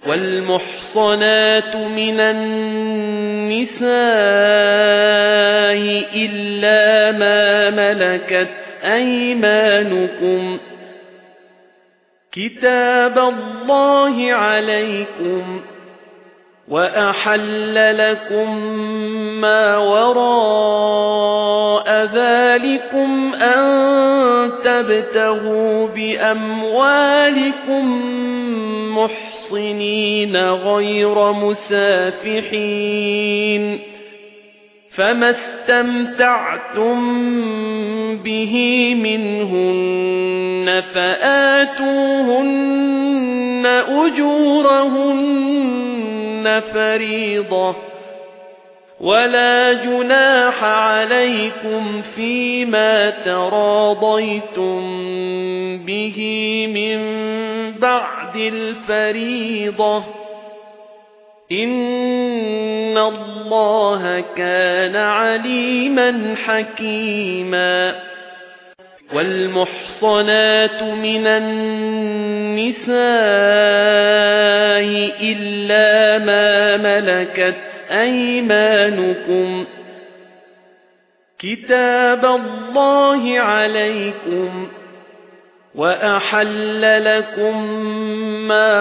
والمحصنات من النساء إلا ما ملكت أيمانكم كتاب الله عليكم وأحل لكم ما وراء ذلكم أن تبتغوا بأموالكم محصنين غير مسافحين فما استمتعتم به منهن فآتوهن أجورهن فريضة ولا جناح عليكم فيما تراضيتم به من بعد الفريضة إن الله كان عليما حكيما والمحصنات من النساء إلا ما ملكت أيمانكم كتاب الله عليكم وأحل لكم ما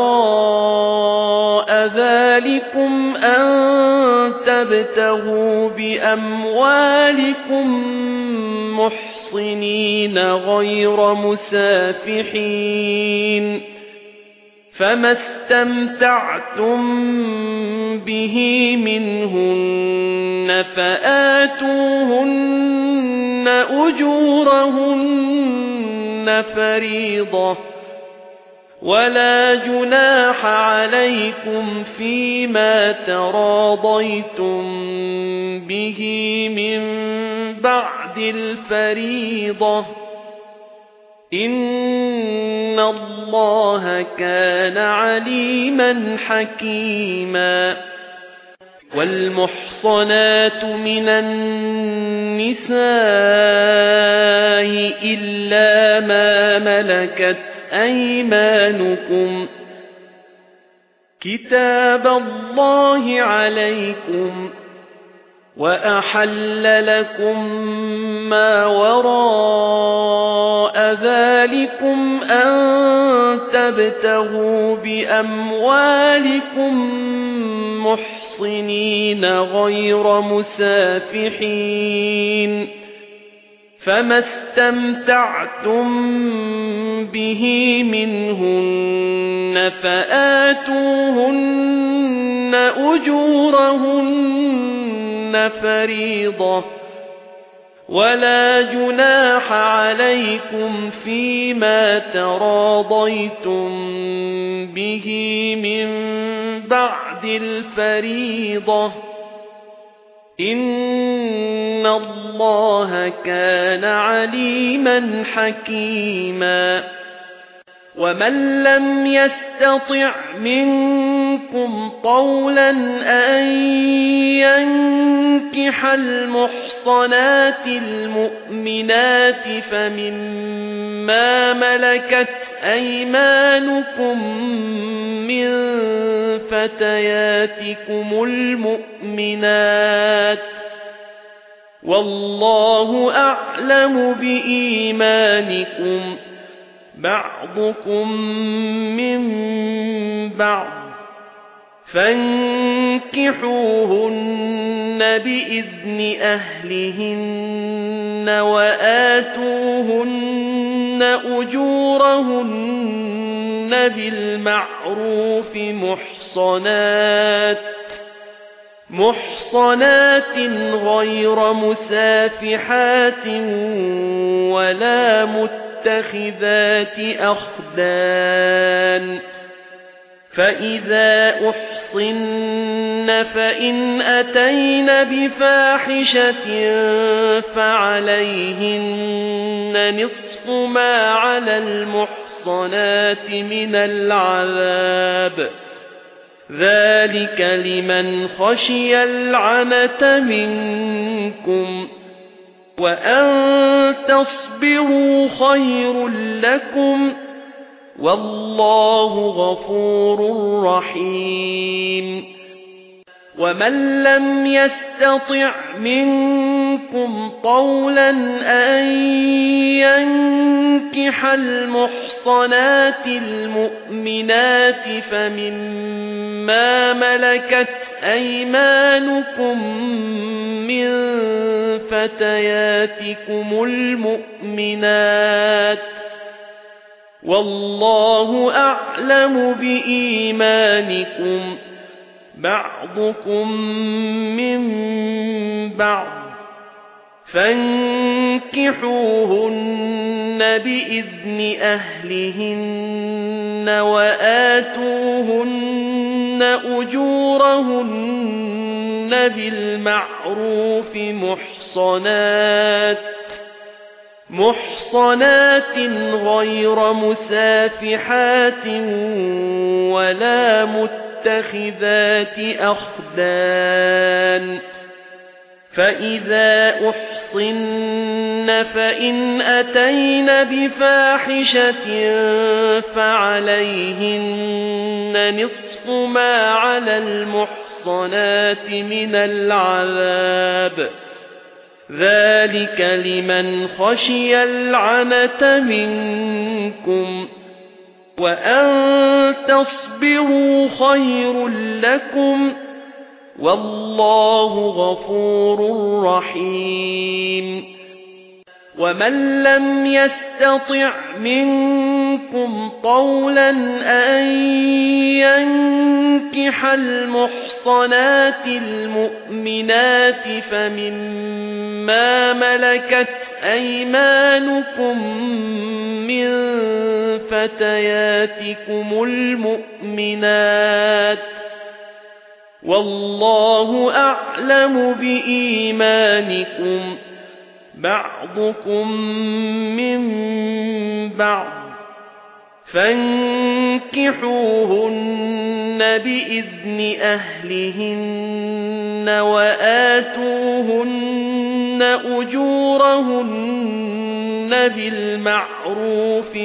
وراء ذلكم أن تبتغوا بأموالكم محصنين غير مسافحين فما استمتعتم به منهن فآتوهن أجورهن فريضة ولا جناح عليكم فيما تراضيتم به من بعد الفريضة إن الله كان عليما حكيما والمحصنات من النساء إلا ما ملكت أيمانكم كتاب الله عليكم وأحل لكم ما وراء ذلكم أن تبتغوا بأموالكم محصنين غير مسافحين فما استمتعتم به منهن فآتوهن أجورهن فريضة ولا جناح عليكم فيما تراضيتم به من بعد الفريضة إن الله كان عليما حكيما ومن لم يستطع منكم طولا أن ينكح المحصنات المؤمنات فمما ملكت أيمانكم من فتياتكم المؤمنات والله أعلم بإيمانكم بعضكم من بعض فانكحوهن بإذن أهلهن وآتوهن أجورهن بالمعروف محصنات غير مسافحات ولا متخذات أخدان فإذا أحصن فإن أتين بفاحشة فعليهن نصف ما على المحصنات من العذاب ذلك لمن خشي العنة منكم وأن تصبروا خير لكم والله غفور رحيم ومن لم يستطع منكم طولا أن ينكح المحصنات المؤمنات فمما ملكت أيمانكم من فتياتكم المؤمنات والله أعلم بإيمانكم بعضكم من بعض فانكحوهن بإذن أهلهن وآتوهن أجورهن بالمعروف محصنات غير مسافحات ولا متخذات أخدان فإذا أحصن فإن أتين بفاحشة فعليهن نصف ما على المحصنات من العذاب ذلك لمن خشي العنة منكم وأن تصبروا خير لكم والله غفور رحيم ومن لم يستطع منكم طولا أن ينكح المحصنات المؤمنات فمما ملكت أيمانكم من فتياتكم المؤمنات والله أعلم بإيمانكم بعضكم من بعض فانكحوهن بإذن أهلهن وآتوهن أجورهن بالمعروف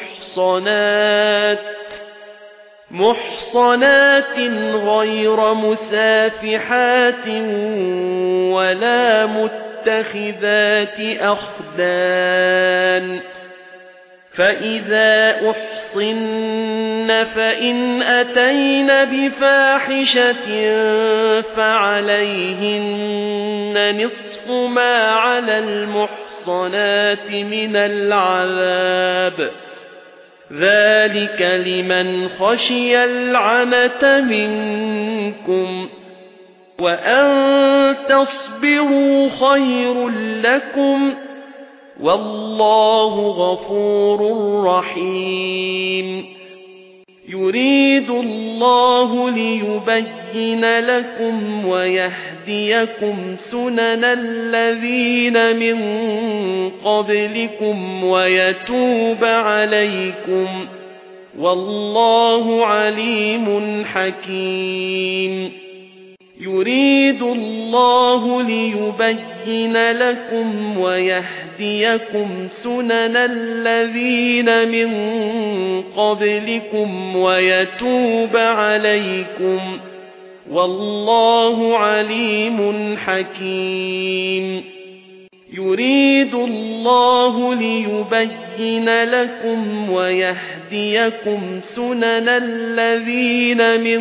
محصنات غير مسافحات ولا متخذات أخدان فإذا أحصن فإن أتين بفاحشة فعليهن نصف ما على المحصنات من العذاب ذلك لمن خشي العنة منكم وأن تصبروا خير لكم والله غفور رحيم يريد الله ليبين لكم ويهديكم سنن الذين من قبلكم ويتوب عليكم والله عليم حكيم يريد الله ليبين لكم ويهديكم سنن الذين من قبلكم ويتوب عليكم والله عليم حكيم يريد الله ليبين لكم ويهديكم سنن الذين من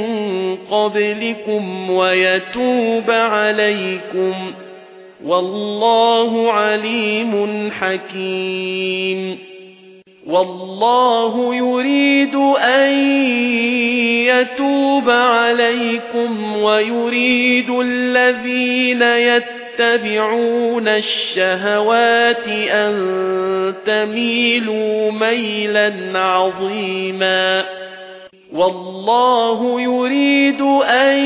قبلكم ويتوب عليكم والله عليم حكيم والله يريد أن يتوب عليكم ويريد الذين يتبعون الشهوات أن تميلوا ميلا عظيما والله يريد أن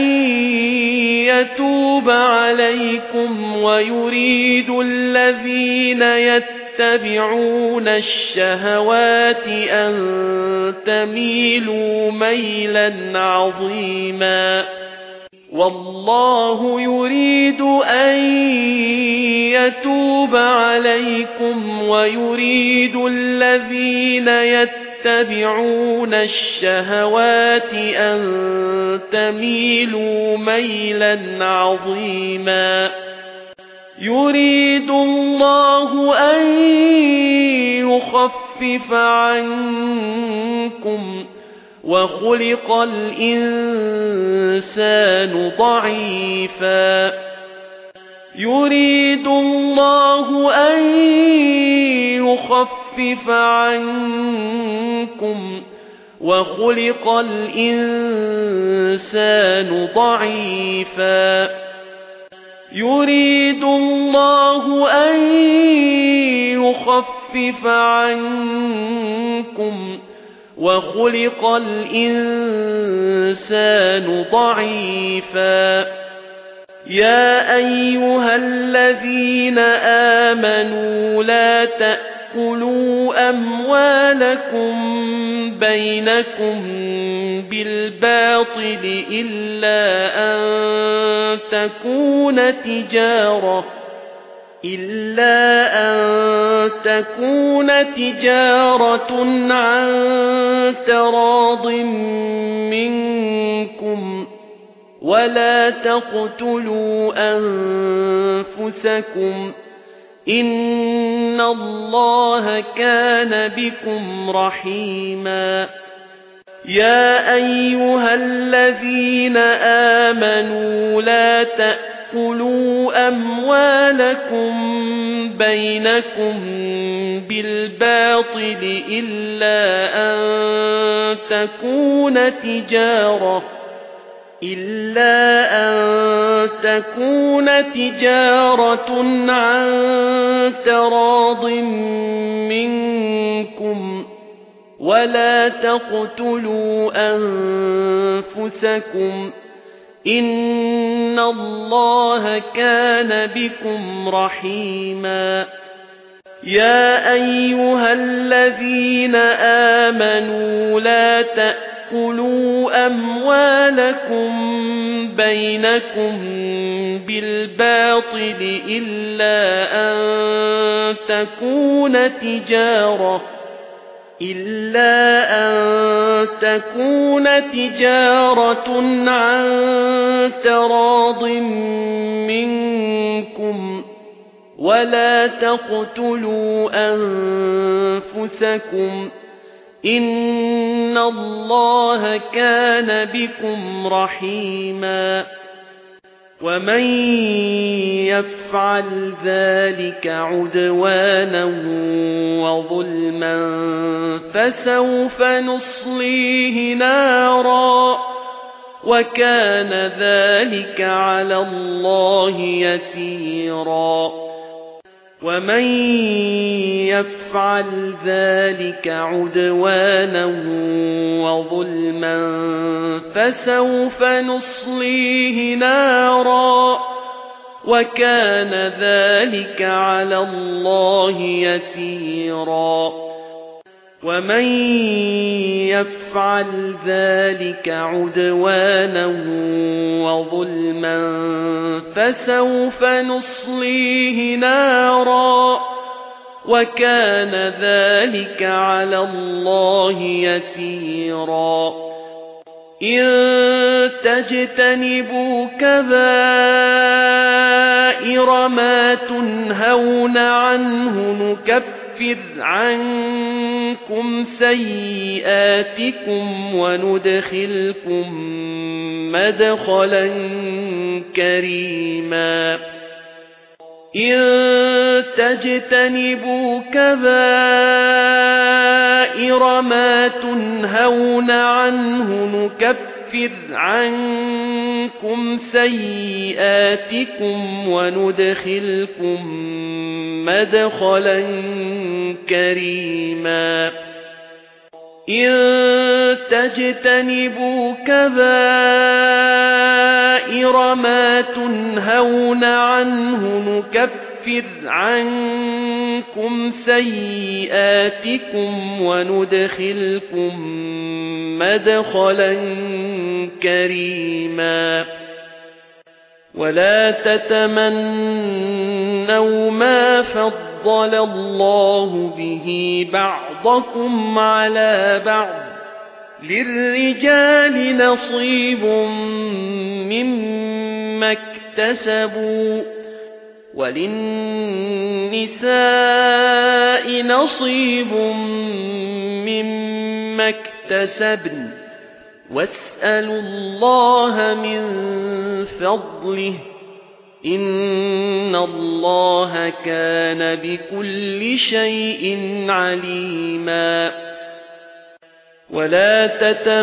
يتوب عليكم ويريد الذين يتبعون الشهوات أن تميلوا ميلا عظيما والله يريد أن يتوب عليكم ويريد الذين يتبعون يتبعون الشهوات أن تميلوا ميلا عظيما يريد الله أن يخفف عنكم وخلق الإنسان ضعيفا يريد الله أن يخفف عنكم وخلق الإنسان ضعيفا يريد الله أن يخفف عنكم وخلق الإنسان ضعيفا يا أيها الذين آمنوا لا تأكلوا أموالكم بينكم بالباطل إلا أن تكون تجارة عن تراض منكم ولا تقتلوا أنفسكم إن الله كان بكم رحيما يا أيها الذين آمنوا لا تأكلوا أموالكم بينكم بالباطل إلا أن تكون تجارة عن تراض منكم ولا تقتلوا أنفسكم إن الله كان بكم رحيما يا أيها الذين آمنوا لا تأكلوا أموالكم بينكم بالباطل إلا أن تكون تجارة عن تراض منكم ولا تقتلوا أنفسكم إن الله كان بكم رحيما ومن يفعل ذلك عدوانا وظلما فسوف نصليه نارا وكان ذلك على الله يسيرا ومن يفعل ذلك عدوانا وظلما فسوف نصليه نارا وكان ذلك على الله يسيرا ومن يفعل ذلك عدوانا وظلما فسوف نصليه نارا وكان ذلك على الله يسيرا إن تجتنبوا كبائر ما تنهون عنه نكفر عنكم سيئاتكم وندخلكم مدخلا كريما إن تجتنبوا كبائر ما تنهون عنه نكفر عنكم سيئاتكم وندخلكم مدخلا كريما إن تجتنبوا كبائر ما تنهون عنه نكفر عنكم سيئاتكم وندخلكم مدخلا كريما ولا تتمنوا ما فضل الله به بعضكم على بعض للرجال نصيب مما اكتسبوا وللنساء نصيب مما اكتسبن واسألوا الله من فضله إن الله كان بكل شيء عليما ولا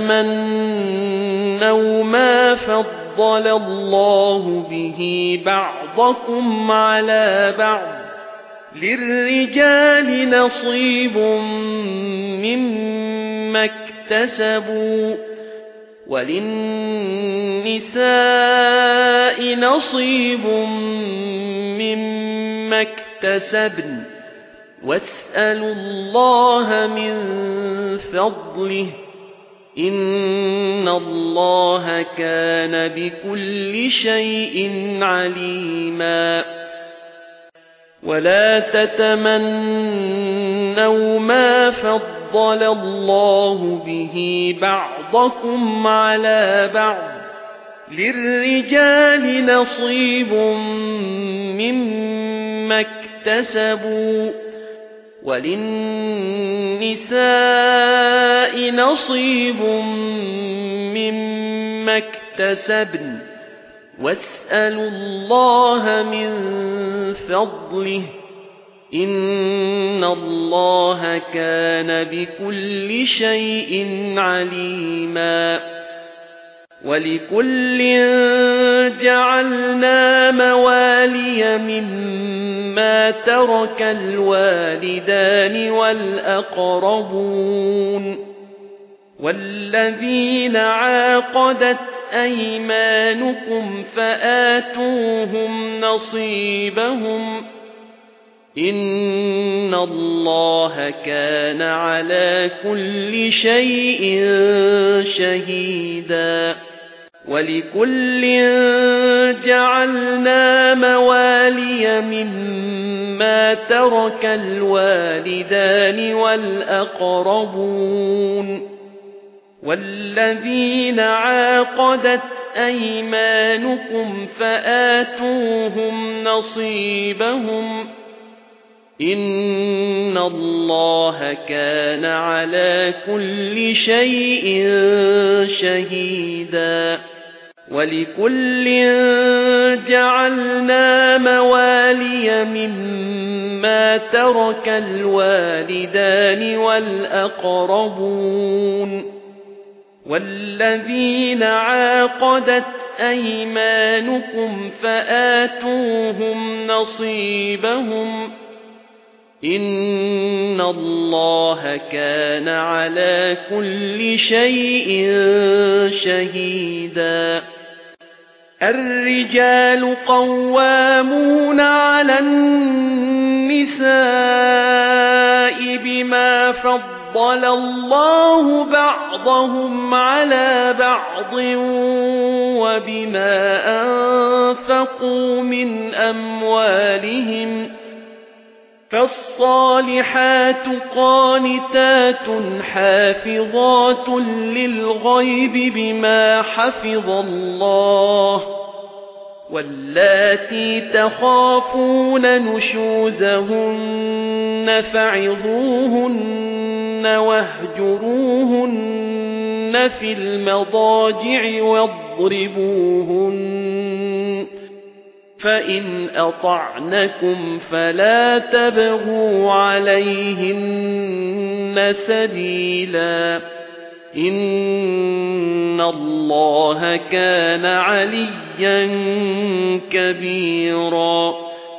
تتمنوا ما فضل الله به بعضكم على بعض للرجال نصيب مما اكتسبوا وللنساء نصيب مما اكتسبن واسألوا الله من فضله إن الله كان بكل شيء عليما ولا تتمنوا ما فضل الله به بعضكم على بعض للرجال نصيب مما اكتسبوا وللنساء نصيب مما اكتسبن واسألوا الله من فضله إن الله كان بكل شيء عليما ولكل جعلنا موالي مما ترك الوالدان والأقربون والذين عاقدت أيمانكم فآتوهم نصيبهم إن الله كان على كل شيء شهيدا ولكل جعلنا موالي مما ترك الوالدان والأقربون والذين عاقدت أيمانكم فآتوهم نصيبهم إن الله كان على كل شيء شهيدا ولكل جعلنا موالي مما ترك الوالدان والأقربون والذين عاقدت أيمانكم فآتوهم نصيبهم إن الله كان على كل شيء شهيدا الرجال قوامون على النساء بما فضل الله بعضهم على بعض وبما أنفقوا من أموالهم فالصالحات قانتات حافظات للغيب بما حفظ الله واللاتي تخافون نشوزهن فعظوهن واهجروهن في المضاجع واضربوهن فإن أطعنكم فلا تبغوا عليهن سبيلا إن الله كان عليا كبيرا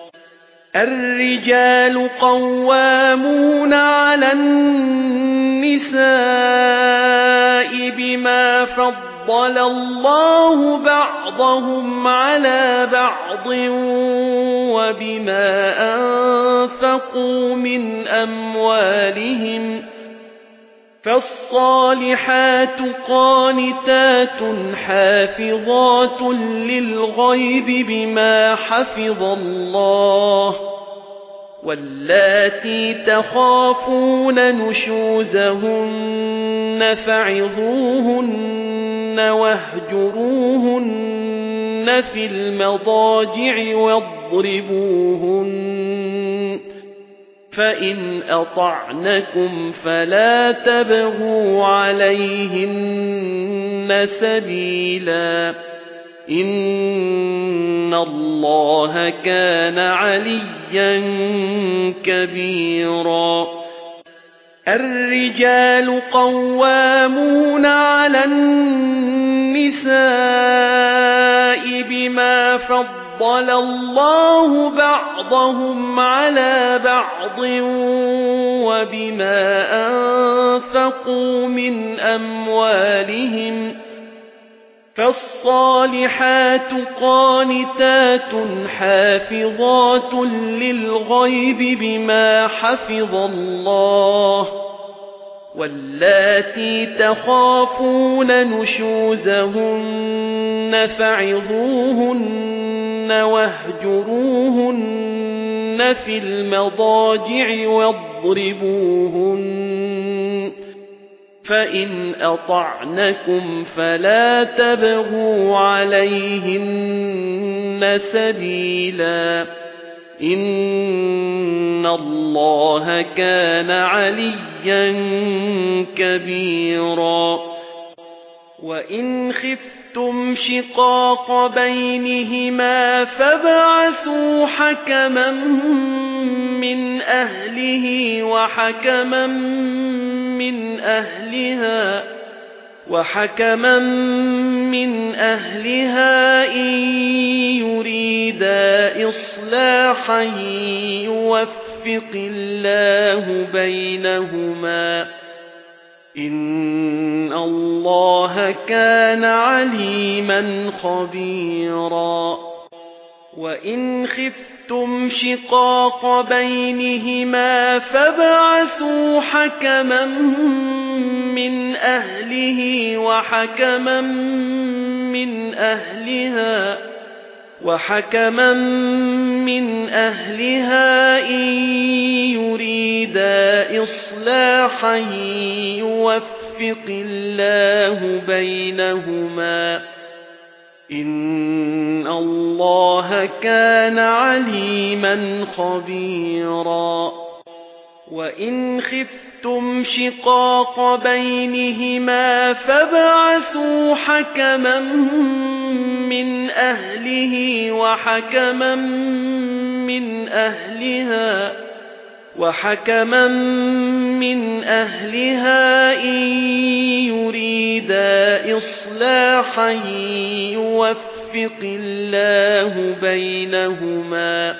الرجال قوامون على النساء بما فضل الله بعضهم على بعض وبما أنفقوا من أموالهم فالصالحات قانتات حافظات للغيب بما حفظ الله واللاتي تخافون نشوزهن فعظوهن واهجروهن في المضاجع واضربوهن فإن أطعنكم فلا تبغوا عليهن سبيلا إن الله كان عليا كبيرا الرجال قوامون على النساء بما فضل الله بعضهم على بعض وبما أنفقوا من أموالهم فالصالحات قانتات حافظات للغيب بما حفظ الله واللاتي تخافون نشوزهن فعظوهن واهجروهن في المضاجع واضربوهن فإن أطعنكم فلا تبغوا عليهن سبيلا إن الله كان عليا كبيرا وإن خفتم شقاق بينهما فابعثوا حكما من أهله وحكما من أهلها إن يريدا إصلاحا يوفق الله بينهما إن الله كان عليما خبيرا وإن خفتم شقاق بينهما فابعثوا حكما من أهله وحكما من أهلها إن يريدا إصلاحا يوفق الله بينهما إن الله كان عليما خبيرا وإن خفتم شقاق بينهما فابعثوا حكما من أهله وحكما من أهلها إن يريدا إصلاحا يوفق الله بينهما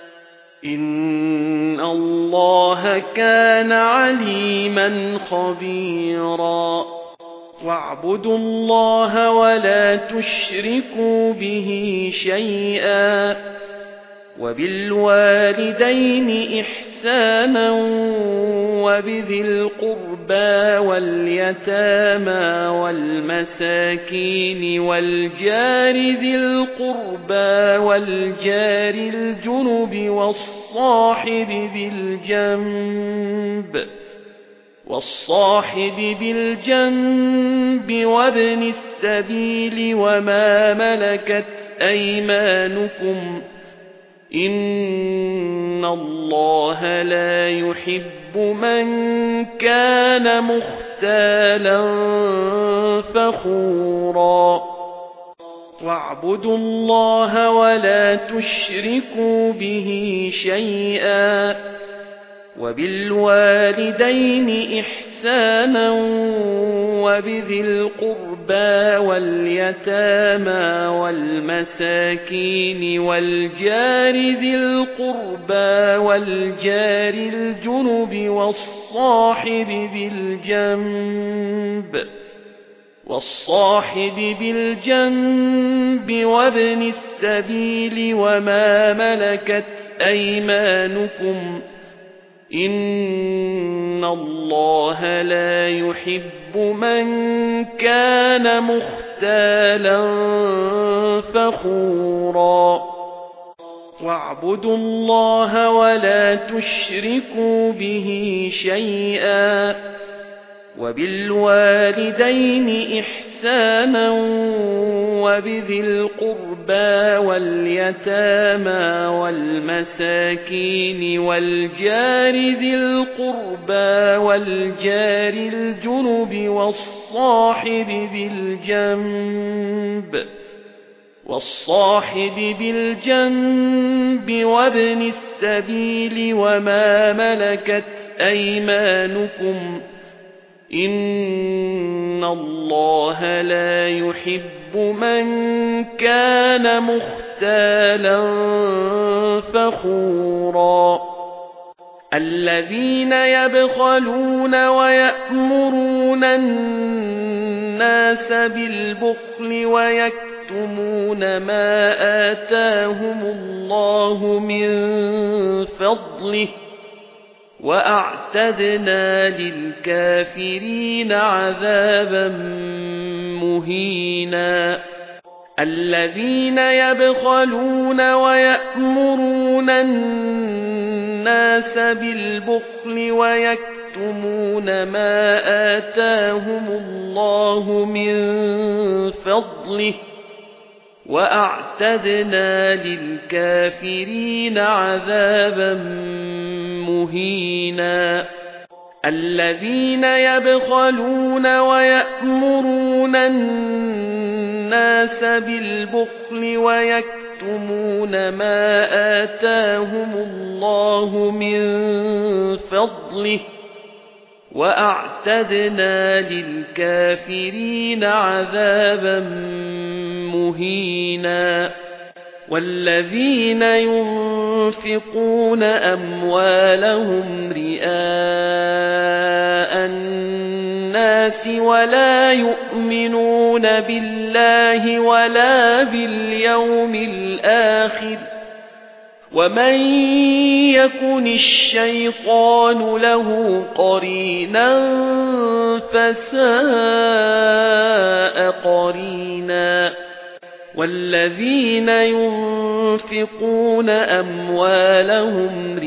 إن الله كان عليما خبيرا واعبدوا الله ولا تشركوا به شيئا وبالوالدين إحسانا وبذي القربى واليتامى والمساكين والجار ذي القربى والجار الجنب والصاحب بالجنب وابن السبيل وما ملكت أيمانكم إن الله لا يحب من كان مختالا فخورا واعبدوا الله ولا تشركوا به شيئا وبالوالدين إحسانا وبذي القربى واليتامى والمساكين والجار ذي القربى والجار الجنب والصاحب بالجنب وابن السبيل وما ملكت أيمانكم إن الله لا يحب من كان مختالا فخورا واعبدوا الله ولا تشركوا به شيئا وبالوالدين إحسانا وبذي القربى واليتامى والمساكين والجار ذي القربى والجار الجنب والصاحب بالجنب وابن السبيل وما ملكت أيمانكم إن الله لا يحب من كان مختالا فخورا الذين يبخلون ويأمرون الناس بالبخل ويكتمون ما آتاهم الله من فضله وأعتدنا للكافرين عذابا مهينا الذين يبخلون ويأمرون الناس بالبخل ويكتمون ما آتاهم الله من فضله وأعتدنا للكافرين عذابا مهينا الذين يبخلون ويأمرون الناس بالبخل ويكتمون ما آتاهم الله من فضله وأعتدنا للكافرين عذابا مهينا والذين ينفقون أموالهم رئاء الناس ولا يؤمنون بالله ولا باليوم الآخر ومن يكن الشيطان له قرينا فساء قرينا والذين ينفقون أموالهم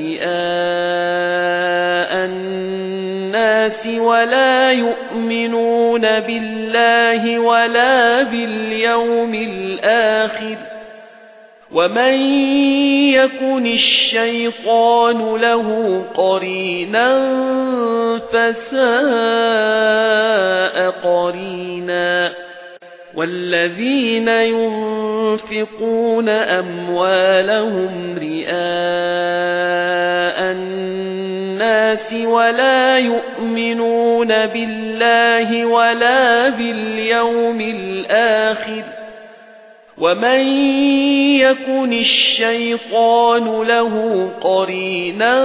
رئاء الناس ولا يؤمنون بالله ولا باليوم الآخر ومن يكن الشيطان له قرينا فساء قرينا والذين ينفقون أموالهم رئاء الناس ولا يؤمنون بالله ولا باليوم الآخر ومن يكن الشيطان له قرينا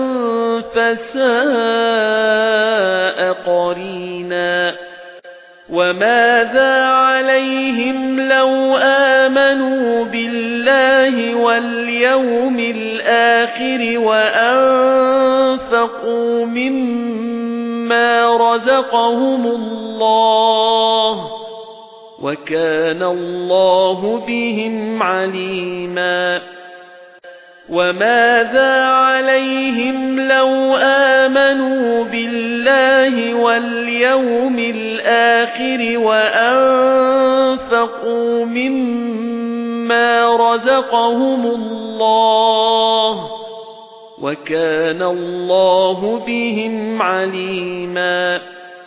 فساء قرينا وماذا عليهم لو آمنوا بالله واليوم الآخر وأنفقوا مما رزقهم الله وكان الله بهم عليما وماذا عليهم لو آمنوا بالله واليوم الآخر وأنفقوا مما رزقهم الله وكان الله بهم عليما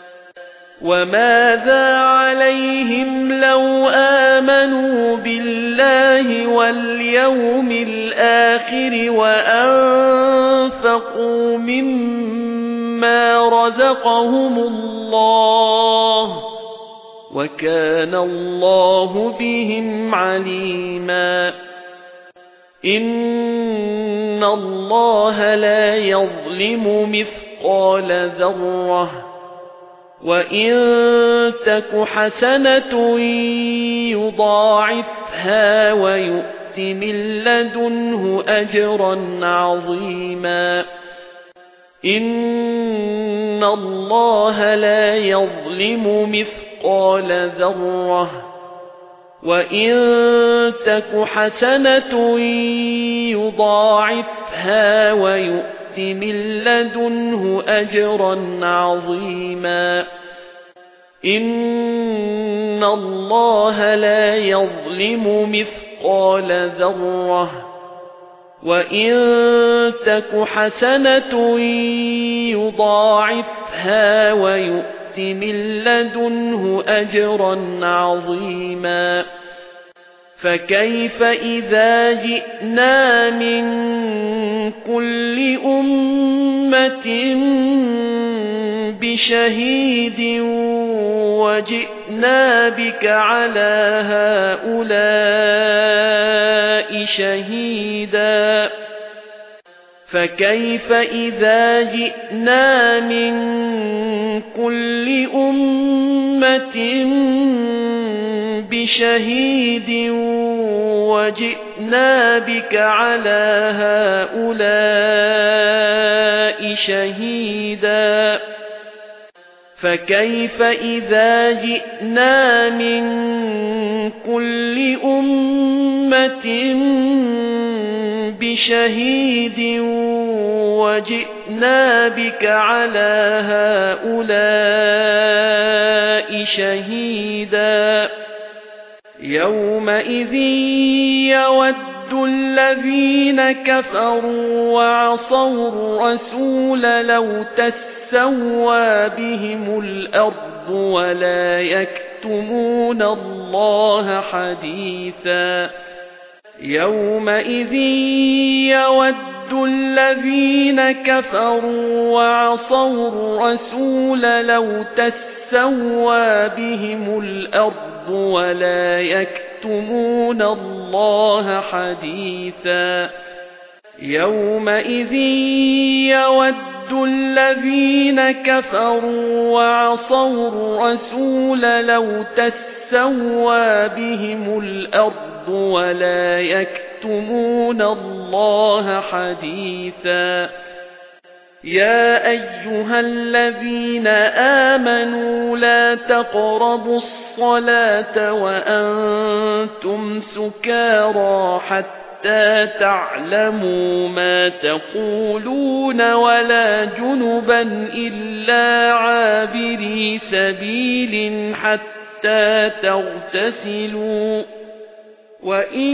وماذا عليهم لو آمنوا بالله واليوم الآخر وأنفقوا مما رزقهم الله وكان الله بهم عليما إن الله لا يظلم مثقال ذرة وإن تك حسنة يضاعفها ويؤت من لدنه أجرا عظيما إِنَّ اللَّهَ لَا يَظْلِمُ مِثْقَالَ ذَرَّةٍ وَإِن تَكُ حَسَنَةٌ يُضَاعِفْهَا وَيُؤْتِ مِن لَّدُنْهُ أَجْرًا عَظِيمًا إِنَّ اللَّهَ لَا يَظْلِمُ مِثْقَالَ ذَرَّةٍ وَإِن تَكُ حَسَنَةٌ يُضَاعِفْهَا وَيُؤْتِ مِن لَّدُنْهُ أَجْرًا عَظِيمًا فَكَيْفَ إِذَا جِئْنَا مِن كُلِّ أُمَّةٍ بِشَهِيدٍ وَجِئْنَا بِكَ عَلَى هَؤُلَاءِ شَهِيدًا فَكَيْفَ إِذَا جِئْنَا مِن كُلِّ أُمَّةٍ بِشَهِيدٍ وَجِئْنَا بِكَ عَلَى هَؤُلَاءِ شَهِيدًا فَكَيْفَ إِذَا جِئْنَا مِن كُلِّ أُمَّةٍ بِشَهِيدٍ وَجِئْنَا بِكَ عَلَى هَؤُلَاءِ شَهِيدًا يَوْمَئِذٍ يَوَدُّ الَّذِينَ كَفَرُوا وَعَصَوُا الرَّسُولَ لَوْ تَسَوَّىٰ بِهِمُ الْأَرْضُ وَلَا يَكْتُمُونَ اللَّهَ حَدِيثًا يَوْمَئِذٍ يَوَدُّ الَّذِينَ كَفَرُوا وَعَصَوُا الرَّسُولَ لَوْ تَسَوَّىٰ بِهِمُ الْأَرْضُ وَلَا يَكْتُمُونَ اللَّهَ حَدِيثًا يَوْمَئِذٍ يَوَدُّ الَّذِينَ كَفَرُوا وَعَصَوُا الرَّسُولَ لَوْ تَسَوَّىٰ بِهِمُ الْأَرْضُ وَلَا يَكْتُمُونَ اللَّهَ حَدِيثًا يَا أَيُّهَا الَّذِينَ آمَنُوا لَا تَقْرَبُوا الصَّلَاةَ وَأَنتُمْ سُكَارَىٰ حَتَّىٰ تَعْلَمُوا مَا تَقُولُونَ وَلَا جُنُبًا إِلَّا عَابِرِي سَبِيلٍ حَتَّىٰ تَغْتَسِلُوا وَإِن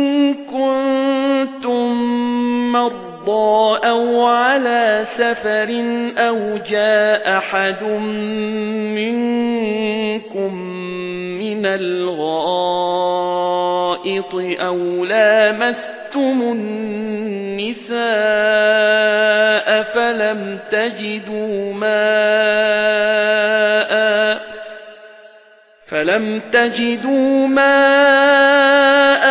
كُنتُم مَّرْضَىٰ أَوْ عَلَىٰ سَفَرٍ أَوْ جَاءَ أَحَدٌ مِّنكُم مِّنَ الْغَائِطِ أَوْ لَامَسْتُمُ النِّسَاءَ فَلَمْ تَجِدُوا مَاءً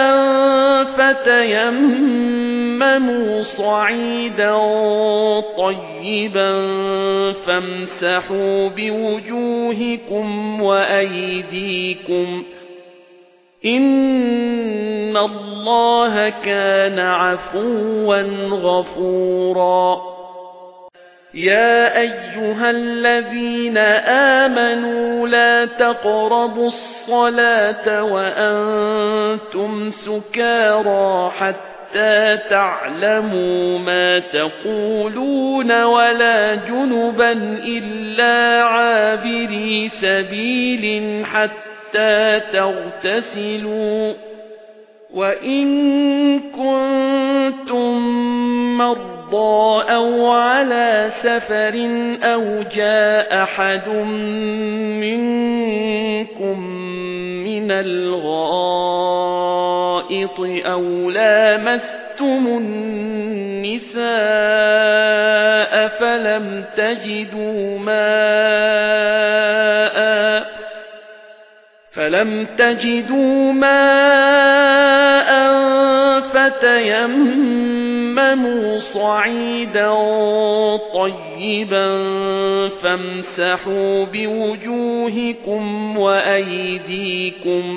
فَتَيَمَّمُوا صَعِيدًا طَيِّبًا فَامْسَحُوا بِوُجُوهِكُمْ وَأَيْدِيكُمْ إِنَّ اللَّهَ كَانَ عَفُوًّا غَفُورًا يَا أَيُّهَا الَّذِينَ آمَنُوا لَا تَقْرَبُوا الصَّلَاةَ وَأَنتُمْ سُكَارَىٰ حَتَّىٰ تَعْلَمُوا مَا تَقُولُونَ وَلَا جُنُبًا إِلَّا عَابِرِي سَبِيلٍ حَتَّىٰ تَغْتَسِلُوا وَإِن كُنتُم مَّرْضَىٰ أَوْ عَلَىٰ سَفَرٍ أَوْ جَاءَ أَحَدٌ مِّنكُم مِّنَ الْغَائِطِ أَوْ لَامَسْتُمُ النِّسَاءَ فَلَمْ تَجِدُوا مَاءً فَتَيَمَّمُوا صَعِيدًا طَيِّبًا فَامْسَحُوا بِوُجُوهِكُمْ وَأَيْدِيكُمْ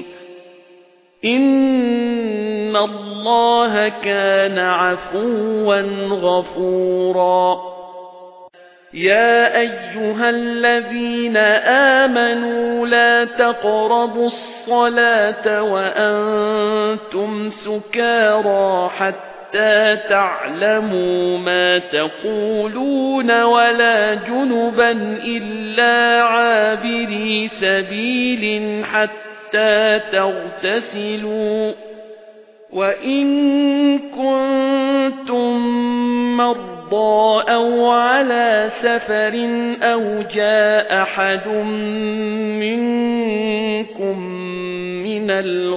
إِنَّ اللَّهَ كَانَ عَفُوًّا غَفُورًا يا أيها الذين آمنوا لا تقربوا الصلاة وأنتم سكارى حتى تعلموا ما تقولون ولا جنبا إلا عابري سبيل حتى تغتسلوا وإن كنتم مرضى أو على سفر أو جاء أحد منكم من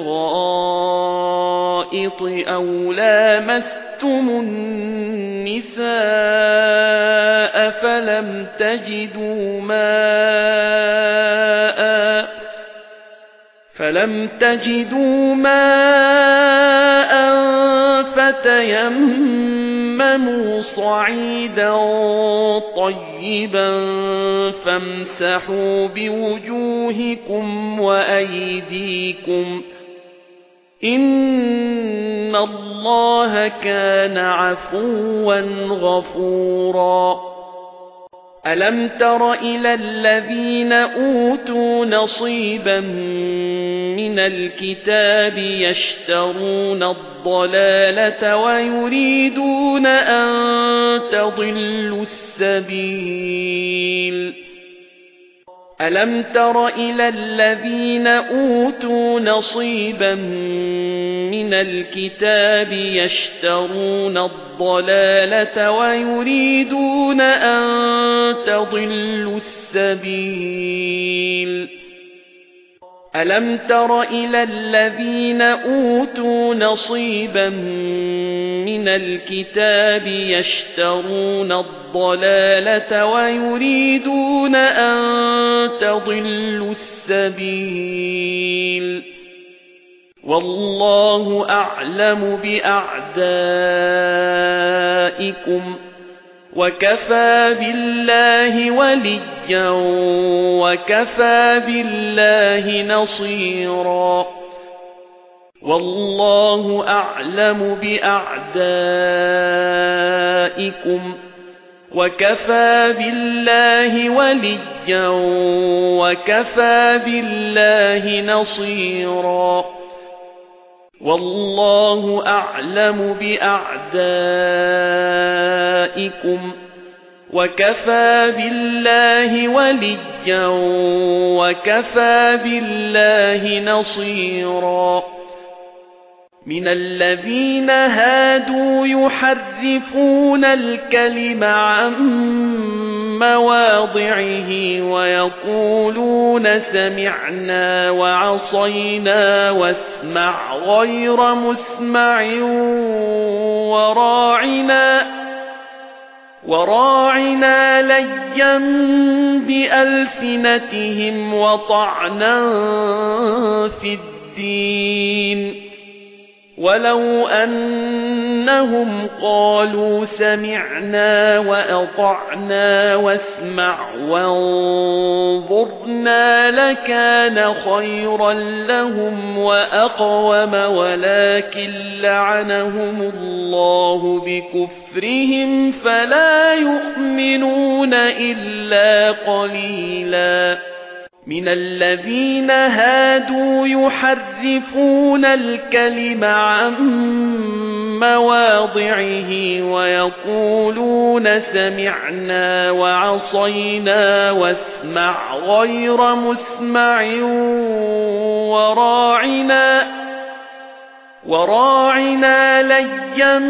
الغائط أو لامستم النساء فلم تجدوا ماء فتيمموا صعيدا طيبا فامسحوا بوجوهكم وأيديكم إن الله كان عفوا غفورا ألم تر إلى الذين أوتوا نصيبا من الكتاب يشترون الضلالة ويريدون أن تضلوا السبيل ألم تر إلى الذين أوتوا نصيبا من الكتاب يشترون الضلالة ويريدون أن تضلوا السبيل ألم تر إلى الذين أوتوا نصيبا من الكتاب يشترون الضلالة ويريدون أن تضلوا السبيل والله أعلم بأعدائكم وكفى بالله وليا وكفى بالله نصيرا والله أعلم بأعدائكم وكفى بالله وليا وكفى بالله نصيرا والله أعلم بأعدائكم وكفى بالله وليا وكفى بالله نصيرا من الذين هادوا يحرفون الكلم عن مواضعه ويقولون سمعنا وعصينا واسمع غير مسمع وراعنا ليا بألسنتهم وطعنا في الدين ولو أنهم قالوا سمعنا وأطعنا واسمع وانظرنا لكان خيرا لهم وأقوم ولكن لعنهم الله بكفرهم فلا يؤمنون إلا قليلا من الذين هادوا يحرفون الكلم عن مواضعه ويقولون سمعنا وعصينا واسمع غير مسمع وراعنا ليا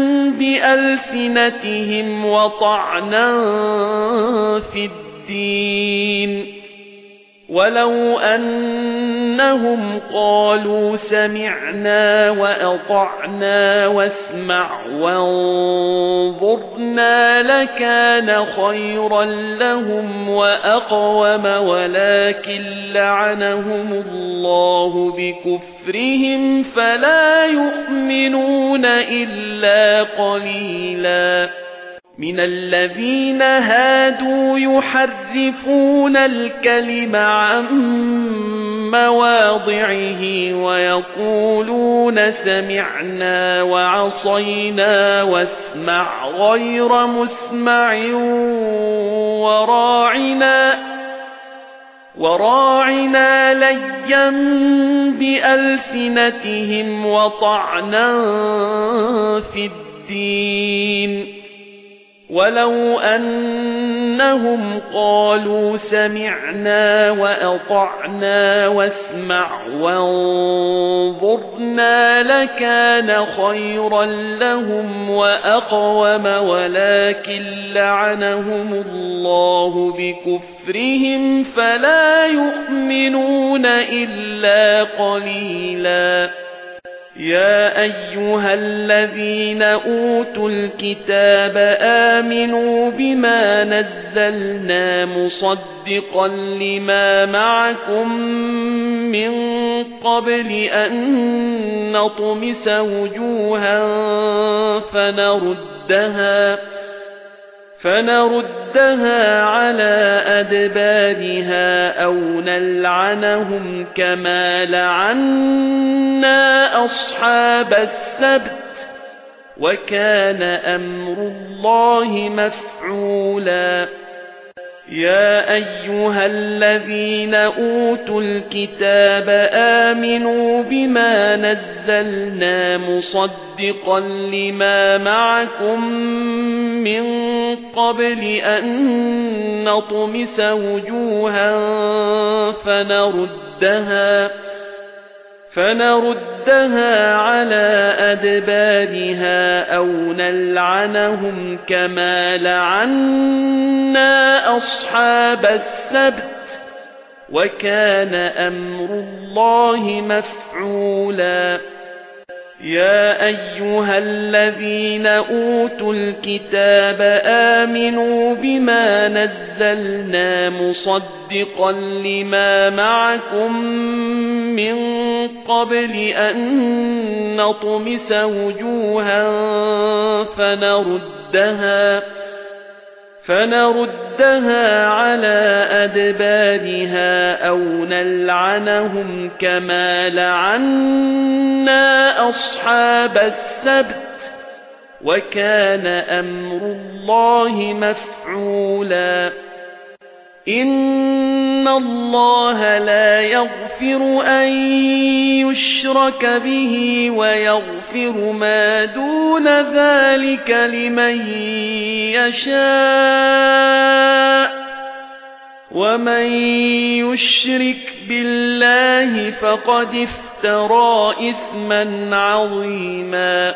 بألسنتهم وطعنا في الدين ولو أنهم قالوا سمعنا وأطعنا واسمع وانظرنا لكان خيرا لهم وأقوم ولكن لعنهم الله بكفرهم فلا يؤمنون إلا قليلا من الذين هادوا يحرفون الكلم عن مواضعه ويقولون سمعنا وعصينا واسمع غير مسمع وراعنا ليا بألسنتهم وطعنا في الدين ولو أنهم قالوا سمعنا وأطعنا واسمع وانظرنا لكان خيرا لهم وأقوم ولكن لعنهم الله بكفرهم فلا يؤمنون إلا قليلا يا أيها الذين أوتوا الكتاب آمنوا بما نزلنا مصدقا لما معكم من قبل أن نطمس وجوها فنردها على أدبارها أو نلعنهم كما لعنا أصحاب السبت وكان أمر الله مفعولا يا أيها الذين أوتوا الكتاب آمنوا بما نزلنا مصدقا لما معكم من قبل أن نطمس وجوها فنردها على أدبارها أو نلعنهم كما لعنا أصحاب السبت وكان أمر الله مفعولا يا أيها الذين أوتوا الكتاب آمنوا بما نزلنا مصدقا لما معكم من قبل أن نطمس وجوها فنردها على أدبارها أو نلعنهم كما لعنا أصحاب السبت وكان أمر الله مفعولا إن الله لا يغفر أن يشرك به ويغفر ما دون ذلك لمن يشاء ومن يشرك بالله فقد افترى إثما عظيما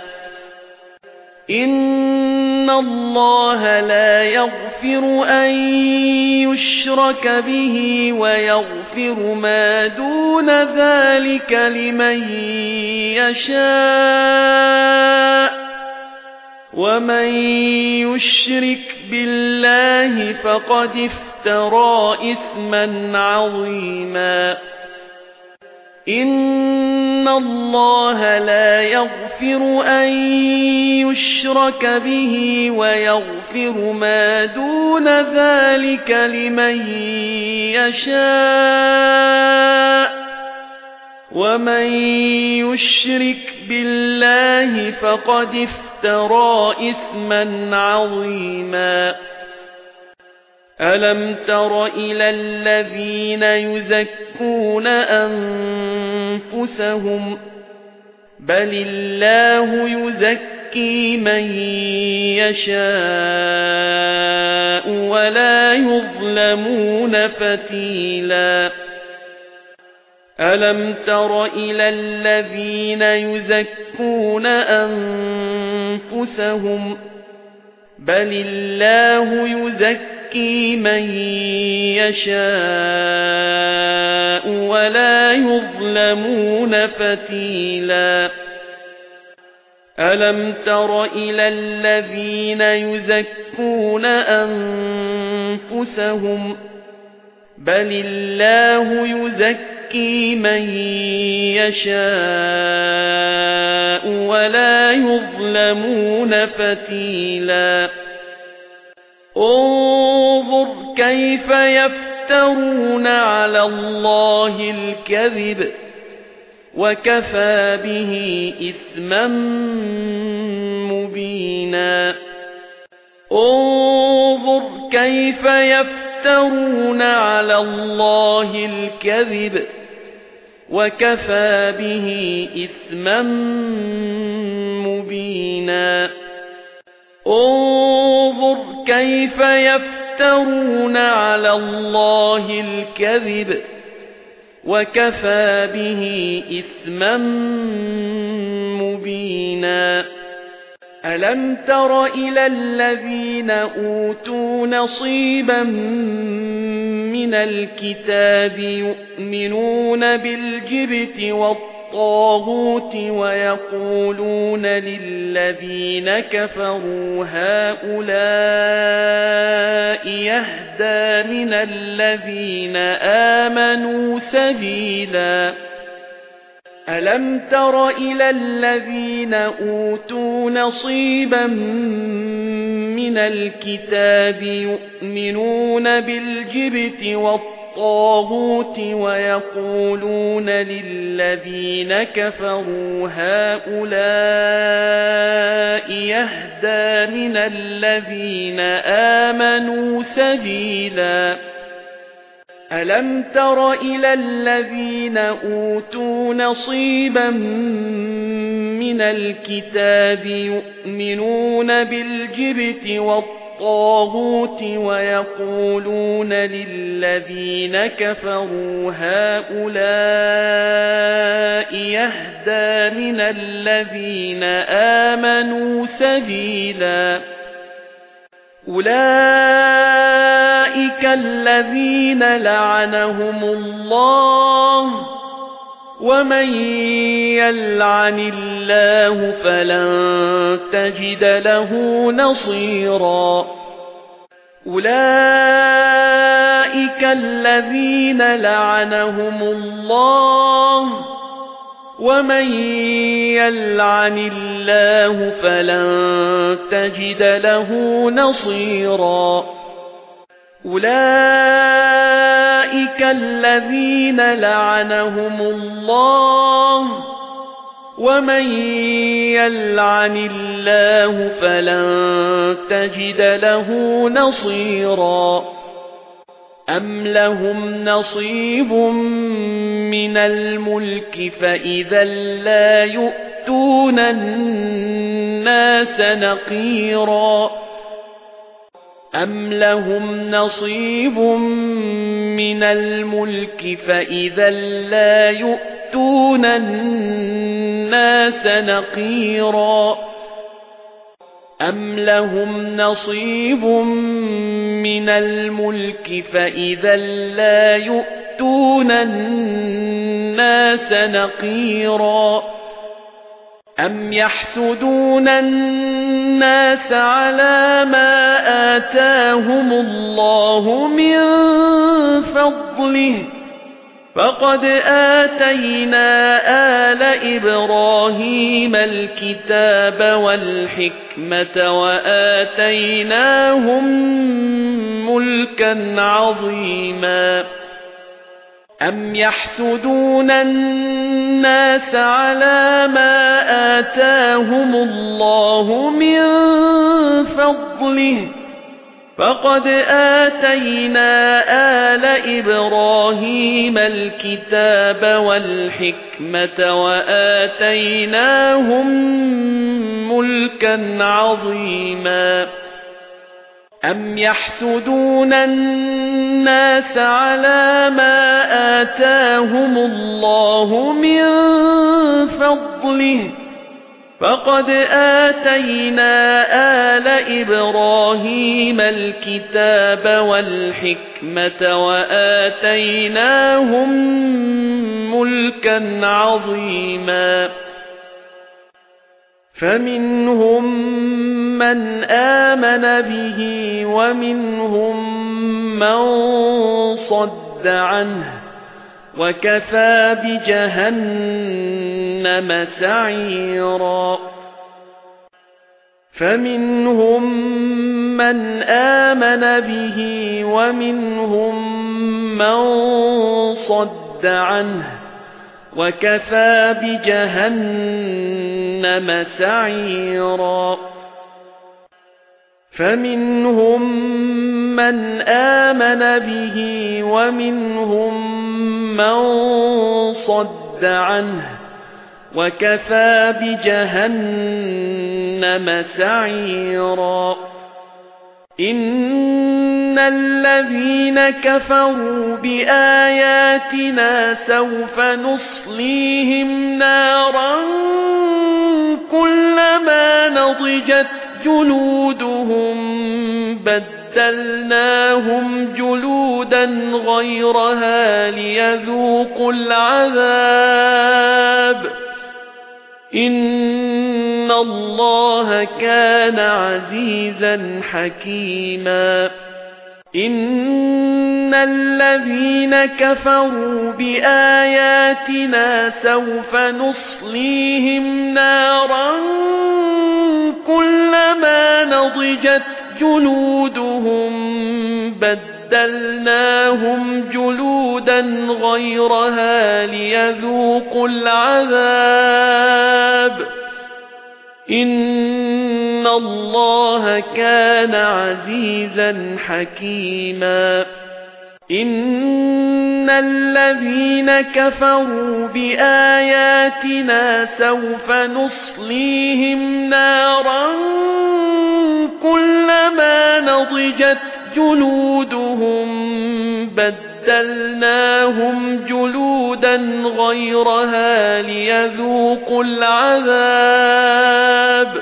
إن الله لا يغفر أن يشرك به ويغفر ما دون ذلك لمن يشاء ومن يشرك بالله فقد افترى إثما عظيما إن الله لا يغفر أن يشرك به ويغفر ما دون ذلك لمن يشاء ومن يشرك بالله فقد افترى إثما عظيما ألم تر إلى الذين يزكون أنفسهم بل الله يزكي من يشاء ولا يظلمون فتيلا ألم تر إلى الذين يزكون أنفسهم بل الله يزكي من يشاء ولا يظلمون فتيلا ألم تر إلى الذين يزكون أنفسهم بل الله يزكي من يشاء ولا يظلمون فتيلا انظر كيف يفترون يفترون على الله الكذب وكفى به إثما مبينا انظر كيف يفترون على الله الكذب وكفى به إثما مبينا انظر كيف يفترون على الله الكذب وكفى به إثما مبينا ألم تر إلى الذين أوتوا نصيبا من الكتاب يؤمنون بالجبت والطاغوت ويقولون للذين كفروا هؤلاء يهدى من الذين آمنوا سبيلا ألم تر إلى الذين أوتوا نصيبا من الكتاب يؤمنون بالجبت والطاغوت ويقولون للذين كفروا هؤلاء يهدى من الذين آمنوا سبيلا ألم تر إلى الذين أوتوا نصيبا من الكتاب يؤمنون بالجبت والطاغوت ويقولون للذين كفروا هؤلاء يهدى من الذين آمنوا سبيلا أولئك الذين لعنهم الله ومن يلعن الله فلن تجد له نصيرا أولئك الذين لعنهم الله ومن يلعن الله فلن تجد له نصيرا أولئك الذين لعنهم الله ومن يلعن الله فلن تجد له نصيرا أم لهم نصيب من الملك فإذا لا يؤتون الناس نقيرا أم لهم نصيب من الملك فإذا لا يؤتون الناس نقيرا أم لهم نصيب من الملك فإذا لا يؤتون الناس نقيرا أم يحسدون الناس على ما آتاهم الله من فضله فقد آتينا آل إبراهيم الكتاب والحكمة وآتيناهم ملكا عظيما أم يحسدون الناس على ما آتاهم الله من فضله فقد آتينا آل إبراهيم الكتاب والحكمة وآتيناهم ملكا عظيما أم يحسدون الناس على ما آتاهم الله من فضله فقد آتينا آل إبراهيم الكتاب والحكمة وآتيناهم ملكا عظيما فمنهم من آمن به ومنهم من صد عنه وكفى بجهنم سعيرا فمنهم من آمن به ومنهم مَّن صَدَّ عَنْهُ وَكَفَى بِجَهَنَّمَ سَعِيرًا فَمِنْهُم مَّنْ آمَنَ بِهِ وَمِنْهُم مَّن صَدَّ عَنْهُ وَكَفَى بِجَهَنَّمَ سَعِيرًا إِنَّ الَّذِينَ كَفَرُوا بِآيَاتِنَا سَوْفَ نُصْلِيهِمْ نَارًا كُلَّمَا نَضِجَتْ جُلُودُهُم بَدَّلْنَاهُمْ جُلُودًا غَيْرَهَا لِيَذُوقُوا الْعَذَابَ إِنَّ اللَّهَ كَانَ عَزِيزًا حَكِيمًا إِنَّ الَّذِينَ كَفَرُوا بِآيَاتِنَا سَوْفَ نُصْلِيهِمْ نَارًا كُلَّمَا نَضِجَتْ جُلُودُهُم بَدَّلْنَاهُمْ جُلُودًا غَيْرَهَا لِيَذُوقُوا الْعَذَابَ إِنَّ اللَّهَ كَانَ عَزِيزًا حَكِيمًا إِنَّ الَّذِينَ كَفَرُوا بِآيَاتِنَا سَوْفَ نُصْلِيهِمْ نَارًا كُلَّمَا نَضِجَتْ جُلُودُهُم بَدَّلْنَاهُمْ جُلُودًا غَيْرَهَا لِيَذُوقُوا الْعَذَابَ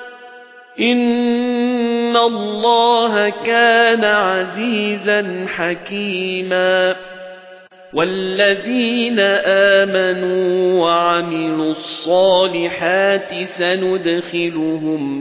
إِنَّ اللَّهَ كَانَ عَزِيزًا حَكِيمًا وَالَّذِينَ آمَنُوا وَعَمِلُوا الصَّالِحَاتِ سَنُدْخِلُهُمْ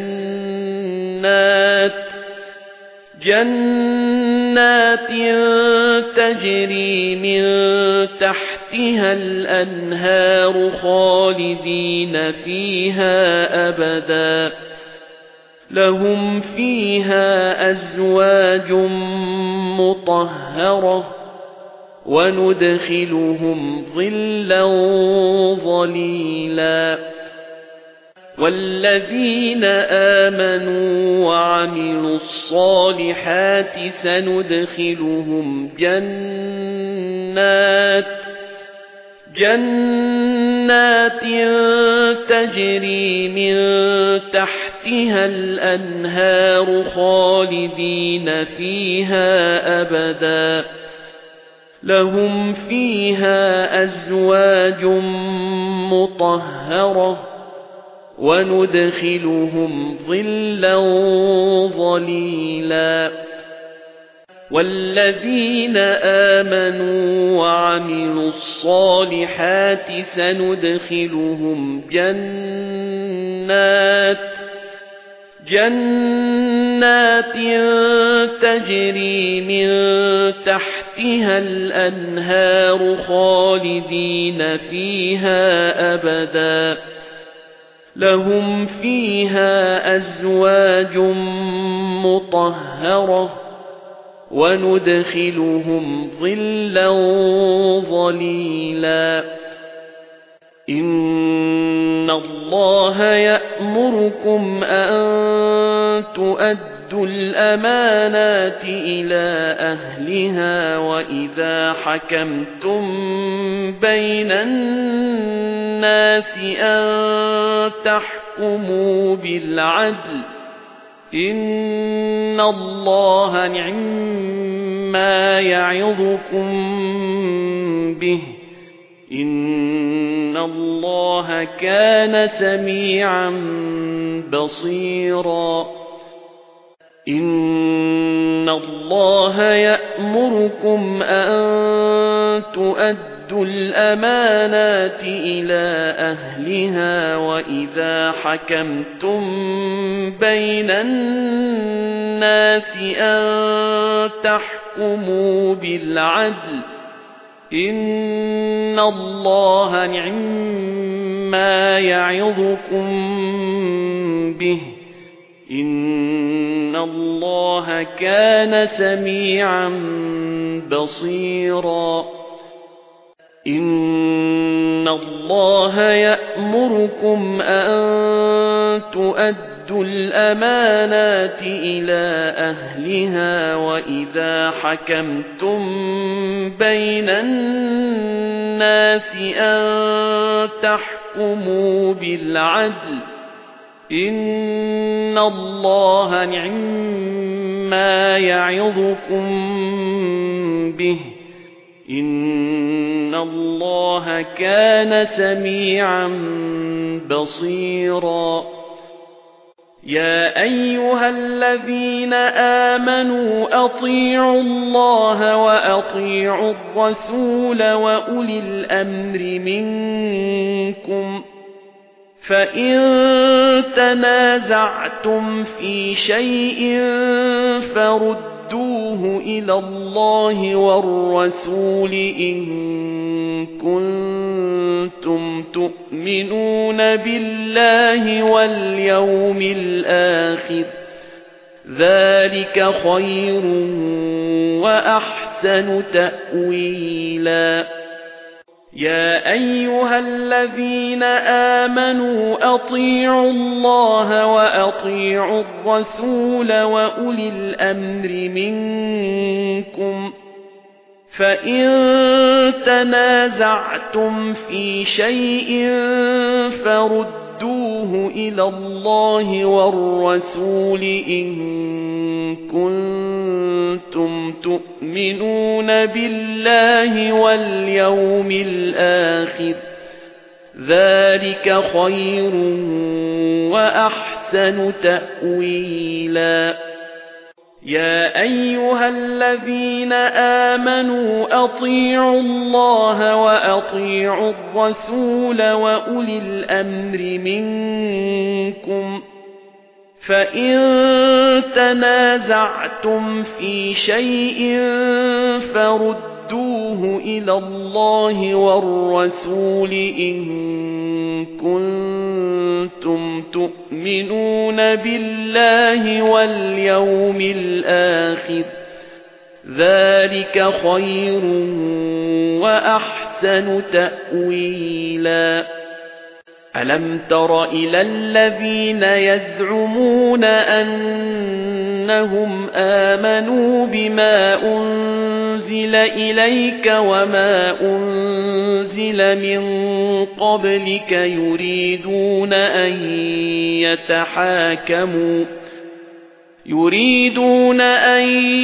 جَنَّاتٍ تَجْرِي مِن تَحْتِهَا الْأَنْهَارُ خَالِدِينَ فِيهَا أَبَدًا لَهُمْ فِيهَا أَزْوَاجٌ مُطَهَّرَةٌ وَنُدْخِلُهُمْ ظِلًّا ظَلِيلًا وَالَّذِينَ آمَنُوا وَعَمِلُوا الصَّالِحَاتِ سَنُدْخِلُهُمْ جَنَّاتٍ تَجْرِي مِن تَحْتِهَا الْأَنْهَارُ خَالِدِينَ فِيهَا أَبَدًا لَهُمْ فِيهَا أَزْوَاجٌ مُطَهَّرَةٌ وَنُدْخِلُهُمْ ظِلًّا ظَلِيلًا وَالَّذِينَ آمَنُوا وَعَمِلُوا الصَّالِحَاتِ سَنُدْخِلُهُمْ جَنَّاتٍ تَجْرِي مِن تَحْتِهَا الْأَنْهَارُ خَالِدِينَ فِيهَا أَبَدًا لَهُمْ فِيهَا أَزْوَاجٌ مُطَهَّرَةٌ وَنُدْخِلُهُمْ ظِلًّا ظَلِيلًا إِنَّ اللَّهَ يَأْمُرُكُمْ أَن تُؤَدُّوا الْأَمَانَاتِ إِلَى أَهْلِهَا وَإِذَا حَكَمْتُم بَيْنَ النَّاسِ أَن تَحْكُمُوا بِالْعَدْلِ إِنَّ اللَّهَ نِعِمَّا يَعِظُكُم بِهِ إِنَّ اللَّهَ كَانَ سَمِيعًا بَصِيرًا إِنَّ اللَّهَ يَأْمُرُكُمْ أَن تُؤَدُّوا الْأَمَانَاتِ إِلَى أَهْلِهَا وَإِذَا حَكَمْتُم بَيْنَ النَّاسِ أَن تَحْكُمُوا بِالْعَدْلِ إِنَّ اللَّهَ نِعِمَّا يَعِظُكُم بِهِ إِنَّ اللَّهَ كَانَ سَمِيعًا بصيرا إن الله يأمركم أن تؤدوا الأمانات إلى أهلها وإذا حكمتم بين الناس أن تحكموا بالعدل إن الله نعما يعظكم به إن الله كان سميعا بصيرا يا أيها الذين آمنوا أطيعوا الله وأطيعوا الرسول وأولي الأمر منكم فإن تنازعتم في شيء فردوه إلى الله والرسول إن كنتم تؤمنون بالله واليوم الآخر ذلك خير وأحسن تأويلا يا أيها الذين آمنوا أطيعوا الله وأطيعوا الرسول وأولي الأمر منكم فإن تنازعتم في شيء فردوه إلى الله والرسول إن كنتم تؤمنون بالله واليوم الآخر ذلك خير وأحسن تأويلا يا أيها الذين آمنوا أطيعوا الله وأطيعوا الرسول وأولي الأمر منكم فإن تنازعتم في شيء فردوه إلى الله والرسول إن كنتم تؤمنون بالله واليوم الآخر ذلك خير وأحسن تأويلا ألم تر إلى الذين يزعمون أنهم آمنوا بما أنزل إليك وما أنزل من قبلك يريدون أن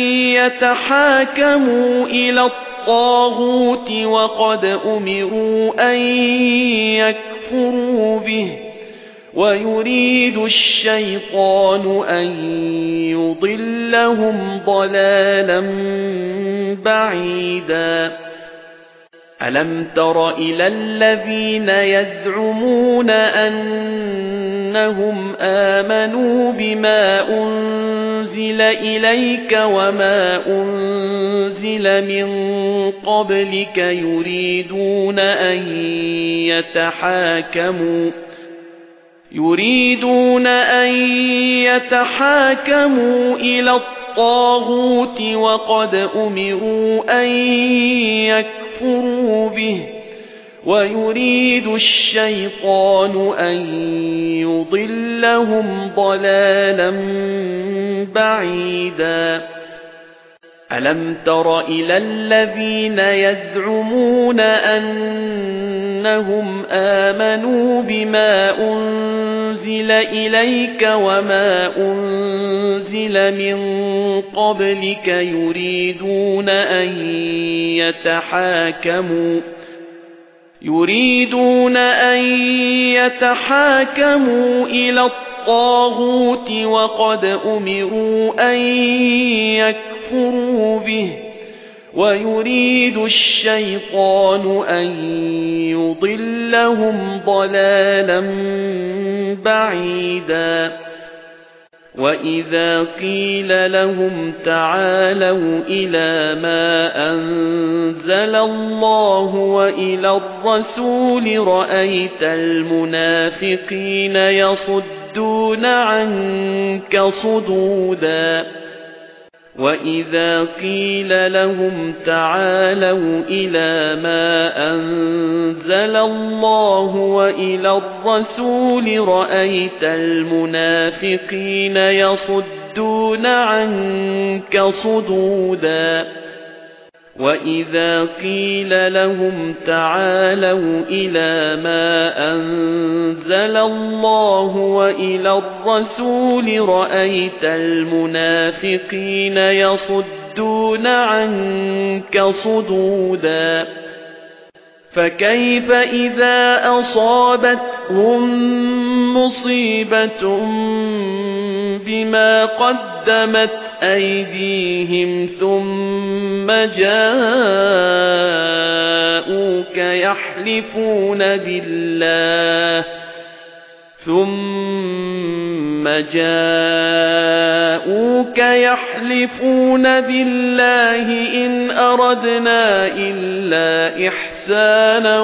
يتحاكموا إلى الطاغوت وقد أمروا أن يكفروا به ويريد الشيطان أن يضلهم ضلالا بعيدا ألم تر إلى الذين يزعمون أنهم آمنوا بما أنزل إليك وما أنزل من قبلك يريدون أن يتحاكموا إلى الطاغوت وقد أمروا أن يكفروا به ويريد الشيطان أن يضلهم ضلالا بعيدا ألم تر إلى الذين يزعمون أنهم آمنوا بما أنزل إليك وما أنزل من قبلك يريدون أن يتحاكموا إلى الطاغوت وقد أمروا أن يكفروا به ويريد الشيطان أن يضلهم ضلالا بعيدا وإذا قيل لهم تعالوا إلى ما أنزل الله وإلى الرسول رأيت المنافقين يصدون عنك صدودا وَإِذَا قِيلَ لَهُمْ تَعَالَوْا إِلَى مَا أَنزَلَ اللَّهُ وَإِلَى الرَّسُولِ رَأَيْتَ الْمُنَافِقِينَ يَصُدُّونَ عَنكَ صُدُودًا وَإِذَا قِيلَ لَهُمْ تَعَالَوْا إِلَى مَا أَنزَلَ اللَّهُ وَإِلَى الرَّسُولِ رَأَيْتَ الْمُنَافِقِينَ يَصُدُّونَ عَنكَ صُدُودًا فَكَيْفَ إِذَا أَصَابَتْهُم مُّصِيبَةٌ بِمَا قَدَّمَتْ أَيْدِيهِمْ ثُمَّ جَاءُوكَ يَحْلِفُونَ بِاللَّهِ إِنْ أَرَدْنَا إِلَّا إِحْسَانًا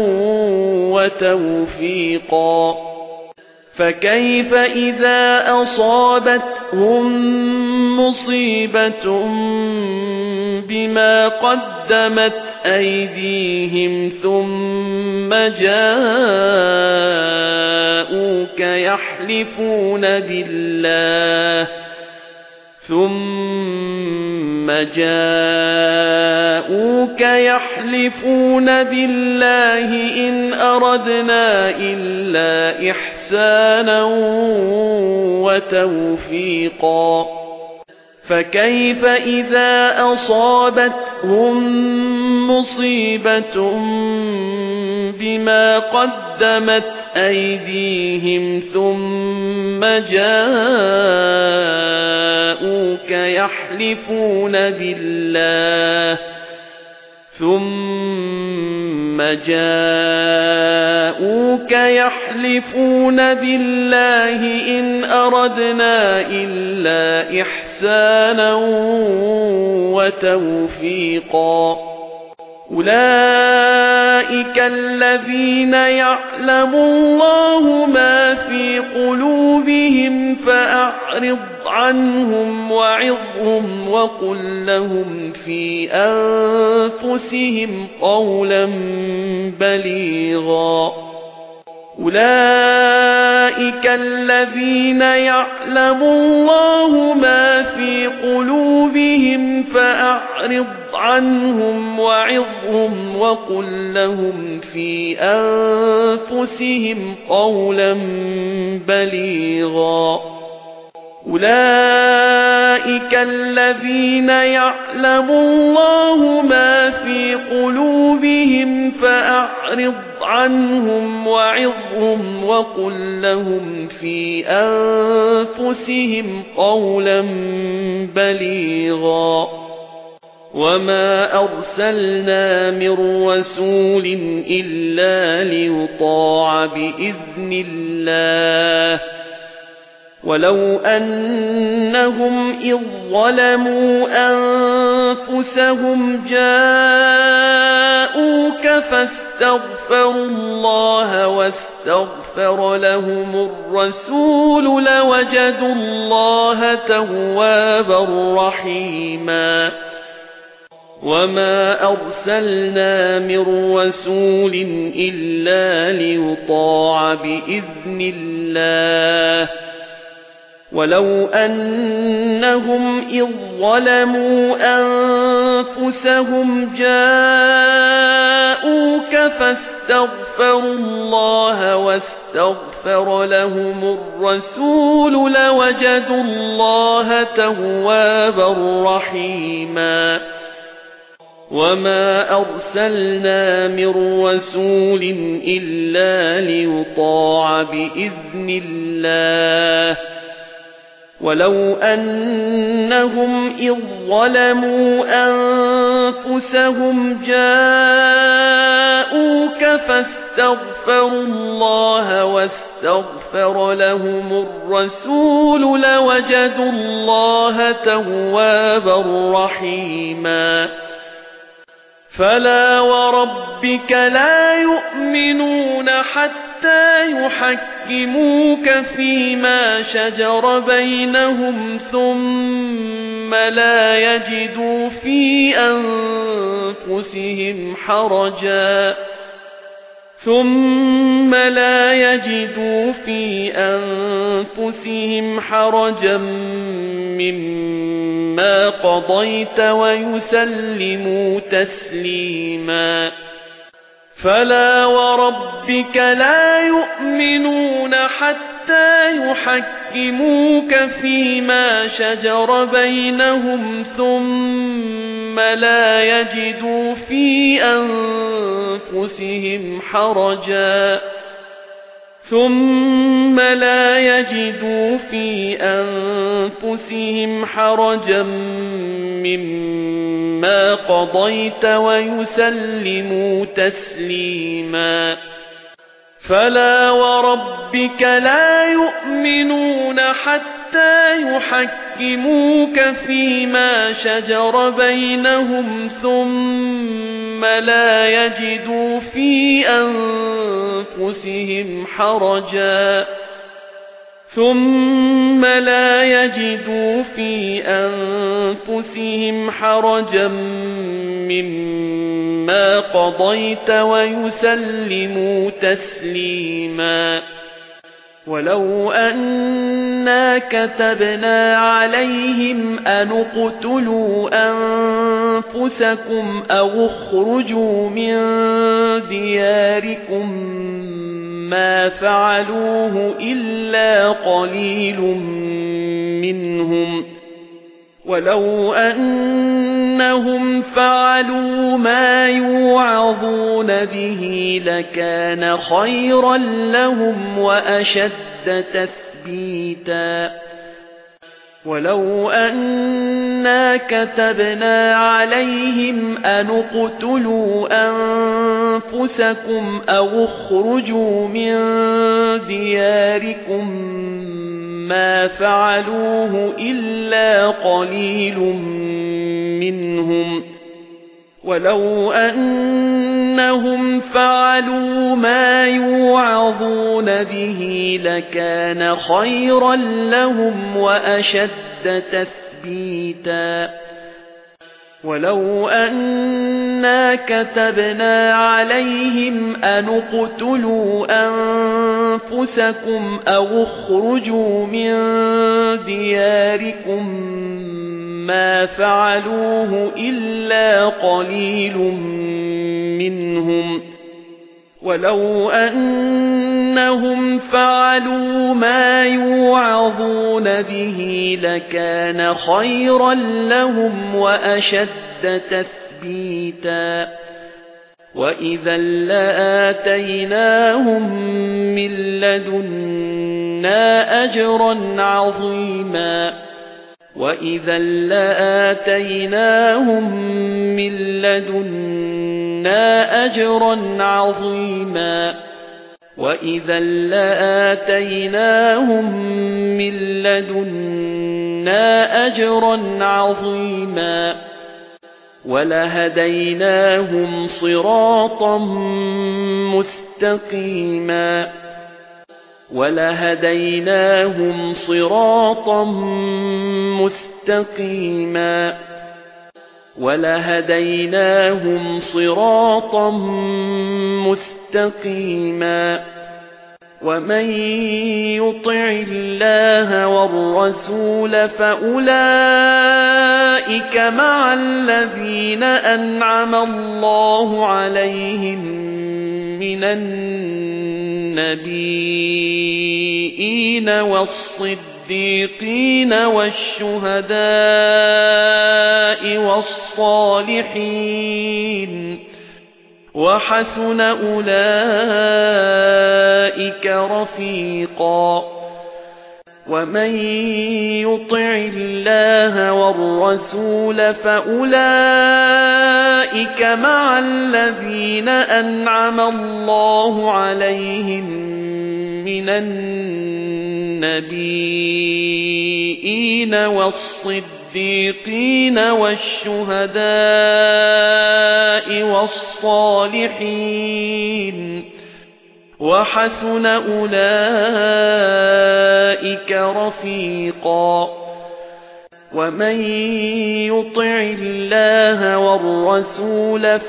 وَتَوْفِيقًا فَكَيْفَ إِذَا أَصَابَتْهُم مُّصِيبَةٌ بِمَا قَدَّمَتْ أَيْدِيهِمْ ثُمَّ جَاءُوكَ يَحْلِفُونَ بِاللَّهِ إِنْ أَرَدْنَا إِلَّا إِحْسَانًا وَتَوْفِيقًا فَكَيْفَ إِذَا أَصَابَتْهُم مُّصِيبَةٌ بِمَا قَدَّمَتْ أَيْدِيهِمْ ثُمَّ جَاءُوكَ يَحْلِفُونَ بِاللَّهِ إِنْ أَرَدْنَا إِلَّا إِحْسَانًا وَتَوْفِيقًا أُولَئِكَ الَّذِينَ يَعْلَمُ اللَّهُ مَا فِي قُلُوبِهِمْ فَأَعْرِضْ عَنْهُمْ وَعِظْهُمْ وَقُل لَّهُمْ فِي أَنفُسِهِمْ قَوْلًا بَلِيغًا أُولَئِكَ الَّذِينَ يَعْلَمُ اللَّهُ مَا فِي قُلُوبِهِمْ فَأَعْرِضْ عَنْهُمْ وَعِظْهُمْ وَقُل لَّهُمْ فِي أَنفُسِهِمْ قَوْلًا بَلِيغًا أُولَئِكَ الَّذِينَ يَعْلَمُ اللَّهُ مَا فِي قُلُوبِهِمْ فَأَعْرِضْ عَنْهُمْ وَعِظْهُمْ وَقُل لَّهُمْ فِي أَنفُسِهِمْ قَوْلًا بَلِيغًا وَمَا أَرْسَلْنَا مِن رَّسُولٍ إِلَّا لِيُطَاعَ بِإِذْنِ اللَّهِ وَلَوْ أَنَّهُمْ إِذ ظَّلَمُوا أَنفُسَهُمْ جَاءُوكَ فَاسْتَغْفَرُوا اللَّهَ وَاسْتَغْفَرَ لَهُمُ الرَّسُولُ لَوَجَدُوا اللَّهَ تَوَّابًا رَّحِيمًا وَمَا أَرْسَلْنَا مِن رَّسُولٍ إِلَّا لِيُطَاعَ بِإِذْنِ اللَّهِ وَلَوْ أَنَّهُمْ إِذ ظَّلَمُوا أَنفُسَهُمْ جَاءُوكَ فَاسْتَغْفَرُوا اللَّهَ وَاسْتَغْفَرَ لَهُمُ الرَّسُولُ لَوَجَدُوا اللَّهَ تَوَّابًا رَّحِيمًا وَمَا أَرْسَلْنَا مِن رَّسُولٍ إِلَّا لِيُطَاعَ بِإِذْنِ اللَّهِ وَلَوْ أَنَّهُمْ إِذ ظَّلَمُوا أَنفُسَهُمْ جَاءُوكَ فَاسْتَغْفَرُوا اللَّهَ وَاسْتَغْفَرَ لَهُمُ الرَّسُولُ لَوَجَدُوا اللَّهَ تَوَّابًا رَّحِيمًا فلا وربك لا يؤمنون حتى يحكموك فيما شجر بينهم ثم لا يجدوا في أنفسهم حرجا مما قضيت ويسلموا تسليما فلا وربك لا يؤمنون حتى يحكموك فيما شجر بينهم ثم لا يجدوا في أنفسهم حرجا مما قضيت ويسلموا تسليما فلا وربك لا يؤمنون حتى يحكموك فيما شجر بينهم ثم لا يجدوا في أنفسهم حرجا مما قضيت ويسلموا تسليما ولو أنا كتبنا عليهم أن اقتلوا أنفسكم أو اخرجوا من دياركم ما فعلوه إلا قليل منهم ولو أنهم فعلوا ما يوعظون به لكان خيرا لهم وأشد تثبيتا ولو أنا كتبنا عليهم أن اقتلوا أنفسكم أو اخرجوا من دياركم ما فعلوه إلا قليل منهم ولو أنهم فعلوا ما يوعظون به لكان خيرا لهم وأشد تثبيتا ولو أنا كتبنا عليهم أن اقتلوا أنفسكم أو اخرجوا من دياركم ما فعلوه إلا قليل منهم ولو أنهم فعلوا ما يوعظون به لكان خيرا لهم وأشد تثبيتا وإذا لآتيناهم من لدنا أجرا عظيما وإذا لآتيناهم من لدنا أجرا عظيما وإذا لآتيناهم من لدنا أجرا عظيما ولهديناهم صراطا مستقيما ولهديناهم صراطا مستقيما ولهديناهم صراطا مستقيما ومن يطع الله والرسول فأولئك مع الذين أنعم الله عليهم من النبيين والصديقين والشهداء والصالحين وحسن أولئك رفيقا ومن يطع الله والرسول فأولئك مع الذين أنعم الله عليهم من النبيين والصديقين والصديقين والشهداء والصالحين وحسن أولئك رفيقا ومن يطع الله والرسول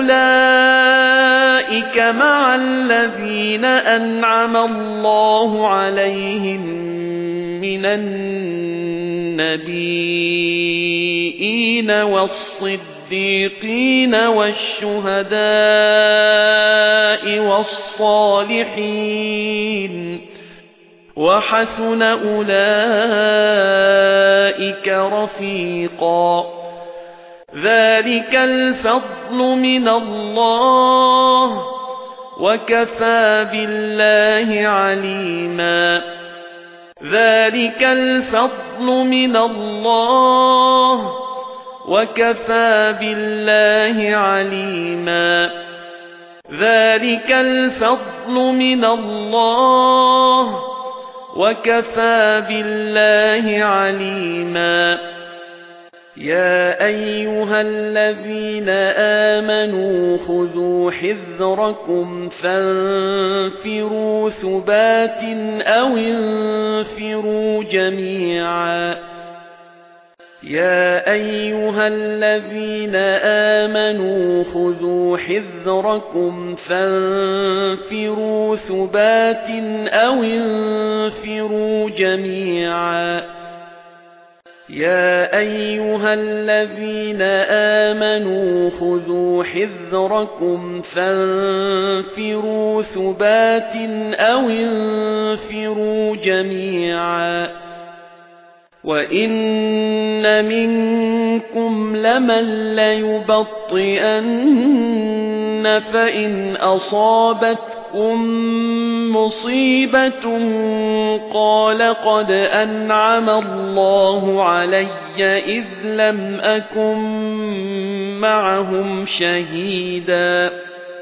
فأولئك مع الذين أنعم الله عليهم من النبيين والصديقين والشهداء والصالحين وحسن أولئك رفيقا ذلك الفضل من الله وكفى بالله عليما ذلك الفضل من الله وكفى بالله عليما ذلك الفضل من الله وكفى بالله عليما يا أيها الذين آمنوا خذوا حذركم فانفروا ثبات أو انفروا جميعا يا أيها الذين آمنوا خذوا حذركم فانفروا ثبات أو انفروا جميعا يا أيها الذين آمنوا خذوا حذركم فانفروا ثبات أو انفروا جميعا وَإِنَّ مِنكُمْ لَمَن لَّيُبَطِّئَنَّ فَإِنْ أَصَابَتْكُم مُّصِيبَةٌ قَالَ قَدْ أَنْعَمَ اللَّهُ عَلَيَّ إِذْ لَمْ أَكُن مَّعَهُمْ شَهِيدًا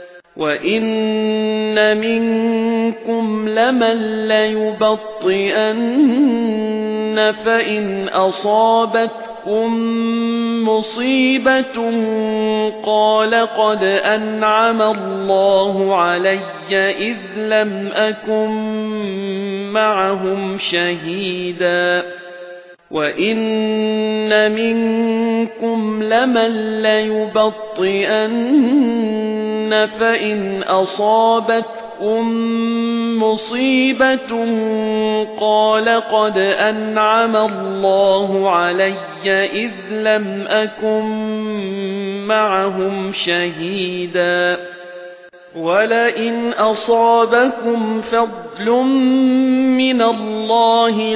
وَإِنَّ مِنكُمْ لَمَن لَّيُبَطِّئَنَّ فَإِنْ أَصَابَتْكُم مُّصِيبَةٌ قَالَ قَدْ أَنْعَمَ اللَّهُ عَلَيَّ إِذْ لَمْ أَكُن مَّعَهُمْ شَهِيدًا وَإِنَّ مِنكُمْ لَمَن لَّيُبَطِّئَنَّ فَإِنْ أَصَابَتْكُم مُّصِيبَةٌ قَالَ قَدْ أَنْعَمَ اللَّهُ عَلَيَّ إِذْ لَمْ أَكُن معهم شَهِيدًا وَلَئِنْ أَصَابَكُمْ فَضْلٌ مِّنَ اللَّهِ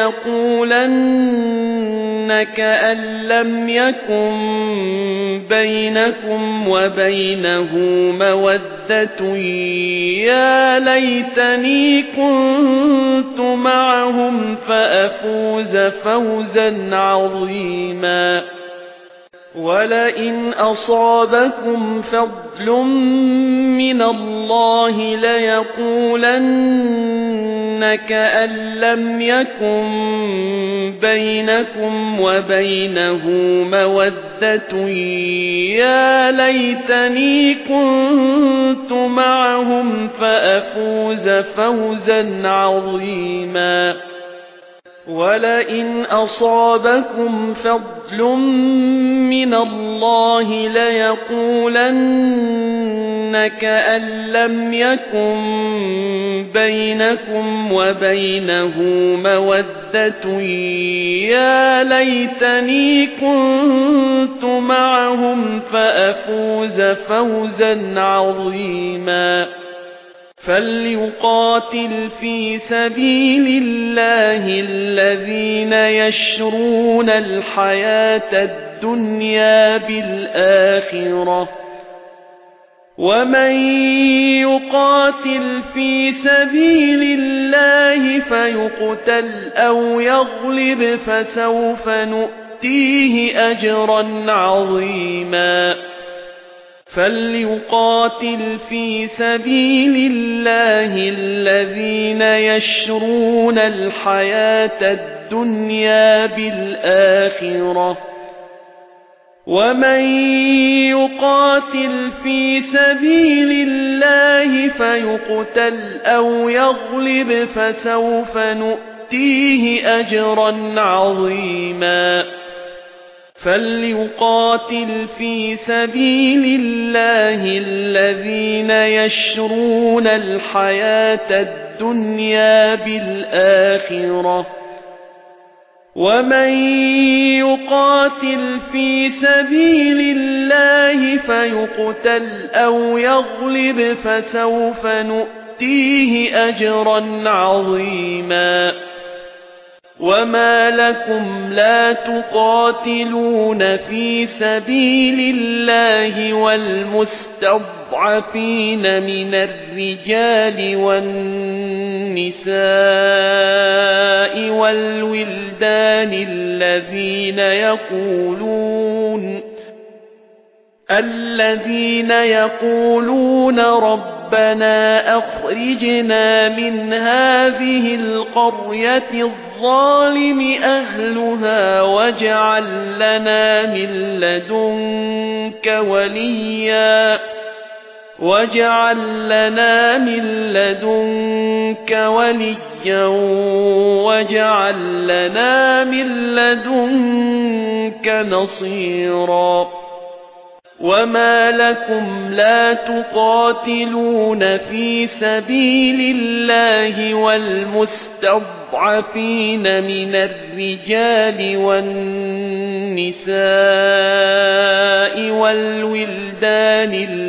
لَيَقُولَنَّ كَأَن لَّمْ يَكُن بَيْنَكُمْ وَبَيْنَهُ مَوَدَّةٌ يَا لَيْتَنِي كُنتُ مَعَهُمْ فَأَفُوزَ فَوْزًا عَظِيمًا وَلَئِنْ أَصَابَكُمْ فَضْلٌ مِّنَ اللَّهِ لَيَقُولَنَّ كَأَن لَّمْ يَكُن بَيْنَكُمْ وَبَيْنَهُ مَوَدَّةٌ يَا لَيْتَنِي كُنتُ مَعَهُمْ فَأَفُوزَ فَوْزًا عَظِيمًا وَلَئِنْ أَصَابَكُمْ فَضْلٌ مِّنَ اللَّهِ لَيَقُولَنَّ كَأَن لَّمْ يَكُن بَيْنَكُمْ وَبَيْنَهُ مَوَدَّةٌ يَا لَيْتَنِي كُنتُ مَعَهُمْ فَأَفُوزَ فَوْزًا عَظِيمًا فَلْيُقَاتِلْ فِي سَبِيلِ اللَّهِ الَّذِينَ يَشْرُونَ الْحَيَاةَ الدُّنْيَا بِالْآخِرَةِ وَمَن يُقَاتِلْ فِي سَبِيلِ اللَّهِ فَيُقْتَلْ أَوْ يَغْلِبْ فَسَوْفَ نُؤْتِيهِ أَجْرًا عَظِيمًا فَلْيُقَاتِلْ فِي سَبِيلِ اللَّهِ الَّذِينَ يَشْرُونَ الْحَيَاةَ الدنيا بالآخرة ومن يقاتل في سبيل الله فيقتل أو يغلب فسوف نؤتيه أجرا عظيما فليقاتل في سبيل الله الذين يشرون الحياة الدنيا بالآخرة ومن يقاتل في سبيل الله فيقتل أو يغلب فسوف نؤتيه أجرا عظيما وما لكم لا تقاتلون في سبيل الله والمستضعفين من الرجال والنساء والولدان الذين يقولون ربنا أخرجنا من هذه القرية الظالم أهلها واجعل لنا من لدنك وليا واجعل لنا من لدنك نصيرا وما لكم لا تقاتلون في سبيل الله والمستضعفين من الرجال والنساء والولدان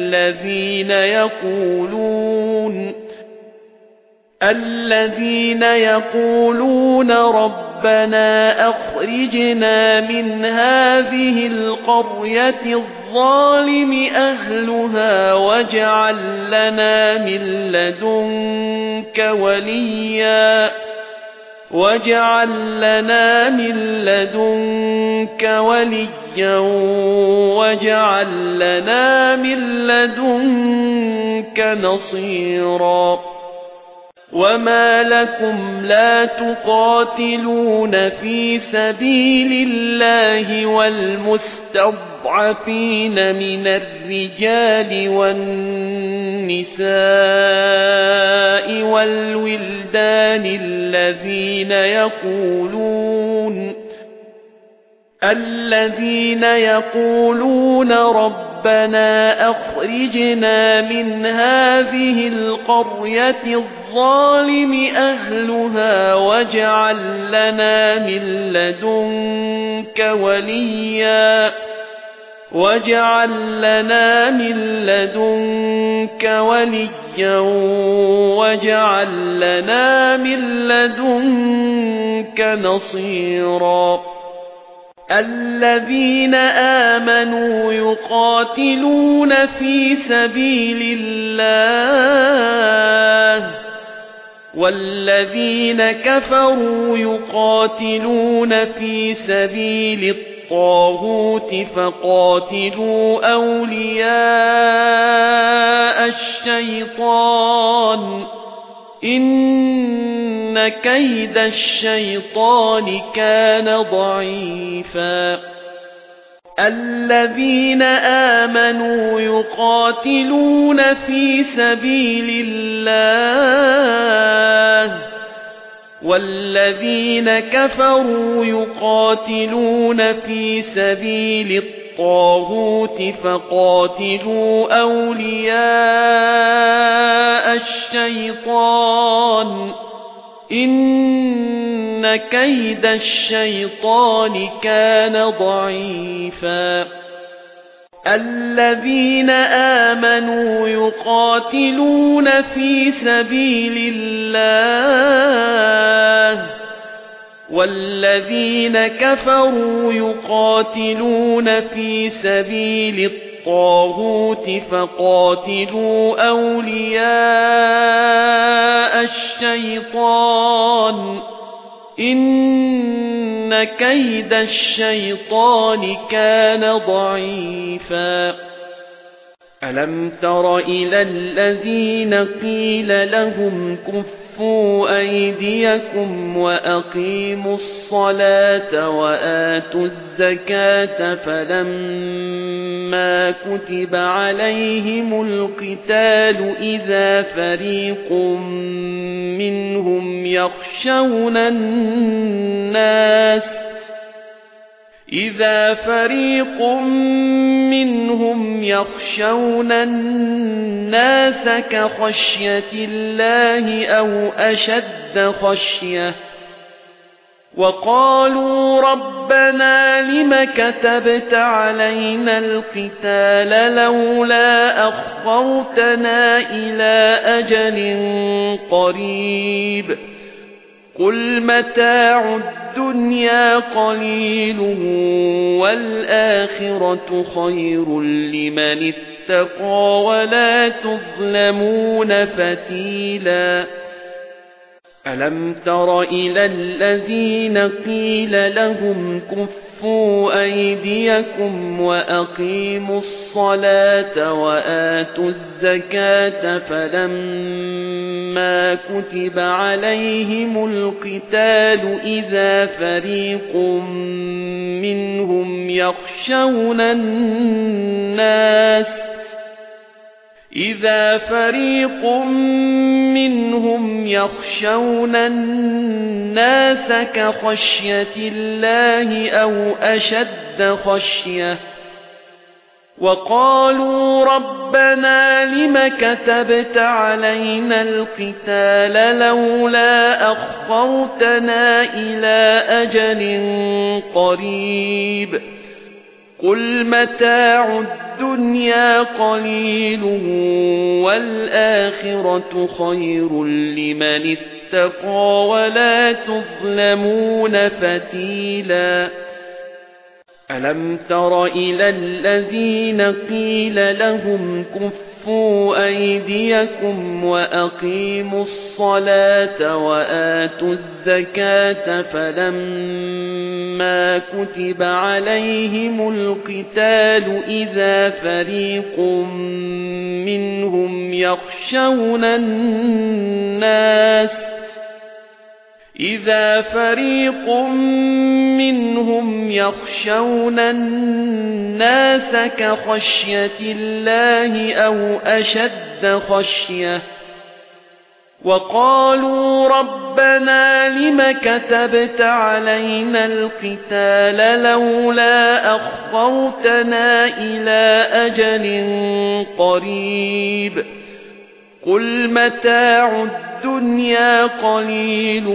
الذين يقولون ربنا أخرجنا من هذه القرية الظالم أهلها واجعل لنا من لدنك وليا واجعل لنا من لدنك نصيرا وما لكم لا تقاتلون في سبيل الله والمستضعفين من الرجال والنساء والولدان الذين يقولون ربنا أخرجنا من هذه القرية الظالم أهلها واجعل لنا من لدنك وليا واجعل لنا من لدنك نصيرا الذين آمنوا يقاتلون في سبيل الله والذين كفروا يقاتلون في سبيل الطاغوت فقاتلوا أولياء الشيطان إن كيد الشيطان كان ضعيفا الذين آمنوا يقاتلون في سبيل الله والذين كفروا يقاتلون في سبيل الطاغوت فقاتلوا أولياء الشيطان إن كيد الشيطان كان ضعيفا الذين آمنوا يقاتلون في سبيل الله والذين كفروا يقاتلون في سبيل الطاغوت فقاتلوا أولياء الشيطان إن كيد الشيطان كان ضعيفا ألم تر إلى الذين قيل لهم كفوا كفوا أيديكم وأقيموا الصلاة وآتوا الزكاة فلما كتب عليهم القتال إذا فريق منهم يخشون الناس كخشية الله أو أشد خشية وقالوا ربنا لم كتبت علينا القتال لولا أخرتنا إلى أجل قريب قل متاع الدنيا قليل والآخرة خير لمن اتقى ولا تظلمون فتيلا ألم تر إلى الذين قيل لهم كفوا أيديكم وأقيموا الصلاة وآتوا الزكاة فلما كتب عليهم القتال إذا فريق منهم يخشون الناس كخشية الله أو أشد خشية وقالوا ربنا لم كتبت علينا القتال لولا أخرتنا إلى أجل قريب قل متاع الدنيا قليل والآخرة خير لمن اتقى ولا تظلمون فتيلا ألم تر إلى الذين قيل لهم كفوا أيديكم وأقيموا الصلاة وآتوا الزكاة فلما كتب عليهم القتال إذا فريق منهم يخشون الناس كخشية الله أو أشد خشية وقالوا ربنا لم كتبت علينا القتال لولا أخرتنا إلى أجل قريب قل متاع الدنيا قليل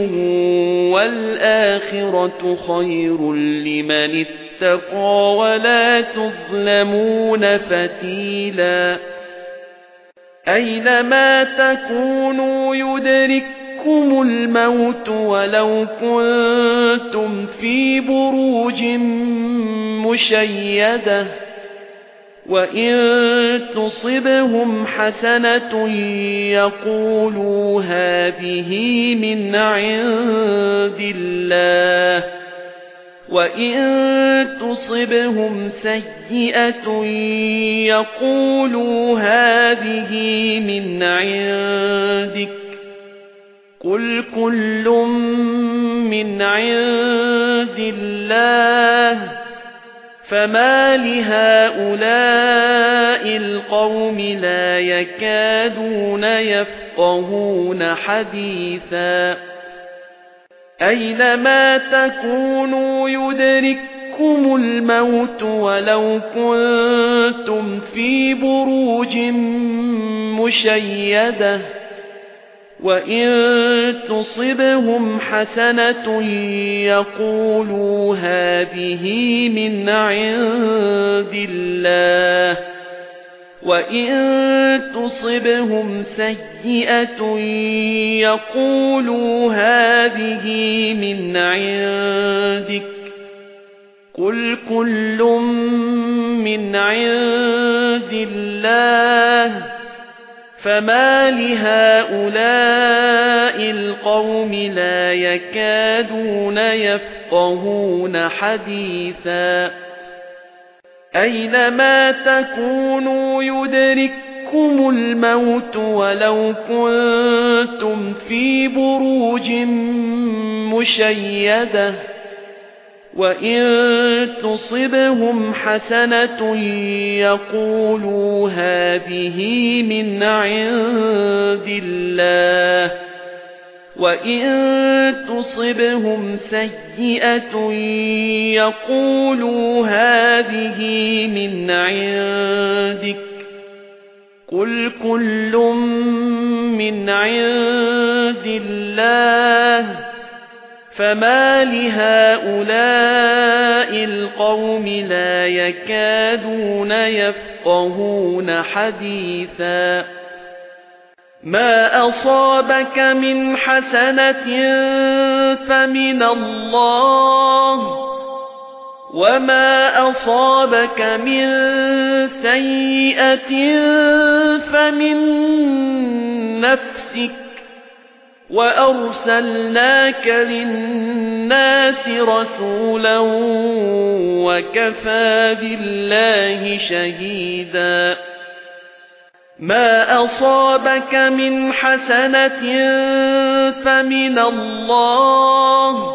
والآخرة خير لمن اتقى ولا تظلمون فتيلا أينما تكونوا يدرككم الموت ولو كنتم في بروج مشيدة وإن تصبهم حسنة يقولوا هذه من عند الله وإن تصبهم سيئة يقولوا هذه من عندك قل كل من عند الله فما لهؤلاء القوم لا يكادون يفقهون حديثا أينما تكونوا يدرككم الموت ولو كنتم في بروج مشيدة وإن تصبهم حسنة يقولوا هذه من عند الله وإن تصبهم سيئة يقولوا هذه من عندك قل كل من عند الله فما لهؤلاء القوم لا يكادون يفقهون حديثا أينما تكونوا يدرككم يُدْرِككُمُ الْمَوْتُ وَلَوْ كُنتُمْ فِي بُرُوجٍ مُشَيَّدَةٍ وَإِن تُصِبْهُمْ حَسَنَةٌ يَقُولُوا هَٰذِهِ مِنْ عِندِ اللَّهِ وَإِن تُصِبْهُمْ سَيِّئَةٌ يَقُولُوا هَٰذِهِ مِنْ عِندِكَ قُلْ كُلٌّ مِّنْ عِندِ اللَّهِ فَمَا لِهَٰؤُلَاءِ الْقَوْمِ لَا يَكَادُونَ يَفْقَهُونَ حَدِيثًا مَا أَصَابَكَ مِنْ حَسَنَةٍ فَمِنَ اللَّهِ وَمَا أَصَابَكَ مِنْ سَيِّئَةٍ فَمِنْ نَفْسِكَ وَأَرْسَلْنَاكَ لِلنَّاسِ رَسُولًا وَكَفَى بِاللَّهِ شَهِيدًا مَا أَصَابَكَ مِنْ حَسَنَةٍ فَمِنَ اللَّهِ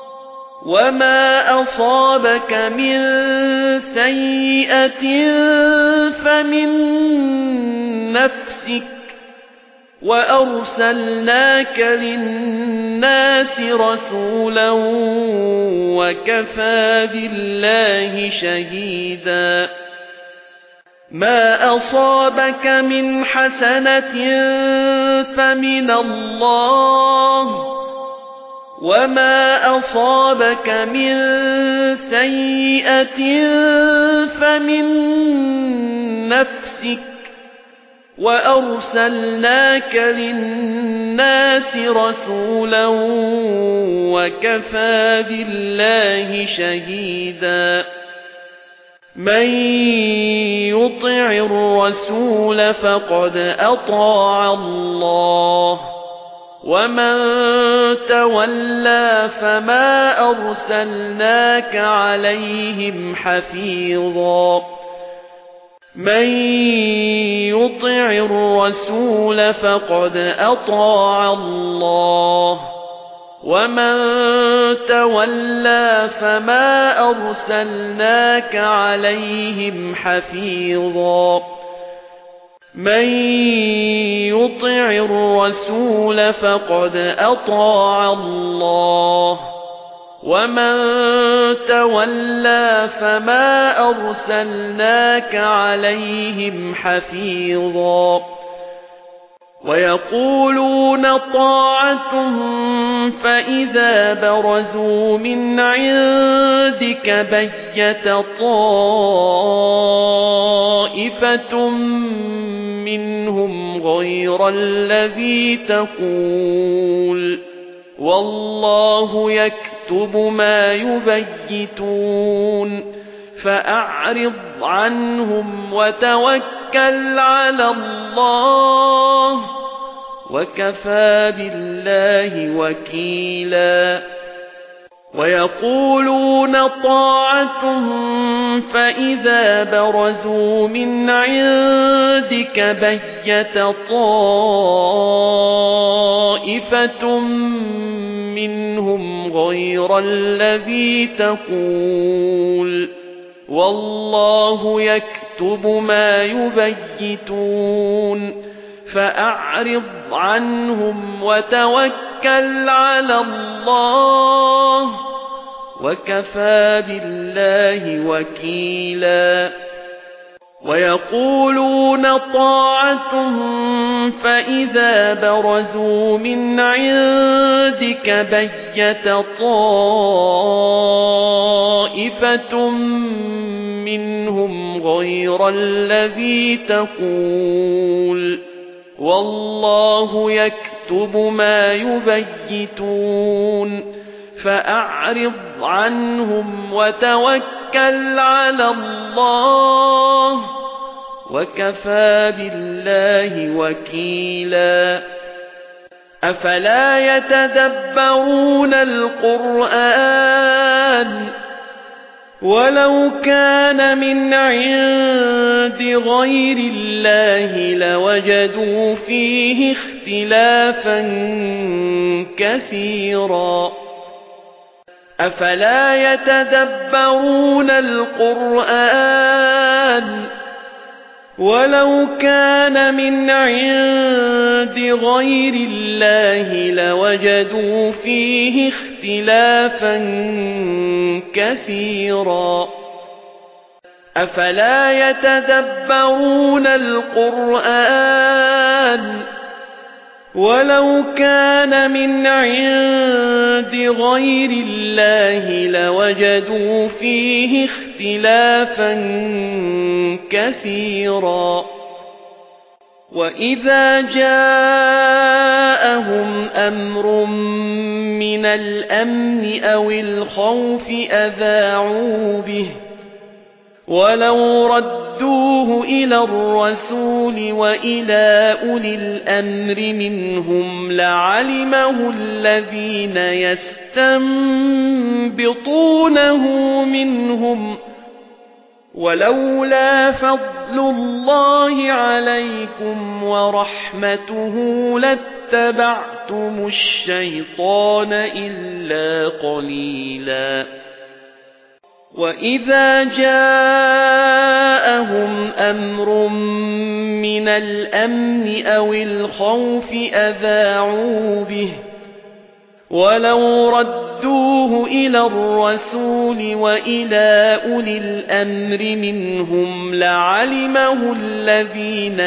وَمَا أَصَابَكَ مِنْ سَيِّئَةٍ فَمِنْ نَفْسِكَ وَأَرْسَلْنَاكَ لِلنَّاسِ رَسُولًا وَكَفَى بِاللَّهِ شَهِيدًا مَا أَصَابَكَ مِنْ حَسَنَةٍ فَمِنَ اللَّهِ وَمَا أَصَابَكَ مِنْ سَيِّئَةٍ فَمِنْ نَفْسِكَ وَأَرْسَلْنَاكَ لِلنَّاسِ رَسُولًا وَكَفَى بِاللَّهِ شَهِيدًا مَن يُطِعِ الرَّسُولَ فَقَدْ أَطَاعَ اللَّهَ وَمَن تَوَلَّىٰ فَمَا أَرْسَلْنَاكَ عَلَيْهِمْ حَفِيظًا مَن يُطِعِ الرَّسُولَ فَقَدْ أَطَاعَ اللَّهَ وَمَن تَوَلَّىٰ فَمَا أَرْسَلْنَاكَ عَلَيْهِمْ حَفِيظًا مَن يُطِعِ الرَّسُولَ فَقَدْ أَطَاعَ اللَّهَ وَمَن تَوَلَّىٰ فَمَا أَرْسَلْنَاكَ عَلَيْهِمْ حَفِيظًا وَيَقُولُونَ طَاعَةٌ فَإِذَا بَرَزُوا مِنْ عِندِكَ بَيَّتَ طَائِفَةٌ مِّنْهُمْ غَيْرَ الَّذِي تَقُولُ وَاللَّهُ يَكْتُبُ مَا يُبَيِّتُونَ فَأَعْرِضْ عَنْهُمْ وَتَوَكَّلْ عَلَى اللَّهِ وَكَفَى بِاللَّهِ وَكِيلًا وَيَقُولُونَ طَاعَةٌ فَإِذَا بَرَزُوا مِنْ عِندِكَ بَيَّتَ طَائِفَةٌ مِّنْهُمْ غَيْرَ الَّذِي تَقُولُ وَاللَّهُ يَكْتُبُ مَا يُبَيِّتُونَ فَأَعْرِضْ عَنْهُمْ وَتَوَكَّلْ عَلَى اللَّهِ وَكَفَى بِاللَّهِ وَكِيلًا وَيَقُولُونَ طَاعَةٌ فَإِذَا بَرَزُوا مِنْ عِندِكَ بَيَّتَ طَائِفَةٌ مِّنْهُمْ غَيْرَ الَّذِي تَقُولُ وَاللَّهُ يَكْتُبُ مَا يُبَيِّتُونَ فَأَعْرِضْ عَنْهُمْ وَتَوَكَّلْ عَلَى اللَّهِ وَكَفَى بِاللَّهِ وَكِيلًا أَفَلَا يَتَدَبَّرُونَ الْقُرْآنَ وَلَوْ كَانَ مِنْ عِندِ غَيْرِ اللَّهِ لَوَجَدُوا فِيهِ اخْتِلَافًا كَثِيرًا أَفَلَا يَتَدَبَّرُونَ الْقُرْآنَ وَلَوْ كَانَ مِنْ عِندِ غَيْرِ اللَّهِ لَوَجَدُوا فِيهِ اخْتِلَافًا كَثِيرًا أَفَلَا يَتَدَبَّرُونَ الْقُرْآنَ وَلَوْ كَانَ مِنْ عِندِ غَيْرِ اللَّهِ لَوَجَدُوا فِيهِ اخْتِلَافًا كَثِيرًا وَإِذَا جَاءَهُمْ أَمْرٌ مِنَ الْأَمْنِ أَوِ الْخَوْفِ أَذَاعُوا بِهِ وَلَوْ رَدُّوهُ إِلَى الرَّسُولِ وَإِلَى أُولِي الْأَمْرِ مِنْهُمْ لَعَلِمَهُ الَّذِينَ يَسْتَنبِطُونَهُ مِنْهُمْ وَلَوْلَا فَضْلُ اللَّهِ عَلَيْكُمْ وَرَحْمَتُهُ لَاتَّبَعْتُمُ الشَّيْطَانَ إِلَّا قَلِيلًا وَإِذَا جَاءَهُمْ أَمْرٌ مِنَ الْأَمْنِ أَوِ الْخَوْفِ أَذَاعُوا بِهِ وَلَوْ رَدُّوهُ إِلَى الرَّسُولِ وَإِلَى أُولِي الْأَمْرِ مِنْهُمْ لَعَلِمَهُ الَّذِينَ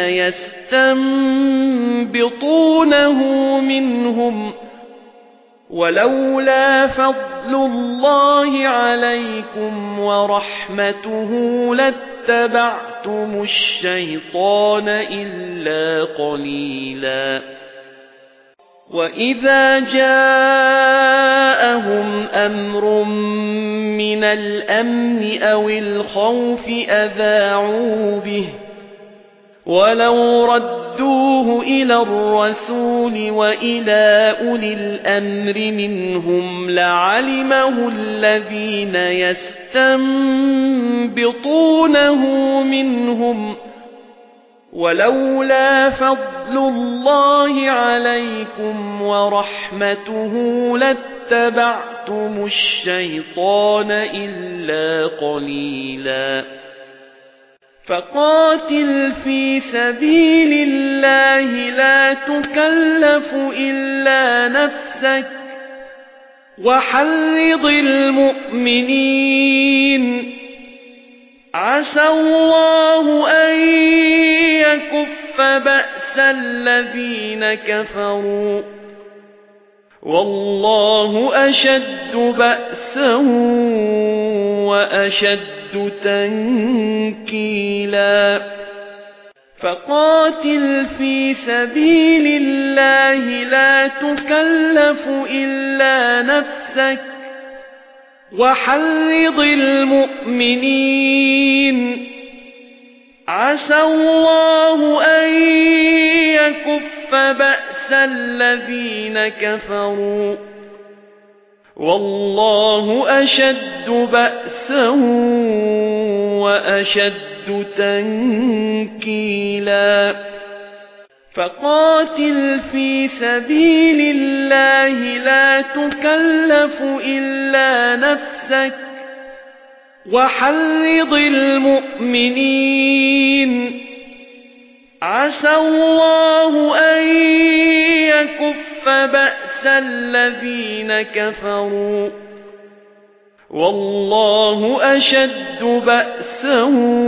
يَسْتَنبِطُونَهُ مِنْهُمْ وَلَوْلَا فَضْلُ اللَّهِ عَلَيْكُمْ وَرَحْمَتُهُ لَاتَّبَعْتُمُ الشَّيْطَانَ إِلَّا قَلِيلًا وَإِذَا جَاءَهُمْ أَمْرٌ مِنَ الْأَمْنِ أَوِ الْخَوْفِ أَذَاعُوا بِهِ وَلَوْ رَدُّوهُ إِلَى الرَّسُولِ وَإِلَى أُولِي الْأَمْرِ مِنْهُمْ لَعَلِمَهُ الَّذِينَ يَسْتَنبِطُونَهُ مِنْهُمْ وَلَوْلَا فَضْلُ اللَّهِ عَلَيْكُمْ وَرَحْمَتُهُ لَاتَّبَعْتُمُ الشَّيْطَانَ إِلَّا قَلِيلًا فَقَاتِلْ فِي سَبِيلِ اللَّهِ لَا تُكَلَّفُ إِلَّا نَفْسَكَ وَحَرِّضِ الْمُؤْمِنِينَ عَسَى اللَّهُ أَن يَكُفَّ بَأْسَ الَّذِينَ كَفَرُوا وَاللَّهُ أَشَدُّ بَأْسًا وَأَشَدُّ تَنكِيلًا فَقَاتِلْ فِي سَبِيلِ اللَّهِ لَا تُكَلَّفُ إِلَّا نَفْسَكَ وَحَرِّضِ الْمُؤْمِنِينَ عَسَى اللَّهُ أَن يَكُفَّ بَأْسَ الَّذِينَ كَفَرُوا وَاللَّهُ أَشَدُّ بَأْسًا وَأَشَدُّ تَنكِيلًا فَقَاتِلْ فِي سَبِيلِ اللَّهِ لَا تُكَلَّفُ إِلَّا نَفْسَكَ وَحَرِّضِ الْمُؤْمِنِينَ عَسَى اللَّهُ أَن يَكُفَّ بَأْسَ الَّذِينَ كَفَرُوا وَاللَّهُ أَشَدُّ بَأْسًا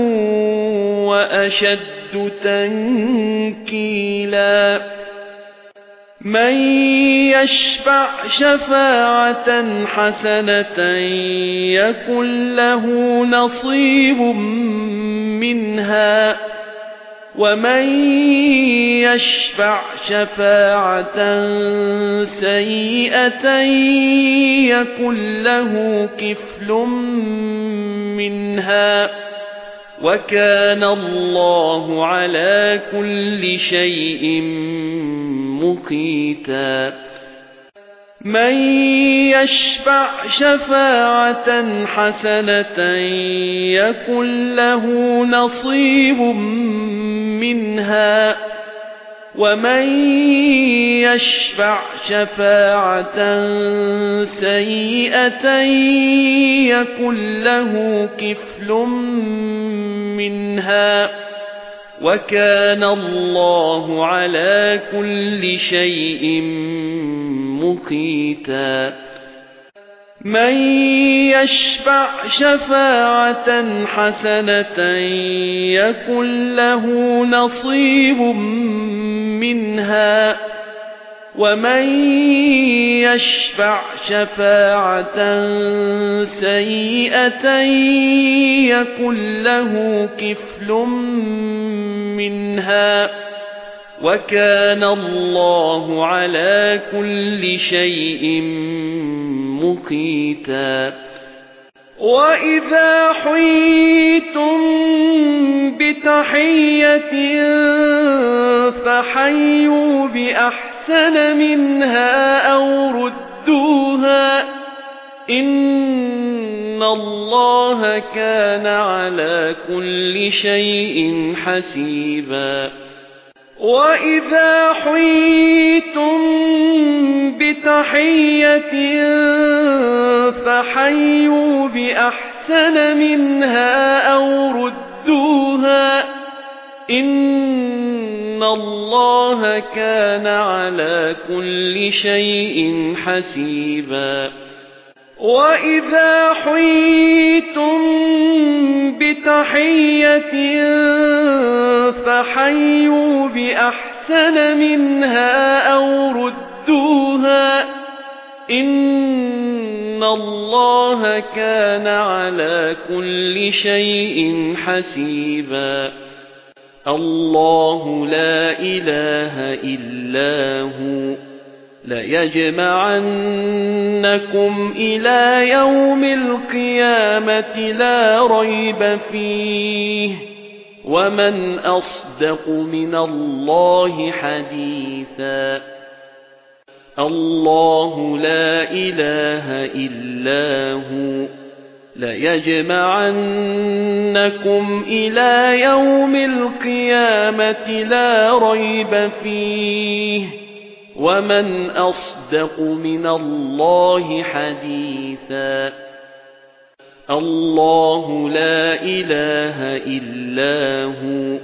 وَأَشَدُّ تَنكِيلًا مَن يَشْفَعْ شَفَاعَةً حَسَنَةً يَكُن لَّهُ نَصِيبٌ مِنْهَا وَمَن يَشْفَعْ شَفَاعَةً سَيِّئَةً يَكُن لَّهُ كِفْلٌ مِنْهَا وَكَانَ اللَّهُ عَلَى كُلِّ شَيْءٍ مُقِيتًا من يشفع شفاعة حسنة يكن له نصيب منها ومن يشفع شفاعة سيئة يكن له كفل منها وكان الله على كل شيء مقيتا من يشفع شفاعة حسنة يكن له نصيب منها ومن يشفع شفاعة سيئة يكن له كفل منها وكان الله على كل شيء مقيتا وإذا حييتم بتحية فحيوا بأحسن منها أو ردوها إن الله كان على كل شيء حسيبا وإذا حييتم بتحية فحيوا بأحسن منها أو ردوها إن الله كان على كل شيء حسيبا وإذا حييتم بتحية فحيوا بأحسن منها أو ردوها إن الله كان على كل شيء حسيبا الله لا إله إلا هو ليجمعنكم إلى يوم القيامة لا ريب فيه ومن أصدق من الله حديثا الله لا إله إلا هو ليجمعنكم إلى يوم القيامة لا ريب فيه ومن أصدق من الله حديثا الله لا إله إلا هو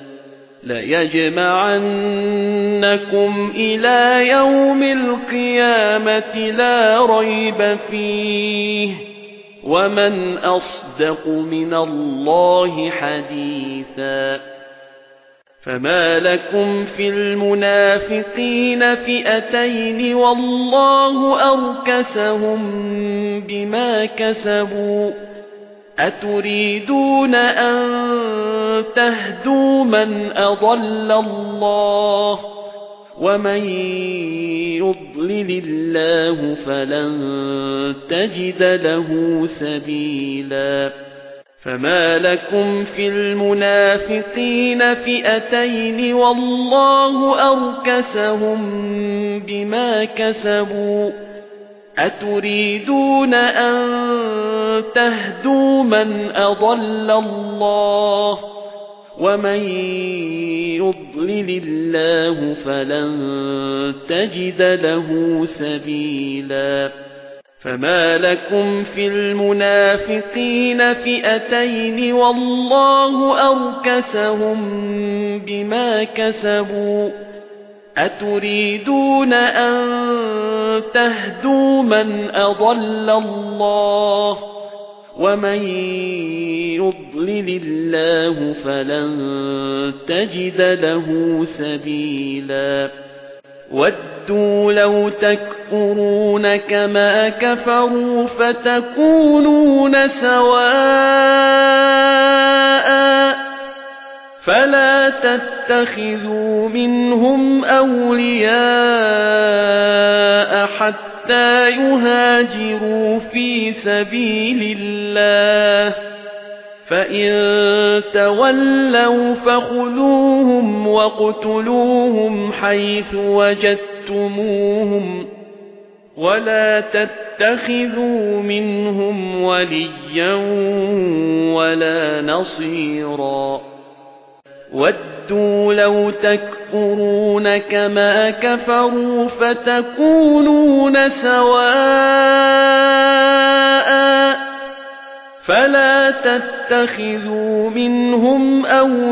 ليجمعنكم إلى يوم القيامة لا ريب فيه ومن أصدق من الله حديثا فما لكم في المنافقين فئتين والله أركسهم بما كسبوا أتريدون أن تهدوا من أضل الله ومن يضلل الله فلن تجد له سبيلا فما لكم في المنافقين فئتين والله أركسهم بما كسبوا أتريدون أن تهدوا من أضل الله ومن يضلل الله فلن تجد له سبيلا فما لكم في المنافقين فئتين والله أركسهم بما كسبوا أتريدون أن تهدوا من أضل الله ومن يضلل الله فلن تجد له سبيلا ودوا لو تكفرون كما كفروا فتكونون سواء فلا تتخذوا منهم أولياء حتى يهاجروا في سبيل الله فإن تولوا فخذوهم واقتلوهم حيث وجدتموهم ولا تتخذوا منهم وليا ولا نصيرا ودوا لو تكفرون كما كفروا فتكونون سواء فلا تتخذوا منهم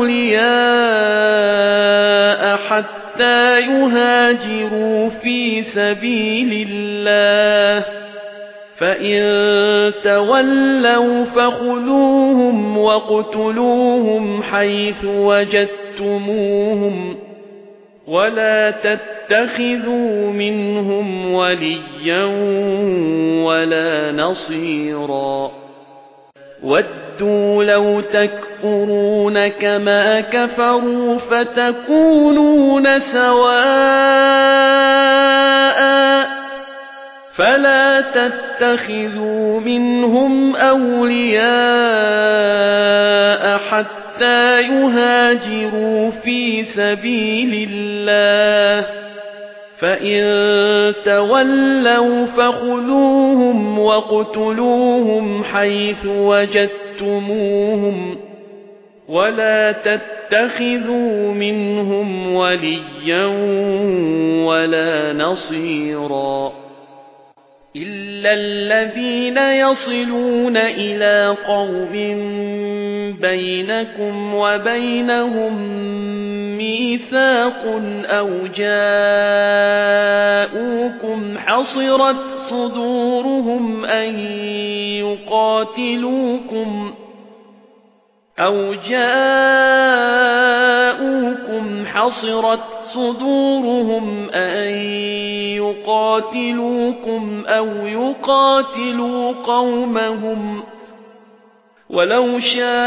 أولياء حتى يهاجروا في سبيل الله فإن تولوا فخذوهم واقتلوهم حيث وجدتموهم ولا تتخذوا منهم وليا ولا نصيرا ودوا لو تكفرون كما كفروا فتكونون سواء فلا تتخذوا منهم أولياء حتى يهاجروا في سبيل الله فإن تولوا فخذوهم واقتلوهم حيث وجدتموهم ولا تتخذوا منهم وليا ولا نصيرا إلا الذين يصلون إلى قوم بينكم وبينهم ميثاق أو جاءوكم حصرت صدورهم أن يقاتلوكم أو يقاتلوا قومهم ولو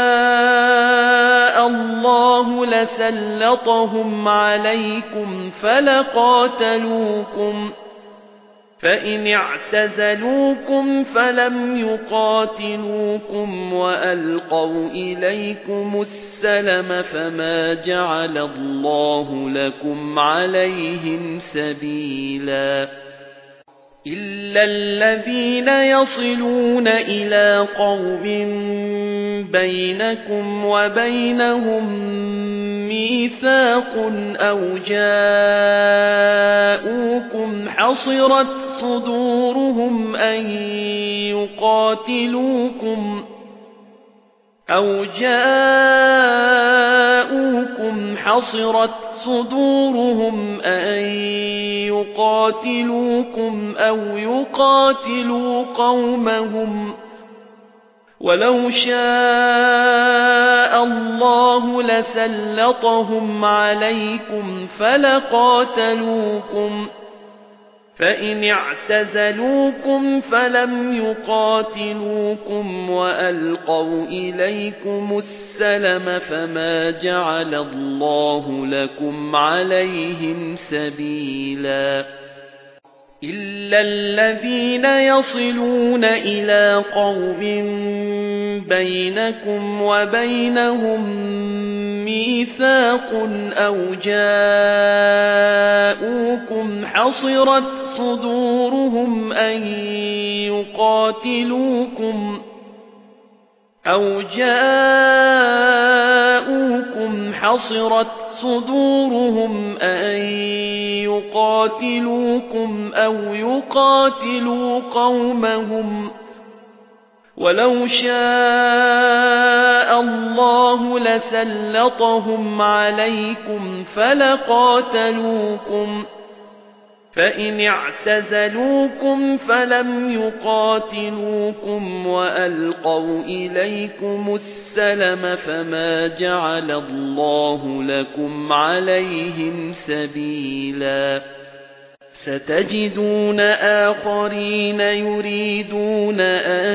شاء الله لسلطهم عليكم فلقاتلوكم فإن اعتزلوكم فلم يقاتلوكم وألقوا إليكم السلم فما جعل الله لكم عليهم سبيلا إلا الذين يصلون إلى قوم بينكم وبينهم ميثاق أو جاءوكم حصرت صدورهم أن يقاتلوكم أو يقاتلوا قومهم ولو شاء الله لسلطهم عليكم فلقاتلوكم فإن اعتزلوكم فلم يقاتلوكم وألقوا إليكم السلم فما جعل الله لكم عليهم سبيلا إلا الذين يصلون إلى قوم بينكم وبينهم ميثاق أو جاءوكم حصرت صدورهم أن يقاتلوكم أو يقاتلوا قومهم ولو شاء الله لسلطهم عليكم فلقاتلوكم فإن اعتزلوكم فلم يقاتلوكم وألقوا إليكم السلم فما جعل الله لكم عليهم سبيلا ستجدون آخرين يريدون أن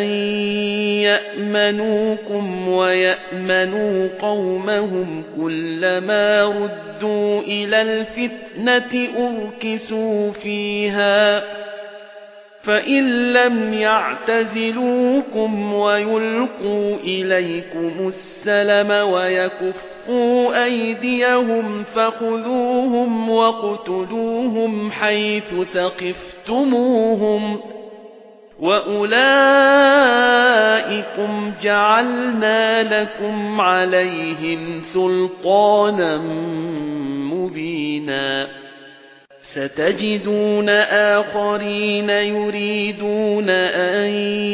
يأمنوكم ويأمنوا قومهم كلما ردوا إلى الفتنة أركسوا فيها فإن لم يعتزلوكم ويلقوا إليكم السلم ويكفوا أيديهم فخذوهم واقتلوهم حيث ثقفتموهم ثقفتموهم وأولئكم جعلنا لكم عليهم سلطانا مبينا ستجدون آخرين يريدون أن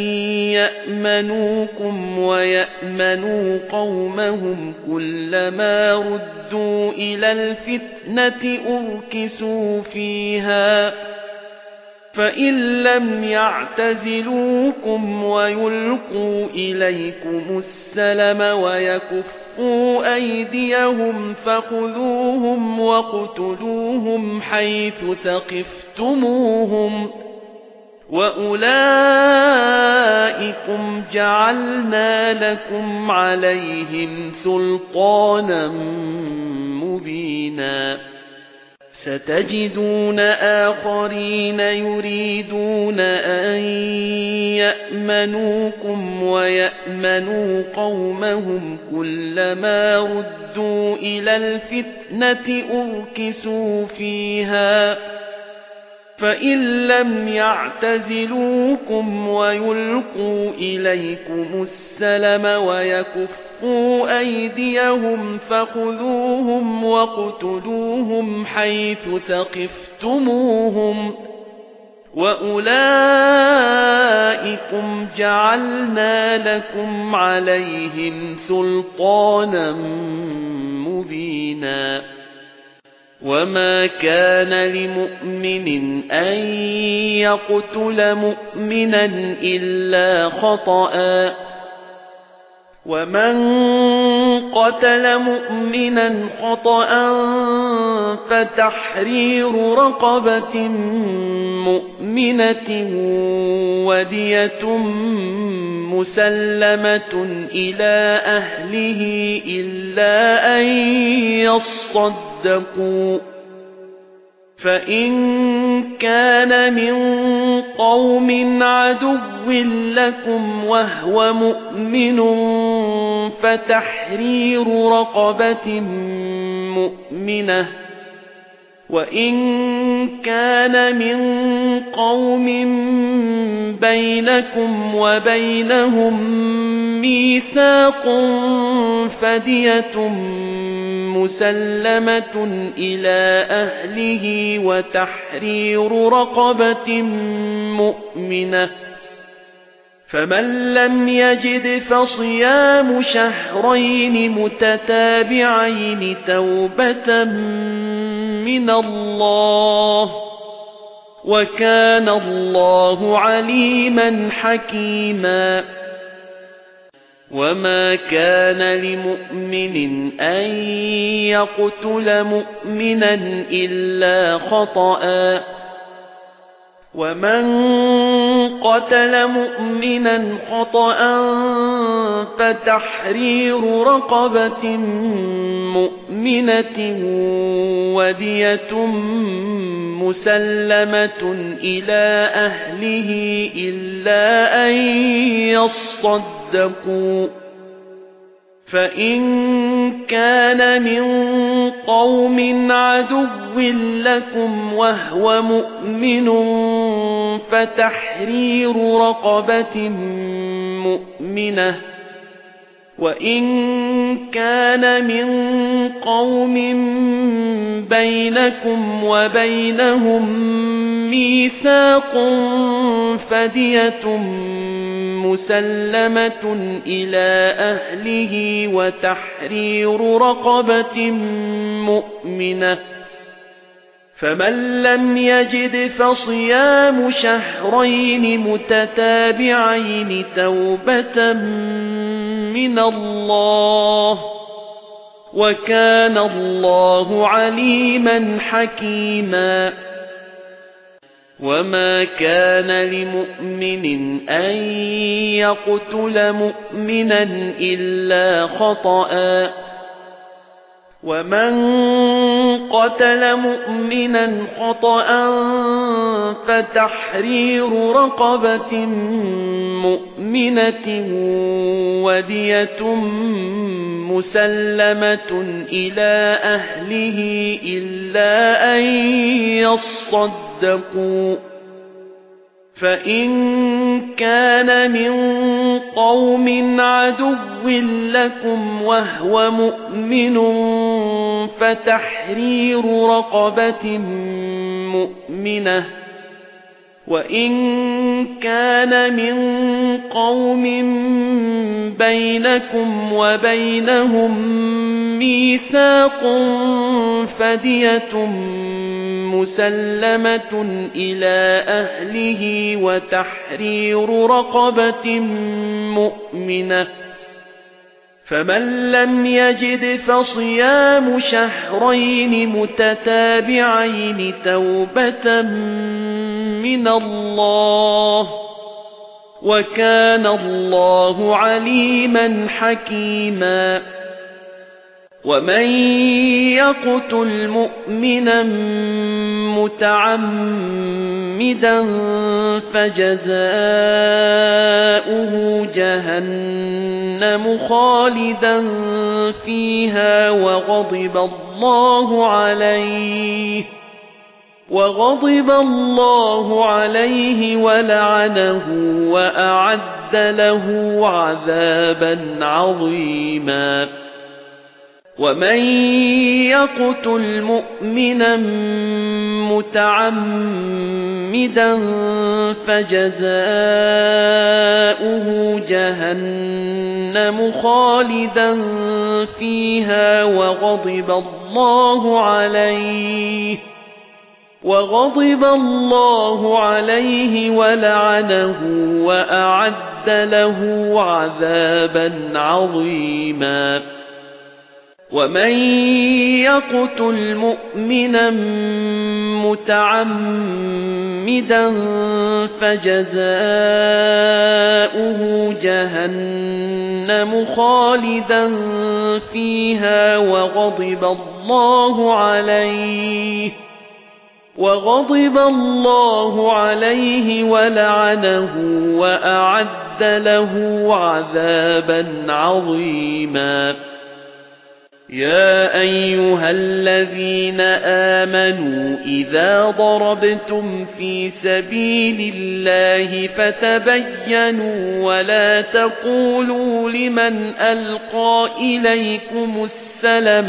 يأمنوكم ويأمنوا قومهم كلما ردوا إلى الفتنة أركسوا فيها فإن لم يعتزلوكم ويلقوا إليكم السلم ويكفوا أيديهم فخذوهم واقتلوهم حيث ثقفتموهم وأولئكم جعلنا لكم عليهم سلطانا مبينا ستجدون آخرين يريدون أن يأمنوكم ويأمنوا قومهم كلما ردوا إلى الفتنة أركسوا فيها فإن لم يعتزلوكم ويلقوا إليكم السلم ويكفوا أيديهم فخذوهم واقتلوهم حيث ثقفتموهم وأولئكم جعلنا لكم عليهم سلطانا مبينا وما كان لمؤمن أن يقتل مؤمنا إلا خطأ ومن قتل مؤمنا خطأ فتحرير رقبة مؤمنة ودية مسلمة إلى أهله إلا أن يصدقوا فإن كان من قوم عدو لكم وهو مؤمن فتحرير رقبة مؤمنة وإن كان من قوم بينكم وبينهم ميثاق فدية مسلمة إلى أهله وتحرير رقبة مؤمنة فمن لم يجد فصيام شهرين متتابعين توبة من الله وكان الله عليما حكيما وما كان لمؤمن أن يقتل مؤمنا إلا خطأ ومن قتل مؤمنا خطأ فتحرير رقبة مؤمنة ودية مسلمة إلى أهله إلا أن يصدقوا فإن كان من قوم عدو لكم وهو مؤمن فتحرير رقبة مؤمنة وإن كان من قوم بينكم وبينهم ميثاق فدية مسلمة إلى أهله إلا أن يصدقوا فإن كان من قوم عدو لكم وهو مؤمن فتحرير رقبة مؤمنة وإن كان من قوم بينكم وبينهم ميثاق فدية مسلمة إلى أهله إلا أن يصدقوا فإن كان من قوم عدو لكم وهو مؤمن فتحرير رقبة مؤمنة وإن كان من قوم بينكم وبينهم ميثاق فدية مسلمة إلى أهله وتحرير رقبة مؤمنة فمن لم يجد فصيام شهرين متتابعين توبة من الله وكان الله عليما حكيما وما كان لمؤمن أن يقتل مؤمنا إلا خطأ ومن قتل مؤمنا خطأ فتحرير رقبة مؤمنة ودية مسلمة إلى أهله إلا أن يصدقوا فإن كان من قوم عدو لكم وهو مؤمن فتحرير رقبة مؤمنة، وإن كان من قوم بينكم وبينهم ميثاق فدية مسلمة إلى أهله وتحرير رقبة مؤمنة، فمن لم يجد فصيام شهرين متتابعين توبة من الله، وكان الله عليما حكيما. ومن يقتل مؤمنا متعمدا فجزاؤه جهنم خالدا فيها وغضب الله عليه ولعنه وأعد له عذابا عظيما. ومن يقتل مؤمنا متعمدا فجزاؤه جهنم خالدا فيها وغضب الله عليه ولعنه وأعد له عذابا عظيما. ومن يقتل مؤمنا متعمدا فجزاؤه جهنم خالدا فيها وغضب الله عليه ولعنه وأعد له عذابا عظيما. يا أيها الذين آمنوا إذا ضربتم في سبيل الله فتبينوا ولا تقولوا لمن ألقى إليكم السلم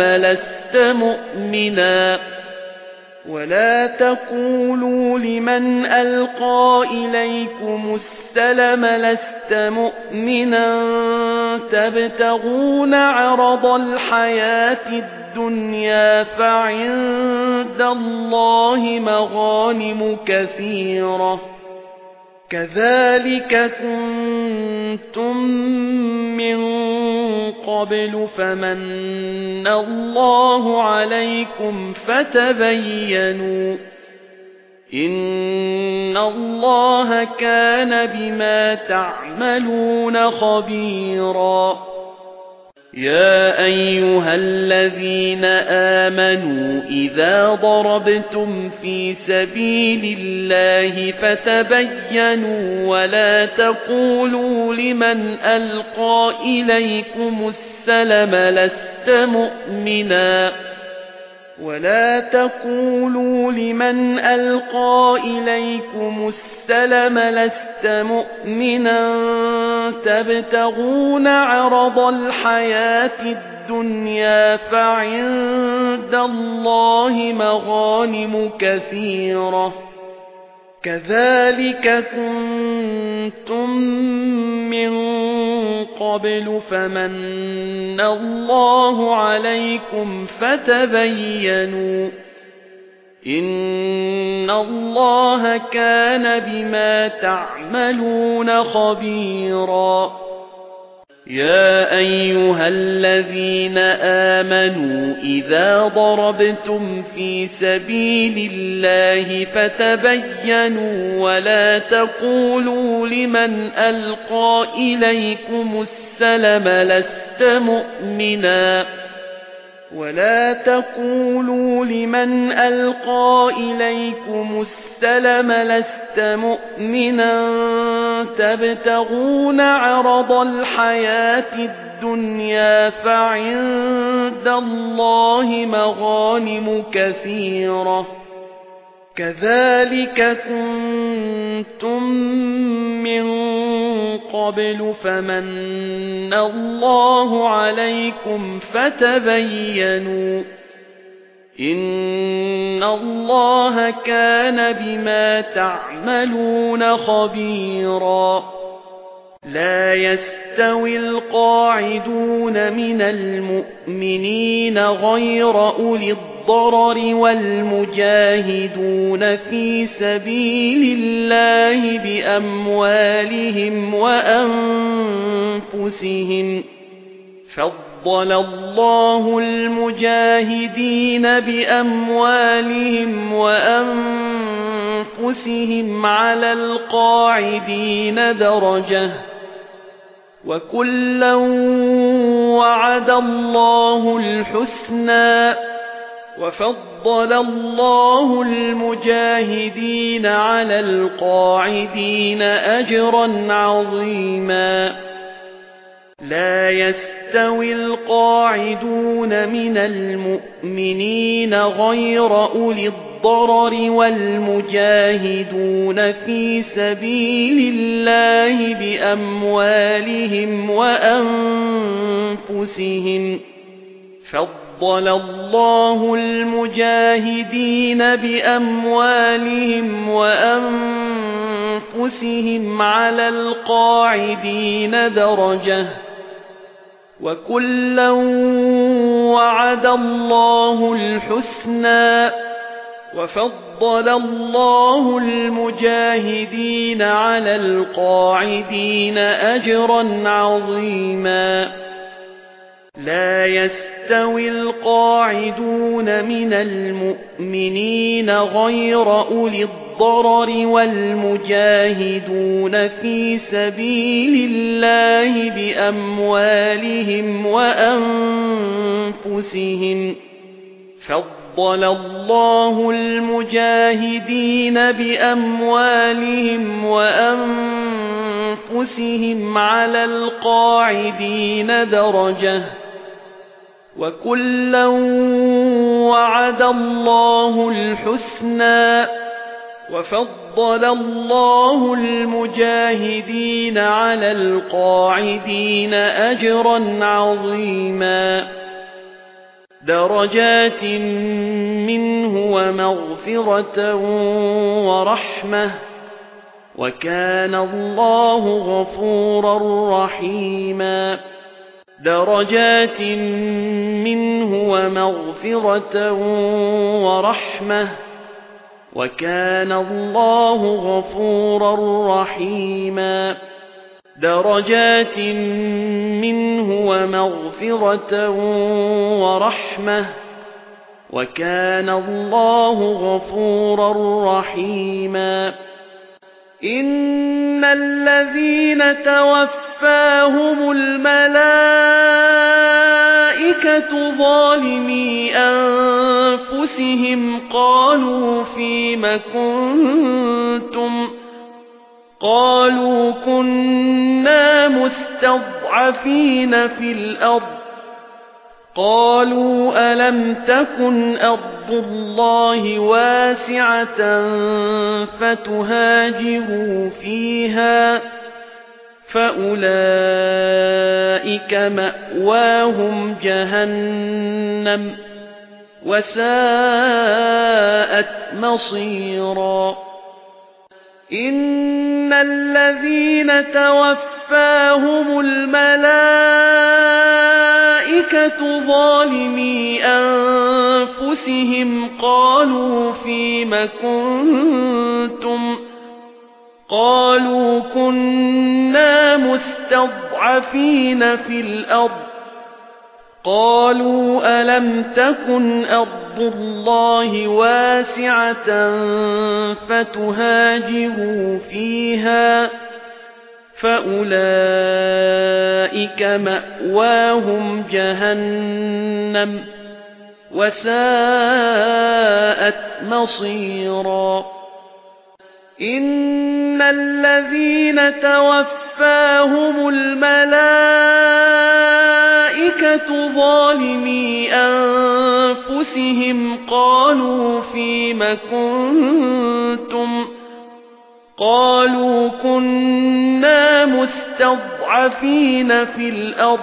لست مؤمنا تبتغون عرض الحياة الدنيا فعند الله مغانم كثيرة كذلك كنتم من قبل فمن الله عليكم فتبينوا إن الله كان بما تعملون خبيرا. يا أيها الذين آمنوا إذا ضربتم في سبيل الله فتبينوا ولا تقولوا لمن ألقى إليكم السلم لست مؤمنا تبتغون عرض الحياة الدنيا فعند الله مغانم كثيرة كذلك كنتم من قبل فمن الله عليكم فتبينوا إن الله كان بما تعملون خبيرا. يا أيها الذين آمنوا إذا ضربتم في سبيل الله فتبينوا ولا تقولوا لمن ألقى إليكم السلم لست مؤمنا تبتغون عرض الحياة الدنيا فعند الله مغانم كثيرة كذلك كنتم من قبل فمن الله عليكم فتبينوا إن الله كان بما تعملون خبيرا لا يستوي القاعدون من المؤمنين غير أولي الضرر والمجاهدون في سبيل الله بأموالهم وأنفسهم فضل الله المجاهدين بأموالهم وأنفسهم على القاعدين درجة وكلا وعد الله الحسنى وفضل الله المجاهدين على القاعدين أجرا عظيما لا يستوي القاعدون من المؤمنين غير أولي الضرر والمجاهدون في سبيل الله بأموالهم وأنفسهم فضل الله المجاهدين بأموالهم وأنفسهم على القاعدين درجة وكلا وعد الله الحسنى وفضل الله المجاهدين على القاعدين أجرا عظيما لا يستوي القاعدون من المؤمنين غير أولي الضرر والمجاهدون في سبيل الله بأموالهم وأنفسهم فضل الله المجاهدين بأموالهم وأنفسهم على القاعدين درجة وكلا وعد الله الحسنى وفضل الله المجاهدين على القاعدين أجرا عظيما درجات منه ومغفرة ورحمة وكان الله غفورا رحيما درجات منه ومغفرة ورحمة وكان الله غفورا رحيما درجات منه ومغفرة ورحمة وكان الله غفورا رحيما إن الذين توفاهم الملائكة ظالمي أنفسهم قالوا فيم كنتم قالوا كنا مستضعفين في الأرض قالوا ألم تكن أرض الله واسعة فتهاجروا فيها فأولئك مأواهم جهنم وساءت مصيرا إن الذين توفاهم الملائكة ظالمي أنفسهم قالوا فيم كنتم قالوا كنا مستضعفين في الأرض قالوا ألم تكن أرض الله واسعة فتهاجروا فيها فأولئك مأواهم جهنم وساءت مصيرا إن الذين توفاهم الملائكة الْمَلَائِكَةُ ظَالِمِي أَنفُسِهِمْ قَالُوا فِيمَ كُنتُمْ قَالُوا كُنَّا مُسْتَضْعَفِينَ فِي الْأَرْضِ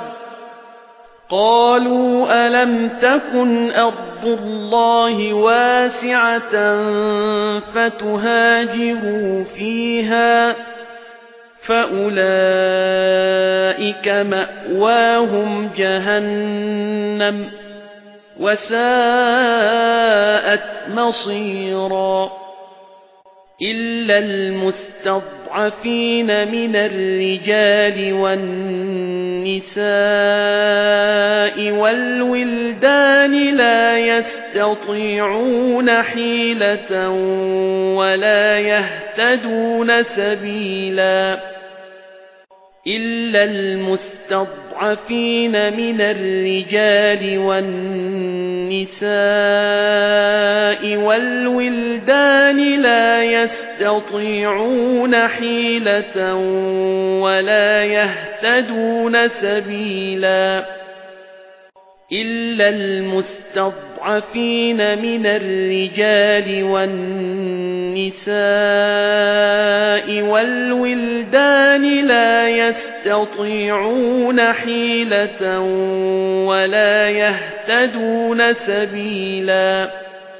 قَالُوا أَلَمْ تَكُنْ أَرْضُ اللَّهِ وَاسِعَةً فَتُهَاجِرُوا فِيهَا فَأُولَئِكَ مَأْوَاهُمْ جَهَنَّمُ وَسَاءَتْ مَصِيرًا إِلَّا الْمُسْتَضْعَفِينَ مِنَ الرِّجَالِ وَالنِّسَاءِ وَالْوِلْدَانِ لَا يَسْتَطِيعُونَ حِيلَةً وَلَا يَهْتَدُونَ سَبِيلًا إِلَّا الْمُسْتَضْعَفِينَ مِنَ الرِّجَالِ وَالنِّسَاءِ وَالْوِلْدَانِ لَا يَسْتَطِيعُونَ حِيلَةً وَلَا يَهْتَدُونَ سَبِيلًا إِلَّا الْمُسْتَضْعَفِينَ مِنَ الرِّجَالِ وَالنِّسَاءِ وَالْوِلْدَانِ لَا يَسْتَطِيعُونَ حِيلَةً وَلَا يَهْتَدُونَ سَبِيلًا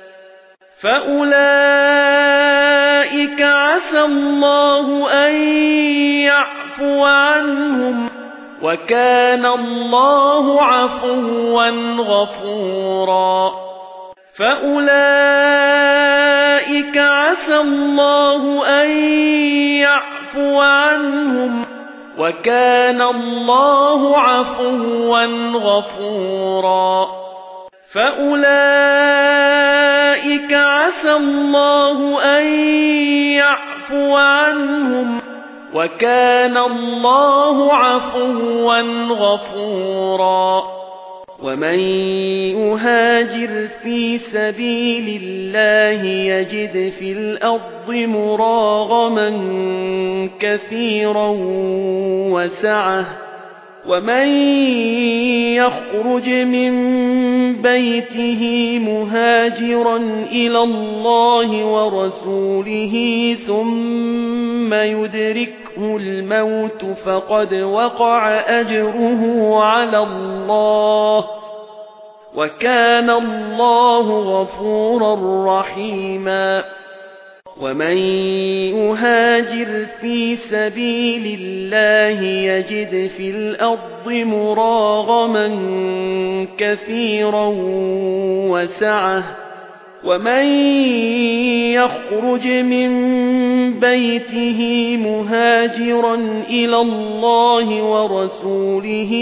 فَأُولَئِكَ عَسَى اللَّهُ أَن يَعْفُوَ عَنْهُمْ وَكَانَ اللَّهُ عَفُوًّا غَفُورًا فَأُولَئِكَ عَسَى اللَّهُ أَن يَعْفُوَ عَنْهُمْ وَكَانَ اللَّهُ عَفُوًّا غَفُورًا فَأُولَئِكَ عَسَى اللَّهُ أَن يَعْفُوَ عَنْهُمْ وَكَانَ اللَّهُ عَفُوًّا غَفُورًا وَمَن يُهَاجِرْ فِي سَبِيلِ اللَّهِ يَجِدْ فِي الْأَرْضِ مُرَاغَمًا كَثِيرًا وَسَعَةً وَمَن يَخْرُجْ مِن بَيْتِهِ مُهَاجِرًا إِلَى اللَّهِ وَرَسُولِهِ ثُمَّ يُدْرِكْهُ الْمَوْتُ فَقَدْ وَقَعَ أَجْرُهُ عَلَى اللَّهِ وَكَانَ اللَّهُ غَفُورًا رَّحِيمًا وَمَن يُهَاجِرْ فِي سَبِيلِ اللَّهِ يَجِدْ فِي الْأَرْضِ مُرَاغَمًا كَثِيرًا وَسَعَةً وَمَن يَخْرُجْ مِن بَيْتِهِ مُهَاجِرًا إِلَى اللَّهِ وَرَسُولِهِ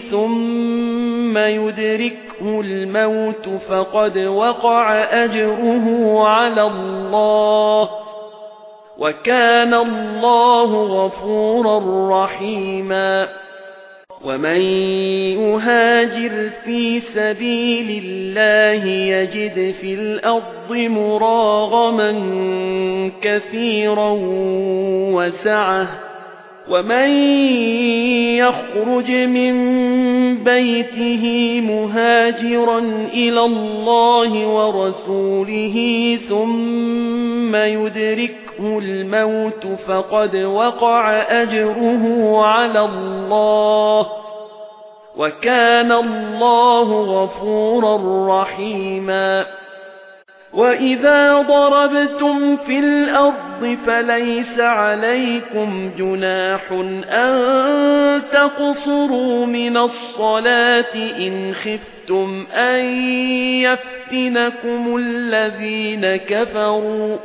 ثُمَّ يُدْرِكْهُ الْمَوْتُ فَقَدْ وَقَعَ أَجْرُهُ عَلَى اللَّهِ وَكَانَ اللَّهُ غَفُورًا رَّحِيمًا وَمَن يُهَاجِرْ فِي سَبِيلِ اللَّهِ يَجِدْ فِي الْأَرْضِ مُرَاغَمًا كَثِيرًا وَسَعَةً وَمَن يَخْرُجْ مِن بَيْتِهِ مُهَاجِرًا إِلَى اللَّهِ وَرَسُولِهِ ثُمَّ يُدْرِكْهُ الْمَوْتُ فَقَدْ وَقَعَ أَجْرُهُ عَلَى اللَّهِ وَكَانَ اللَّهُ غَفُورًا رَّحِيمًا وَإِذَا ضَرَبْتُمْ فِي الْأَرْضِ فَلَيْسَ عَلَيْكُمْ جُنَاحٌ أَن تَقْصُرُوا مِنَ الصَّلَاةِ إِنْ خِفْتُمْ أَن يَفْتِنَكُمُ الَّذِينَ كَفَرُوا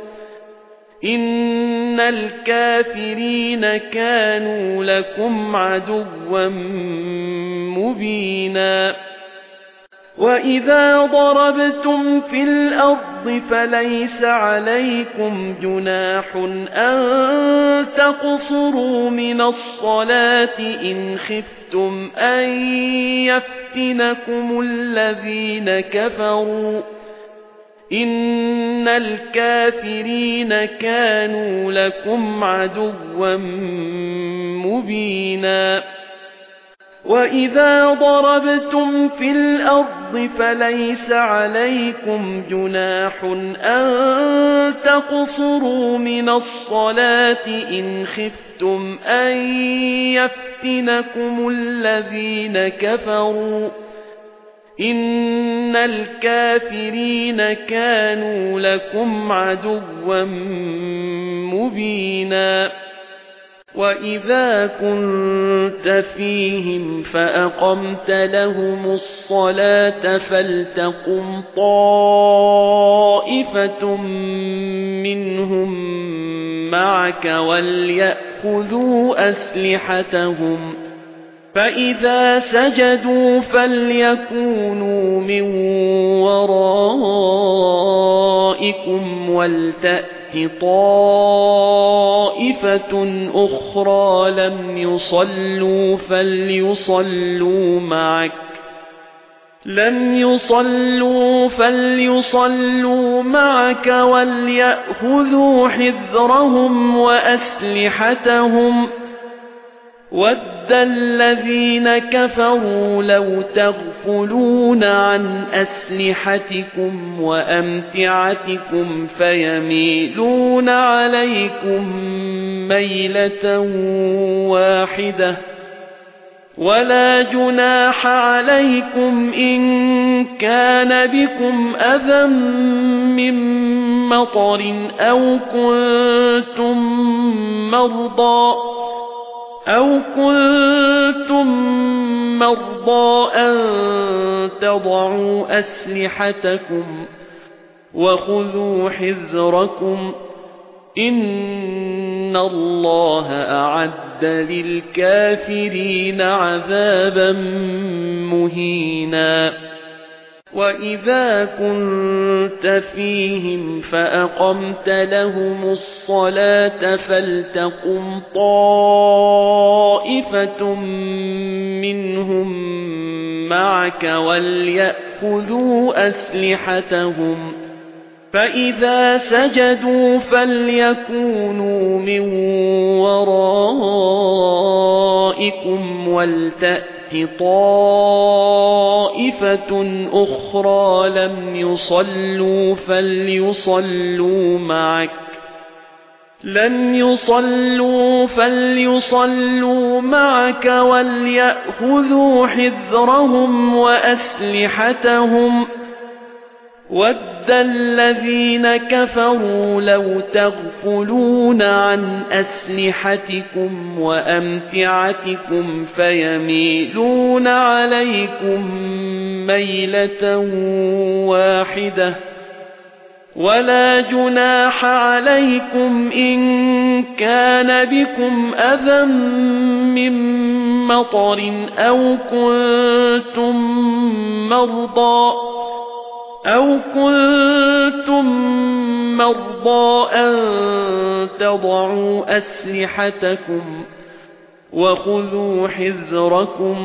إِنَّ الْكَافِرِينَ كَانُوا لَكُمْ عَدُوًّا مُبِينًا وَإِذَا ضَرَبْتُمْ فِي الْأَرْضِ فَلَيْسَ عَلَيْكُمْ جُنَاحٌ أَن تَقْصُرُوا مِنَ الصَّلَاةِ إِنْ خِفْتُمْ أَن يَفْتِنَكُمُ الَّذِينَ كَفَرُوا إِنَّ الْكَافِرِينَ كَانُوا لَكُمْ عَدُوًّا مُبِينًا وَإِذَا ضَرَبْتُمْ فِي الْأَرْضِ فَلَيْسَ عَلَيْكُمْ جُنَاحٌ أَن تَقْصُرُوا مِنَ الصَّلَاةِ إِنْ خِفْتُمْ أَن يَفْتِنَكُمُ الَّذِينَ كَفَرُوا إِنَّ الْكَافِرِينَ كَانُوا لَكُمْ عَدُوًّا مُبِينًا وَإِذَا كُنتَ فِيهِمْ فَأَقَمْتَ لَهُمُ الصَّلَاةَ فَلْتَقُمْ طَائِفَةٌ مِّنْهُمْ مَعَكَ وَلْيَأْخُذُوا أَسْلِحَتَهُمْ فَإِذَا سَجَدُوا فَلْيَكُونُوا مِنْ وَرَائِكُمْ وَلْتَأْتِ طَائِفَةٌ أُخْرَى لَمْ يُصَلُّوا فَلْيُصَلُّوا مَعَكَ وَلْيَأْخُذُوا حِذْرَهُمْ وَأَسْلِحَتَهُمْ وَدَّ الَّذِينَ كَفَرُوا لَوْ تَغْفُلُونَ عَنْ أَسْلِحَتِكُمْ وَأَمْتِعَتِكُمْ فَيَمِيلُونَ عَلَيْكُمْ مَيْلَةً وَاحِدَةً وَلَا جُنَاحَ عَلَيْكُمْ إِن كَانَ بِكُمْ أَذًى مِّن مَّطَرٍ أَوْ كُنتُم مَّرْضَىٰ أَن تَضَعُوا أَسْلِحَتَكُمْ وَخُذُوا حِذْرَكُمْ إِنَّ اللَّهَ أَعَدَّ لِلْكَافِرِينَ عَذَابًا مُهِينًا وَإِذَا كُنتَ فِيهِمْ فَأَقَمْتَ لَهُمُ الصَّلَاةَ فَلْتَقُمْ طَائِفَةٌ مِّنْهُمْ مَعَكَ وَلْيَأْخُذُوا أَسْلِحَتَهُمْ فَإِذَا سَجَدُوا فَلْيَكُونُوا مِنْ وَرَائِكُمْ وَلْتَأْتِ طَائِفَةٌ أُخْرَى لَمْ يُصَلُّوا فَلْيُصَلُّوا مَعَكَ وَلْيَأْخُذُوا حِذْرَهُمْ وَأَسْلِحَتَهُمْ وَدَّ الَّذِينَ كَفَرُوا لَوْ تَغْفُلُونَ عَنْ أَسْلِحَتِكُمْ وَأَمْتِعَتِكُمْ فَيَمِيلُونَ عَلَيْكُمْ مَيْلَةً وَاحِدَةً وَلَا جُنَاحَ عَلَيْكُمْ إِن كَانَ بِكُمْ أَذًى مِّن مَّطَرٍ أَوْ كُنتُم مَّرْضَىٰ أَن تَضَعُوا أَسْلِحَتَكُمْ وَخُذُوا حِذْرَكُمْ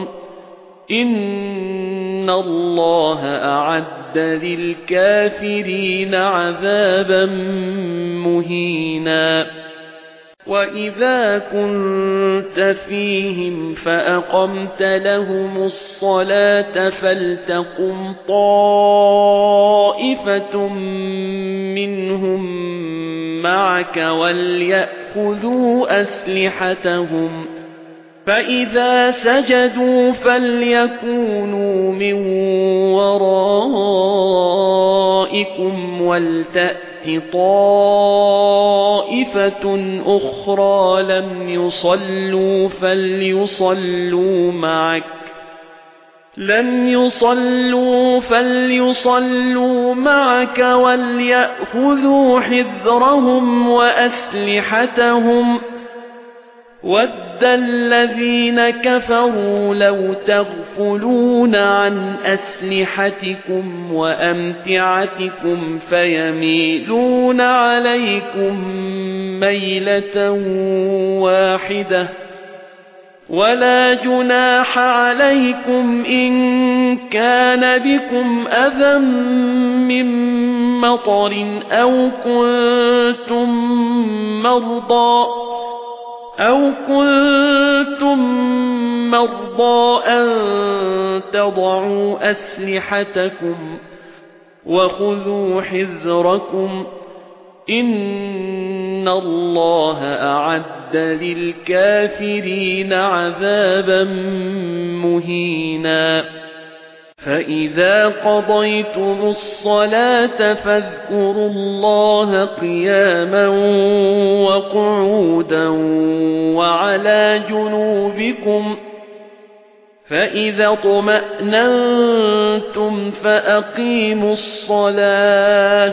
إِنَّ اللَّهَ أَعَدَّ لِلْكَافِرِينَ عَذَابًا مُهِينًا وَإِذَا كُنتَ فِيهِمْ فَأَقَمْتَ لَهُمُ الصَّلَاةَ فَلْتَقُمْ طَائِفَةٌ مِّنْهُمْ مَعَكَ وَلْيَأْخُذُوا أَسْلِحَتَهُمْ فَإِذَا سَجَدُوا فَلْيَكُونُوا مِنْ وَرَائِكُمْ وَلْتَأْتِ طَائِفَةٌ أُخْرَى لَمْ يُصَلُّوا فَلْيُصَلُّوا مَعَكَ وَلْيَأْخُذُوا حِذْرَهُمْ وَأَسْلِحَتَهُمْ وَدَّ الَّذِينَ كَفَرُوا لَوْ تَغْفُلُونَ عَنْ أَسْلِحَتِكُمْ وَأَمْتِعَتِكُمْ فَيَمِيلُونَ عَلَيْكُمْ مَيْلَةً وَاحِدَةً وَلَا جُنَاحَ عَلَيْكُمْ إِن كَانَ بِكُمْ أَذًى مِّن مَّطَرٍ أَوْ كُنتُم مرضى أن تضعوا أسلحتكم وخذوا حذركم إن الله أعد للكافرين عذابا مهينا فإذا قضيتم الصلاة فاذكروا الله قياما وقعودا وعلى جنوبكم فإذا اطمأننتم فأقيموا الصلاة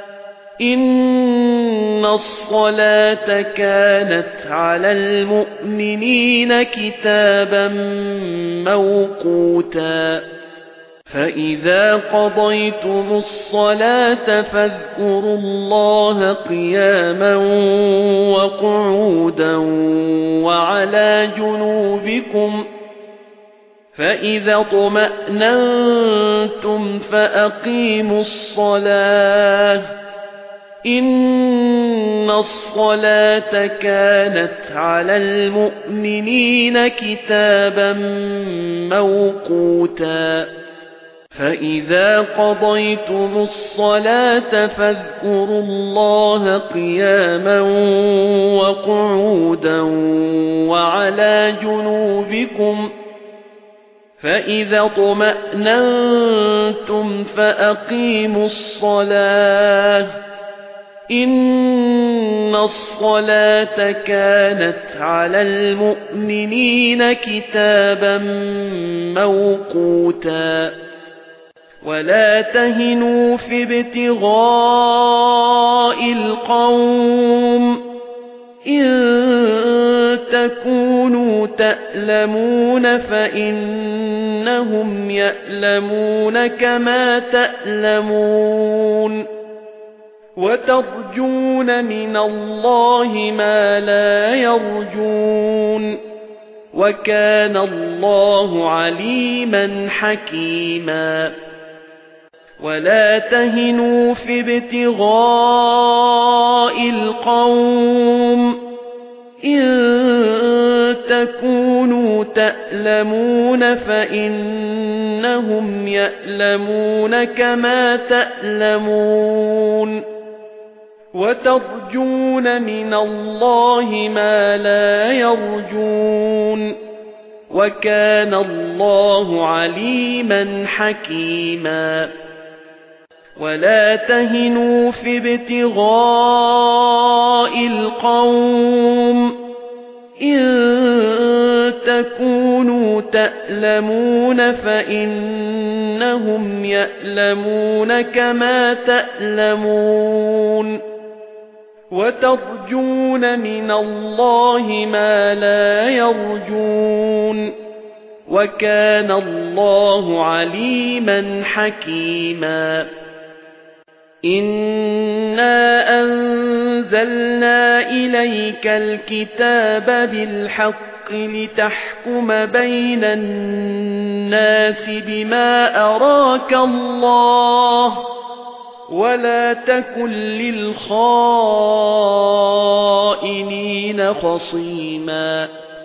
إن الصلاة كانت على المؤمنين كتابا موقوتا فإذا قضيتم الصلاة فاذكروا الله قياما وقعودا وعلى جنوبكم فإذا اطمأننتم فأقيموا الصلاة إن الصلاة كانت على المؤمنين كتابا موقوتا فإذا قضيتم الصلاة فاذكروا الله قياما وقعودا وعلى جنوبكم فإذا اطمأننتم فأقيموا الصلاة إن الصلاة كانت على المؤمنين كتابا موقوتا ولا تهنوا في ابتغاء القوم إن تكونوا تألمون فإنهم يألمون كما تألمون وترجون من الله ما لا يرجون وكان الله عليما حكيما ولا تهنوا في ابتغاء القوم إن تكونوا تألمون فإنهم يألمون كما تألمون وترجون من الله ما لا يرجون وكان الله عليما حكيما ولا تهنوا في ابتغاء القوم إن تكونوا تألمون فإنهم يألمون كما تألمون وترجون من الله ما لا يرجون وكان الله عليما حكيما إنا أنزلنا إليك الكتاب بالحق لتحكم بين الناس بما أراك الله ولا تكن للخائنين خصيما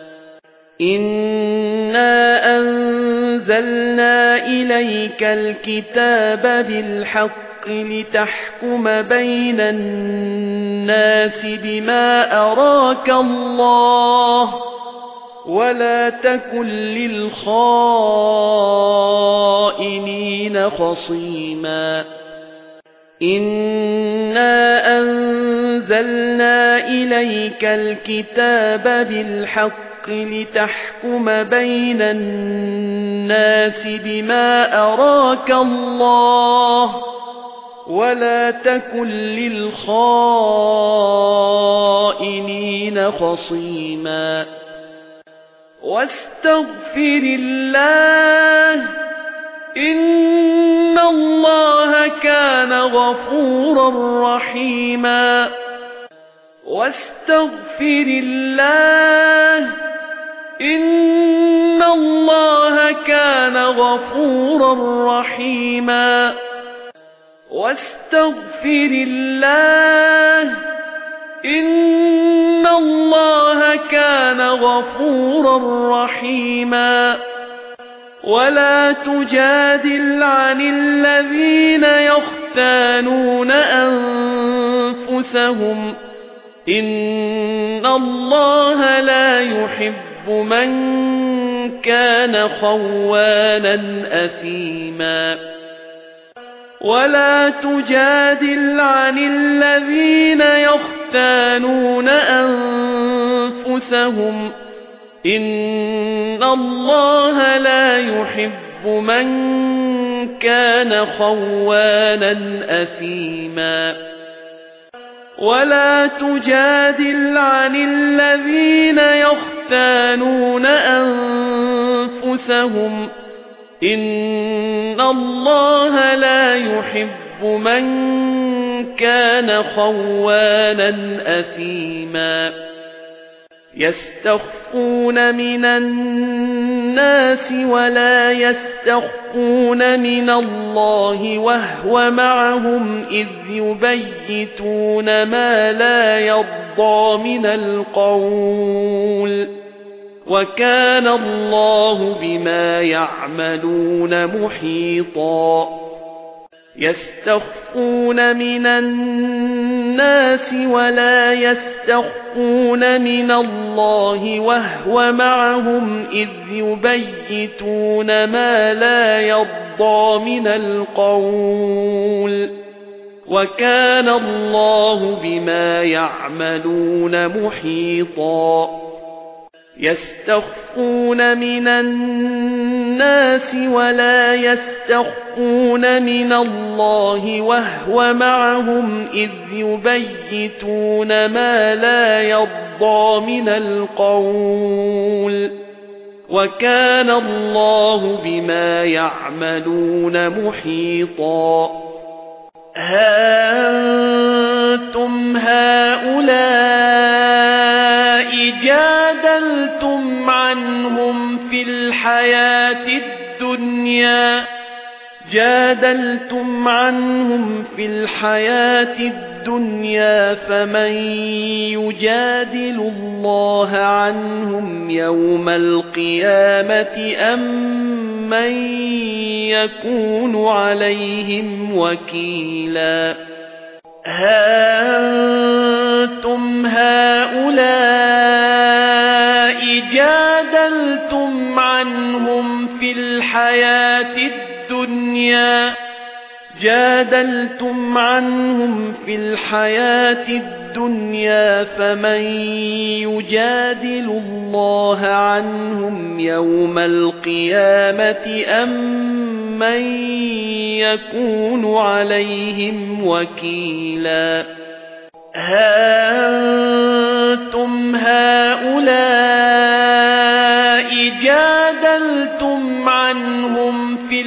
إنا أنزلنا إليك الكتاب بالحق لتحكم بين الناس بما أراك الله ولا تكن للخائنين خصيما إنا أنزلنا إليك الكتاب بالحق لتحكم بين الناس بما أراك الله ولا تكن للخائنين خصيما واستغفر الله إن الله كان غفورا رحيما واستغفر الله إن الله كان غفورا رحيما واستغفر الله إن إِنَّ اللَّهَ كَانَ غَفُورًا رَّحِيمًا وَلَا تُجَادِلْ عَنِ الَّذِينَ يَخْتَانُونَ أَنفُسَهُمْ إِنَّ اللَّهَ لَا يُحِبُّ مَن كَانَ خَوَّانًا أَثِيمًا وَلَا تُجَادِلْ عَنِ الَّذِينَ يَخْتَانُونَ أَنفُسَهُمْ إِنَّ اللَّهَ لَا يُحِبُّ مَن كَانَ خَوَّانًا أَثِيمًا وَلَا تُجَادِلْ عَنِ الَّذِينَ يَخْتَانُونَ أَنفُسَهُمْ إِنَّ اللَّهَ لَا يُحِبُّ مَن كَانَ خَوَّانًا أَثِيمًا يَسْتَخْفُونَ مِنَ النَّاسِ وَلَا يَسْتَخْفُونَ مِنَ اللَّهِ وَهُوَ مَعَهُمْ إِذْ يُبَيِّتُونَ مَا لَا يَرْضَىٰ مِنَ الْقَوْلِ وَكَانَ اللَّهُ بِمَا يَعْمَلُونَ مُحِيطًا يَسْتَخْفُونَ مِنَ النَّاسِ وَلَا يَسْتَخْفُونَ مِنَ اللَّهِ وَهُوَ مَعَهُمْ إِذْ يُبَيِّتُونَ مَا لَا يَرْضَىٰ مِنَ الْقَوْلِ وَكَانَ اللَّهُ بِمَا يَعْمَلُونَ مُحِيطًا يَسْتَخْفُونَ مِنَ النَّاسِ وَلَا يَسْتَخْفُونَ مِنَ اللَّهِ وَهُوَ مَعَهُمْ إِذْ يُبَيِّتُونَ مَا لَا يَرْضَىٰ مِنَ الْقَوْلِ وَكَانَ اللَّهُ بِمَا يَعْمَلُونَ مُحِيطًا ها أنتم هؤلاء جادلتم عنهم في الحياة الدنيا فمن يجادل الله عنهم يوم القيامة أم من يكون عليهم وكيلا ها أنتم هؤلاء جادلتم عنهم في الحياة الدنيا فمن يجادل الله عنهم يوم القيامة أم من يكون عليهم وكيلا ها أنتم هؤلاء جادلتم عنهم في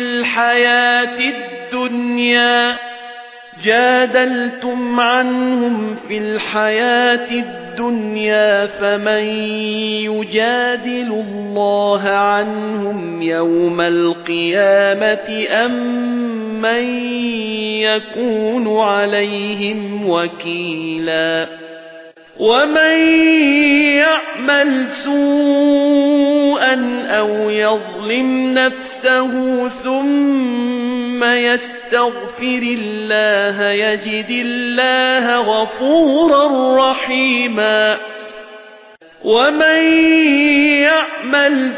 الحياة الدنيا فمن يجادل الله عنهم يوم القيامة أم من يكون عليهم وكيلا ومن يعمل سوءا أو يظلم نفسه ثم يستغفر الله يجد الله غفورا رحيما ومن يعمل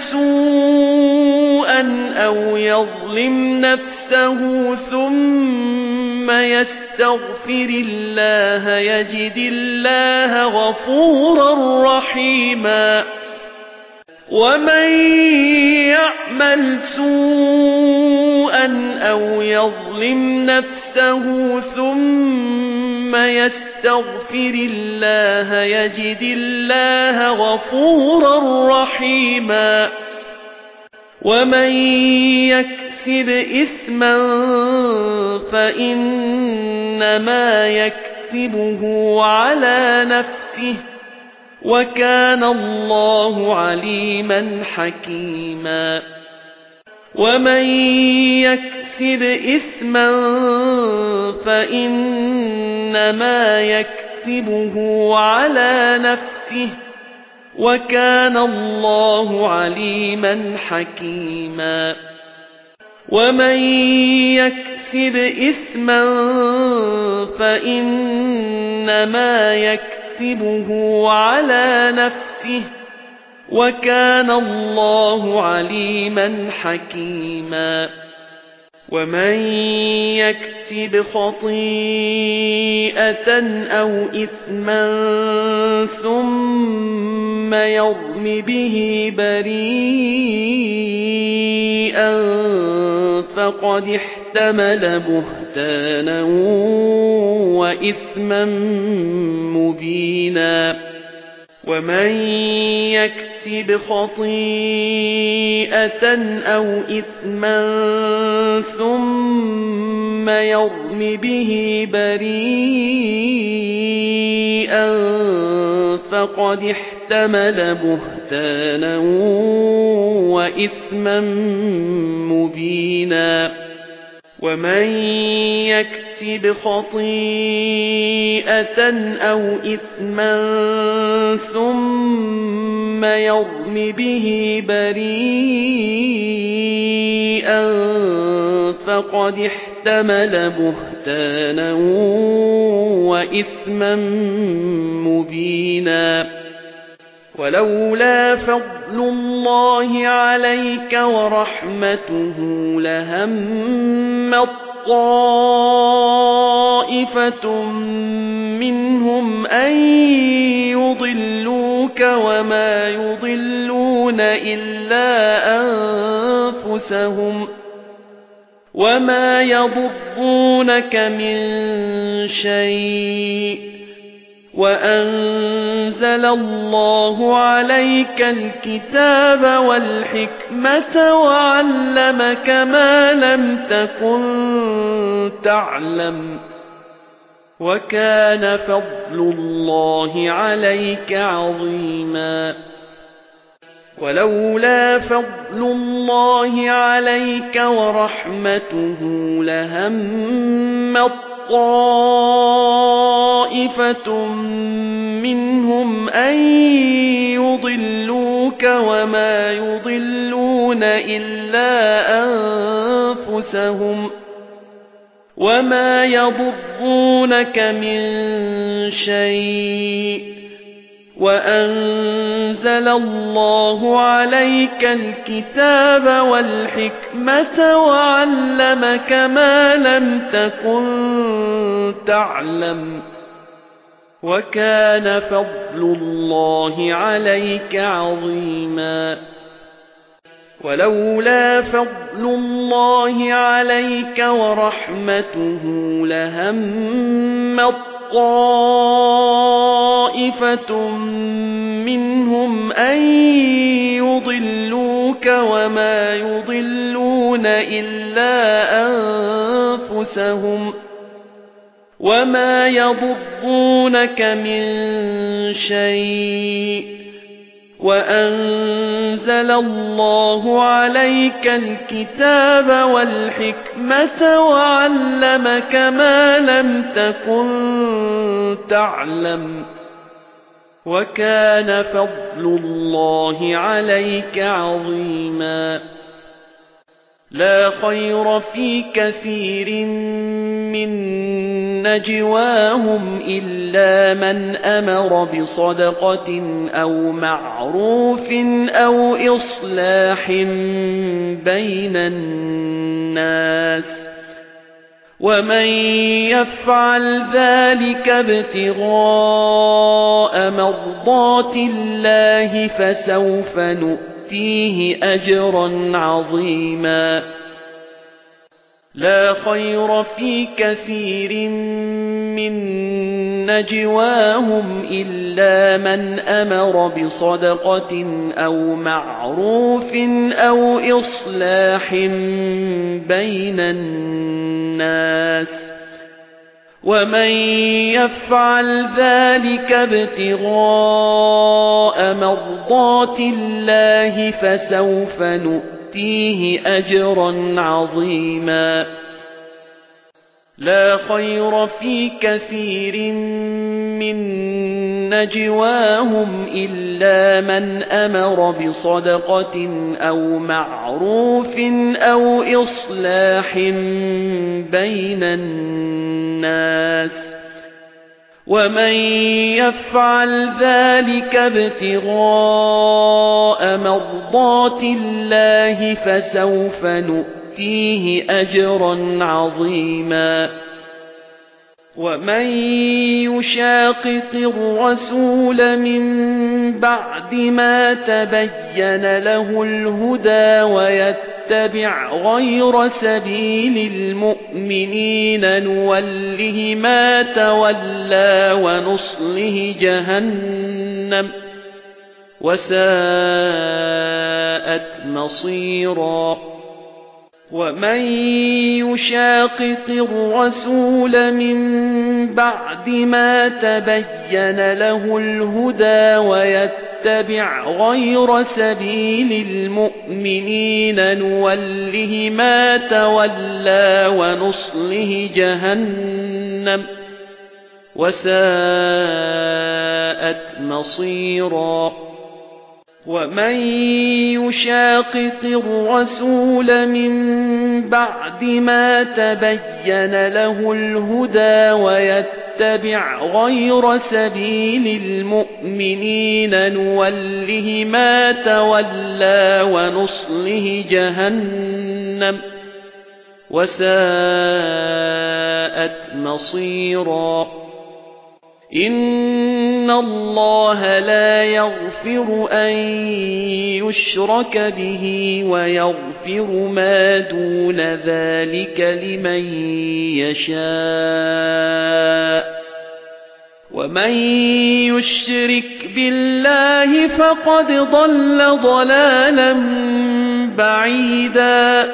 سوءا أو يظلم نفسه ثم يستغفر الله يجد الله غفورا رحيما ومن يعمل سوءا أو يظلم نفسه ثم يستغفر الله يجد الله غفورا رحيما ومن يكسب إثما فإنما يكسبه على نفسه وكان الله عليما حكيما ومن يكسب إثما فإنما يكسبه يكسبه على نفسه وكان الله عليما حكيما ومن يكسب إثما فإنما يكسبه على نفسه وكان الله عليما حكيما ومن يكسب خطيئة أو إثما ثم يرم به بريئا فقد احتمل بهتانا وإثما مبينا ومن يكسب خطيئة أو إثما ثم يرم به بريئا فقد احتمل بهتانا وإثما مبينا ومن يكسب خطيئة أو إثما ثم يرم به بريئا فقد احتمل بهتانا وإثما مبينا ولولا فضل الله عليك ورحمته لهمت طائفة منهم أن يضلوك وما يضلون إلا أنفسهم وما يضرونك من شيء وأنزل الله عليك الكتاب والحكمة وعلمك ما لم تكن تعلم وكان فضل الله عليك عظيما ولولا فضل الله عليك ورحمته لهمت طائفة منهم أن يضلوك وما يضلون إلا أنفسهم وما يضرونك من شيء وأنزل الله عليك الكتاب والحكمة وعلمك ما لم تكن تعلم وكان فضل الله عليك عظيما ولولا فضل الله عليك ورحمته لهمت طائفة منهم أن يضلوك وما يضلون إلا أنفسهم وما يضرونك من شيء وأنزل الله عليك الكتاب والحكمة وعلمك ما لم تكن تعلم وكان فضل الله عليك عظيما لا خير في كثير من نجواهم إلا من أمر بصدقة أو معروف أو إصلاح بين الناس ومن يفعل ذلك ابتغاء مرضات الله فسوف نؤتيه أجرا عظيما لا خير في كثير من نجواهم إلا من أمر بصدقة أو معروف أو إصلاح بين الناس ومن يفعل ذلك ابتغاء مرضات الله فسوف نؤتيه أجرا عظيما لا خير في كثير مِّن نَّجْوَاهُمْ إِلَّا مَنْ أَمَرَ بِصَدَقَةٍ أَوْ مَعْرُوفٍ أَوْ إِصْلَاحٍ بَيْنَ النَّاسِ وَمَن يَفْعَلْ ذَلِكَ ابْتِغَاءَ مَرْضَاتِ اللَّهِ فَسَوْفَ نُؤْتِيهِ أَجْرًا عَظِيمًا وَمَن يُشَاقِقِ الرَّسُولَ مِن بَعْدِ مَا تَبَيَّنَ لَهُ الْهُدَى وَيَتَّبِعْ غَيْرَ سَبِيلِ الْمُؤْمِنِينَ نُوَلِّهِ مَا تَوَلَّى وَنُصْلِهِ جَهَنَّمَ وَسَاءَتْ مَصِيرًا وَمَن يُشَاقِقِ الرَّسُولَ مِن بَعْدِ مَا تَبَيَّنَ لَهُ الْهُدَى وَيَتَّبِعْ غَيْرَ سَبِيلِ الْمُؤْمِنِينَ نُوَلِّهِ مَا تَوَلَّى وَنُصْلِهِ جَهَنَّمَ وَسَاءَتْ مَصِيرًا وَمَن يُشَاقِقِ الرَّسُولَ مِن بَعْدِ مَا تَبَيَّنَ لَهُ الْهُدَى وَيَتَّبِعْ غَيْرَ سَبِيلِ الْمُؤْمِنِينَ نُوَلِّهِ مَا تَوَلَّى وَنُصْلِهِ جَهَنَّمَ وَسَاءَتْ مَصِيرًا إِنَّ اللَّهَ لَا يَغْفِرُ أَن يُشْرَكَ بِهِ وَيَغْفِرُ مَا دُونَ ذَلِكَ لِمَن يَشَاءُ وَمَن يُشْرِكْ بِاللَّهِ فَقَدْ ضَلَّ ضَلَالًا بَعِيدًا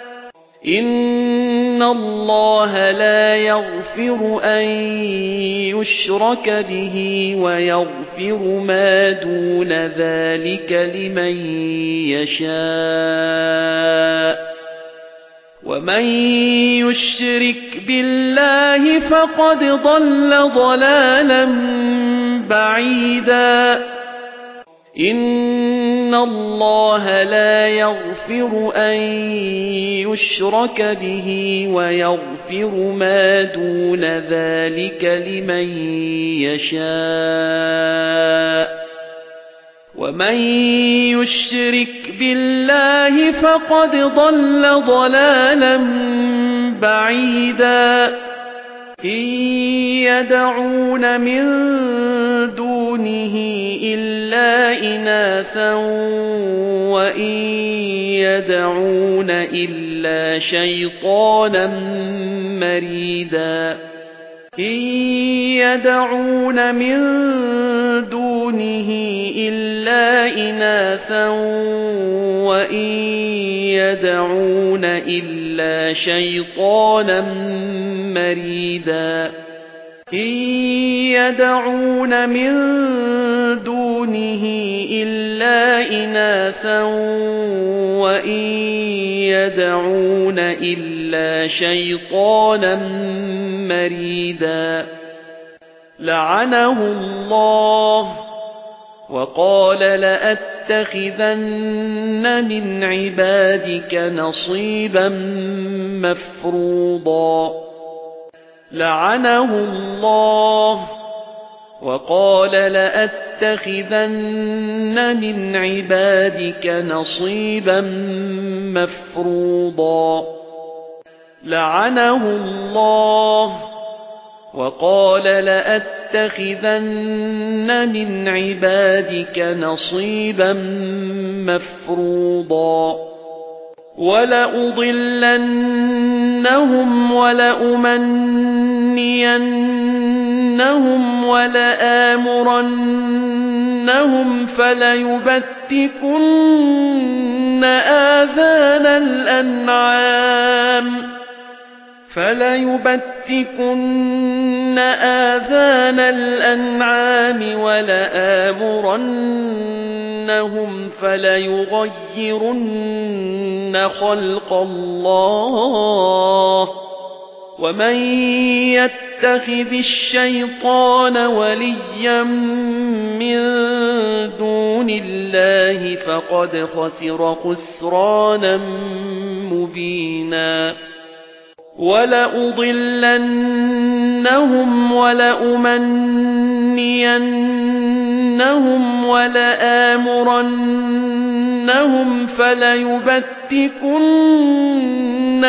إِنَّ اللَّهَ لَا يَغْفِرُ أَن يُشْرَكَ بِهِ وَيَغْفِرُ مَا دُونَ ذَلِكَ لِمَن يَشَاءُ وَمَن يُشْرِكْ بِاللَّهِ فَقَدْ ضَلَّ ضَلَالًا بَعِيدًا إِنَّ اللَّهَ لَا يَغْفِرُ أَن يُشْرَكَ بِهِ وَيَغْفِرُ مَا دُونَ ذَلِكَ لِمَن يَشَاءُ وَمَن يُشْرِكْ بِاللَّهِ فَقَدْ ضَلَّ ضَلَالًا بَعِيدًا إِن يَدْعُونَ مِن دُونِهِ إِلَّا إِنَاثًا وَإِن يَدْعُونَ إِلَّا شَيْطَانًا مَّرِيدًا إِن يَدْعُونَ مِن دُونِهِ إِلَّا إِنَاثًا وَإِن يَدْعُونَ إِلَّا شَيْطَانًا مَّرِيدًا إِن يَدْعُونَ مِن دُونِهِ إِلَّا إِنَاثًا وَإِن يَدْعُونَ إِلَّا شَيْطَانًا مَّرِيدًا لَعَنَهُ اللَّهُ وَقَالَ لَأَتَّخِذَنَّ مِنْ عِبَادِكَ نَصِيبًا مَّفْرُوضًا لَعَنَهُ اللَّهُ وَقَالَ لَأَتَّخِذَنَّ مِنْ عِبَادِكَ نَصِيبًا مَّفْرُوضًا لَعَنَهُ اللَّهُ وَقَالَ لَأَتَّخِذَنَّ مِنْ عِبَادِكَ نَصِيبًا مَّفْرُوضًا وَلَأُضِلَّنَّهُمْ وَلَأُمَنِّيَنَّهُمْ وَلَآمُرَنَّهُمْ فَلَيُبَتِّكُنَّ آذَانَ الْأَنْعَامِ وَلَآمُرَنَّهُمْ فَلَيُغَيِّرُنَّ خَلْقَ اللَّهِ وَمَن يتخذ الشيطان وليا من دون الله فقد خسر خسرانا مبينا ولأضلنهم ولأمنينهم ولآمرنهم فليبتكن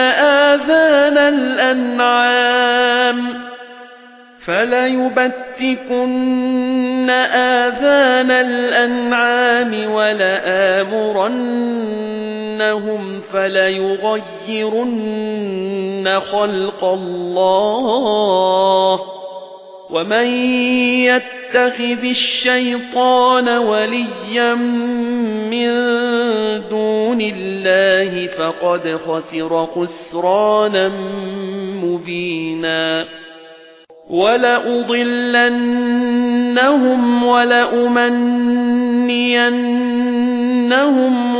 آذان الأنعام ولآمرنهم فليغيرن خلق الله ومن يتخذ الشيطان وليا من دون الله فقد خسر خسرانا مبينا ولأضلنهم ولأمنينهم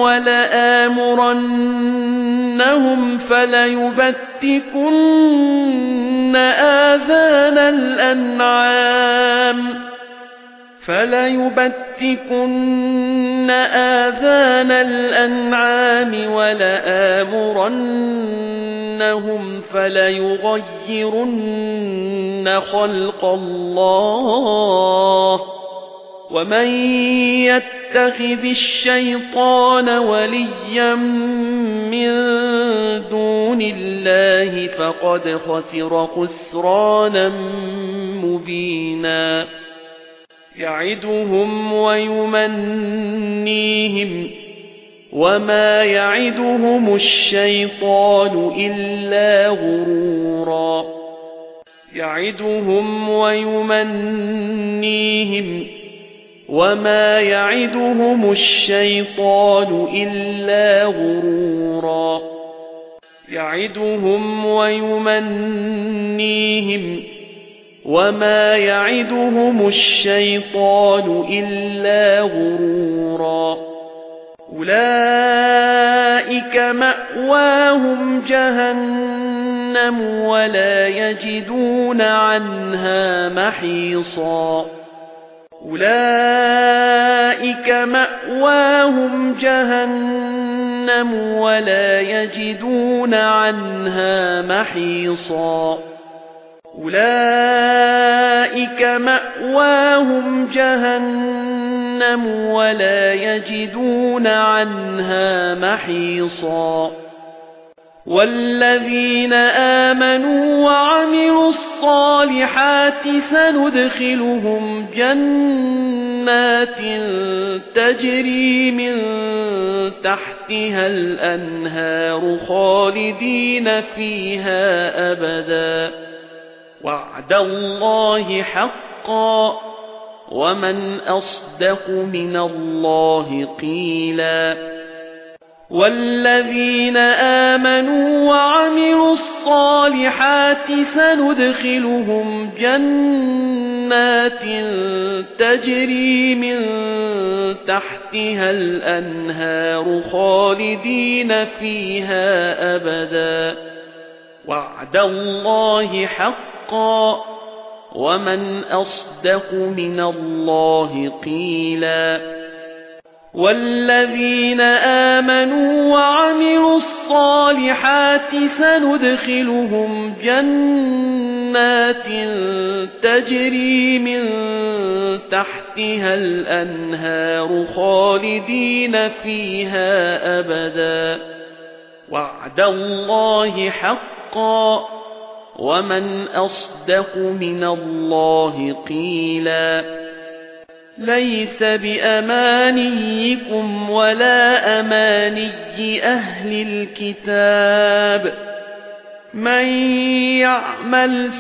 ولآمرنهم فليبتكن آذان الأنعام ولآمرنهم فليغيرن خلق الله ومن يتخذ الشيطان وليا من دون الله فقد خسر خسرانا مبينا يعدهم ويمنيهم وما يعدهم الشيطان إلا غرورا يعدهم ويمنيهم وما يعدهم الشيطان إلا غرورا يعدهم ويمنيهم وما يعدهم الشيطان إلا غرورا أولئك مأواهم جهنم ولا يجدون عنها محيصا أولئك مأواهم جهنم ولا يجدون عنها محيصا أولئك مأواهم جهنم ولا يجدون عنها محيصا والذين آمنوا وعملوا الصالحات سندخلهم جنات تجري من تحتها الأنهار خالدين فيها أبدا وعد الله حقا ومن أصدق من الله قيلا والذين آمنوا وعملوا الصالحات سندخلهم جنات تجري من تحتها الأنهار خالدين فيها أبدا وعد الله حقا ومن أصدق من الله قيلا والذين آمنوا وعملوا الصالحات سندخلهم جنات تجري من تحتها الأنهار خالدين فيها أبدا وعد الله حقا ومن أصدق من الله قيلا ليس بأمانيكم ولا أماني أهل الكتاب من يعمل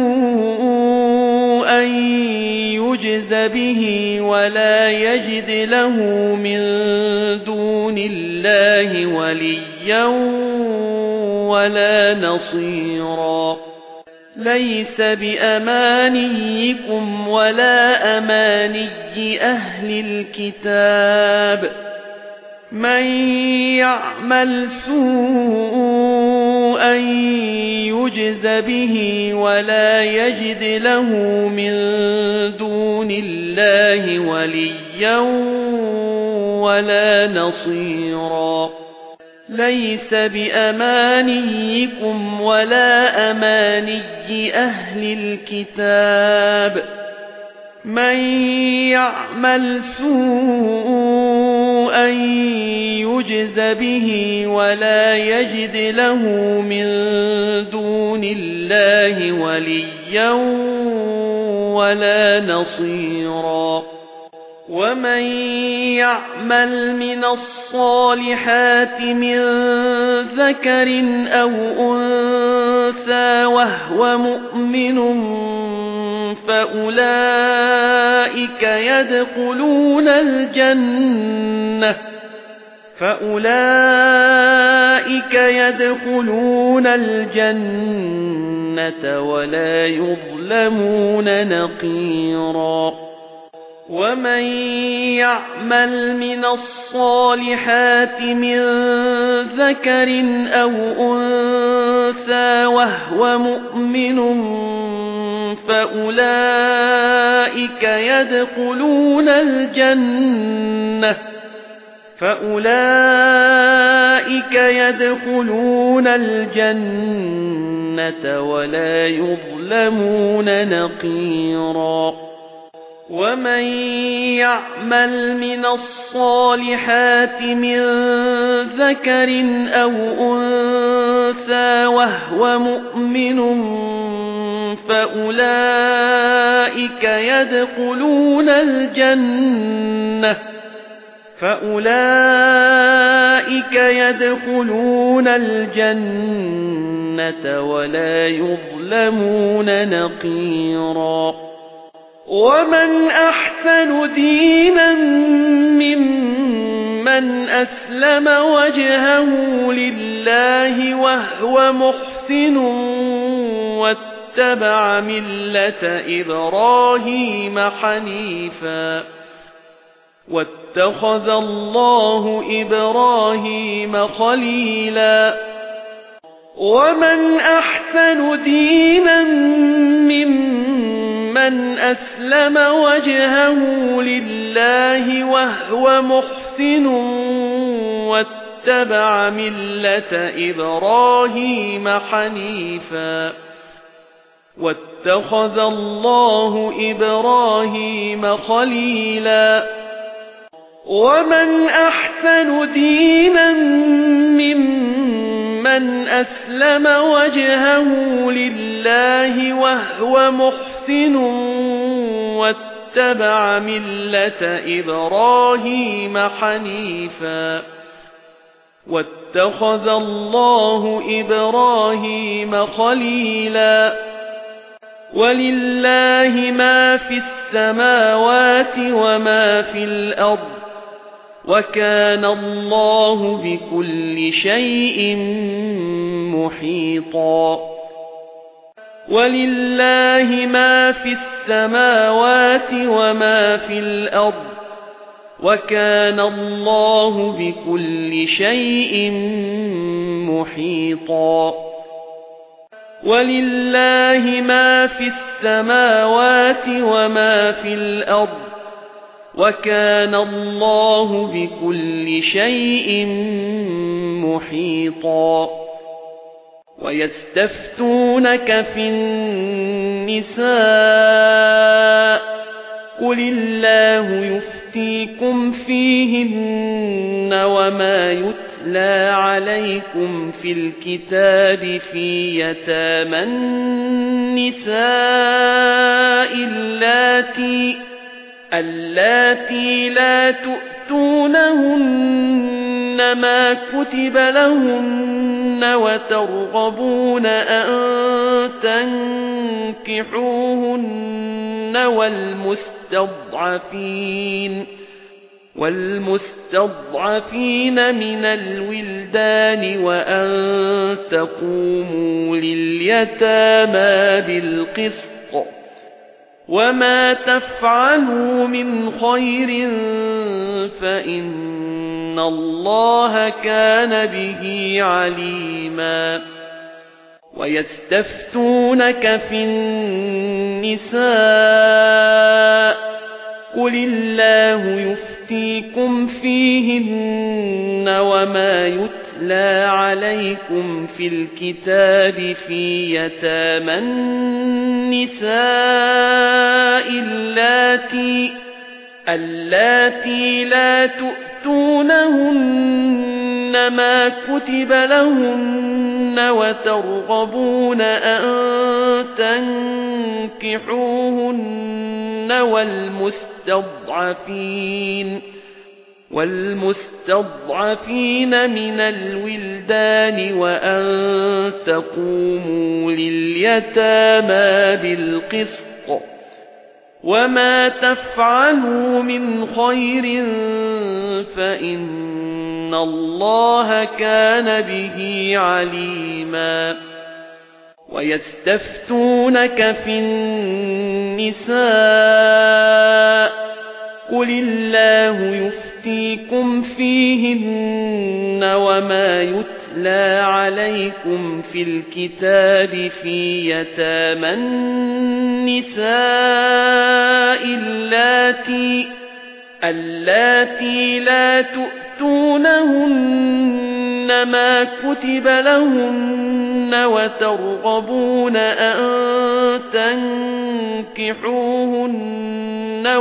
سوءا يجز به ولا يجد له من دون الله وليا ولا نصيرا ليس بأمانيكم ولا أماني أهل الكتاب من يعمل سوءا أن يجز به ولا يجد له من دون الله وليا ولا نصيرا ليس بأمانيكم ولا أماني أهل الكتاب من يعمل سوءا يجز به ولا يجد له من دون الله وليا ولا نصيرا ومن يعمل من الصالحات من ذكر أو أنثى وهو مؤمن فأولئك يدخلون الجنة ولا يظلمون نقيرا ومن يعمل من الصالحات من ذكر أو أنثى وهو مؤمن فأولئك يدخلون الجنة ولا يظلمون نقيرا ومن يعمل من الصالحات من ذكر أو أنثى وهو مؤمن فأولئك يدخلون الجنة ولا يظلمون نقيرا ومن أحسن دينا ممن أسلم وجهه لله وهو محسن واتبع ملة إبراهيم حنيفا واتخذ الله إبراهيم خليلا ومن أحسن دينا ممن أسلم وجهه لله وهو محسن واتبع ملة إبراهيم حنيفا واتخذ الله إبراهيم خليلا ومن أحسن دينا ممن أسلم وجهه لله وهو محسن واتبع ملة إبراهيم حنيفا واتخذ الله إبراهيم خليلا ولله ما في السماوات وما في الأرض وكان الله بكل شيء محيطا ولله ما في السماوات وما في الأرض وكان الله بكل شيء محيطا ولله ما في السماوات وما في الأرض وكان الله بكل شيء محيطا ويستفتونك في النساء قل الله يفتيكم فيهن وما يتلى عليكم في الكتاب في يتامى النساء اللاتي لا تؤتونهن ما كتب لهن وترغبون أن تنكحوهن والمستضعفين من الولدان وأن تقوموا لليتامى بالقسط وما تفعلوا من خير فإن الله كان به عليما ويستفتونك في النساء قل الله يفتيكم فيهن وما يتلى عليكم في الكتاب في يتامى النساء اللاتي لا تؤتونهن ما كتب لهن وترغبون أن تنكحوهن والمستضعفين من الولدان وأن تقوموا لليتامى بالقسط وما تفعلوا من خير فإن الله كان به عليما ويستفتونك في النساء قل الله يفتيكم فيهن وما يتلى عليكم في الكتاب في يتامى النساء اللاتي لا تؤتونهن ما كتب لهن وترغبون أن تنكحوهن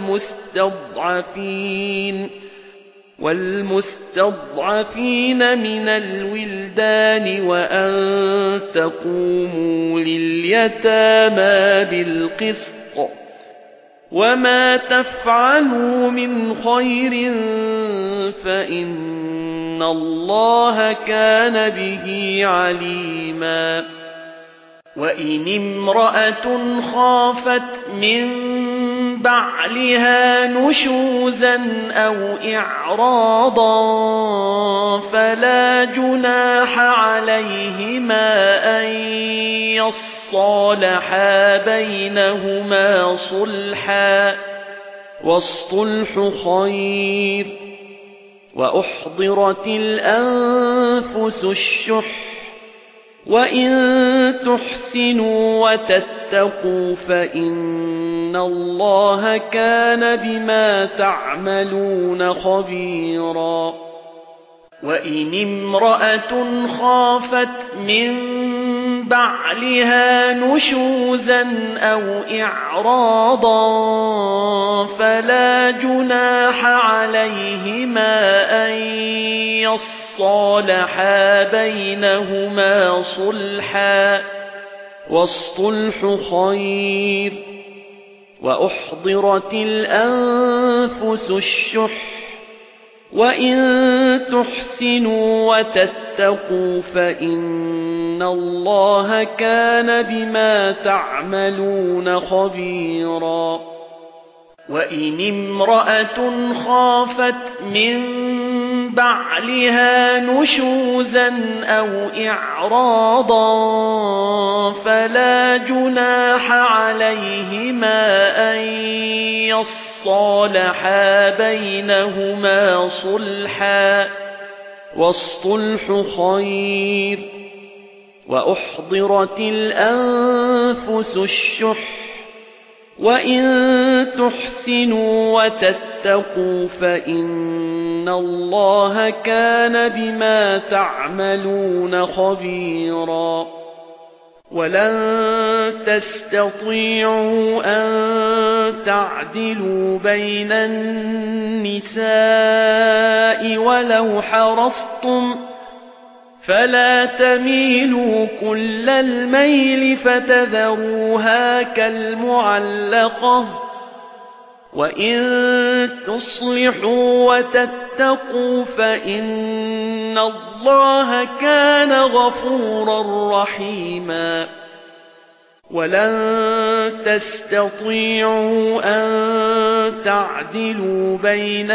والمستضعفين من الولدان وأن تقوموا لليتامى بالقسط وما تفعلوا من خير فإن الله كان به عليما وإن امرأة خافت من بعلها نشوزا أو إعراضا فلا جناح عليهما أن يصالحا بينهما صلحا والصلح خير وأحضرت الأنفس الشح وإن تحسنوا وتتقوا فإن الله كان بما تعملون خبيرا وإن امرأة خافت من بعلها نشوزا أو إعراضا فلا جناح عليهما أن يصالحا بينهما صلحا والصلح خير وأحضرت الأنفس الشح وإن تحسنوا وتتقوا فإن الله كان بما تعملون خبيرا وإن امرأة خافت من بعلها نشوزا أو إعراضا فلا جناح عليهما أن يصالحا بينهما صلحا والصلح خير وأحضرت الأنفس الشح وإن تحسنوا وتتقوا فإن الله كان بما تعملون خبيرا ولن تستطيعوا أن تعدلوا بين النساء ولو حرصتم فلا تميلوا كل الميل فتذروها كالمعلقة وإن تصلحوا وتتقوا فإن الله كان غفورا رحيما ولن تستطيعوا أن تعدلوا بين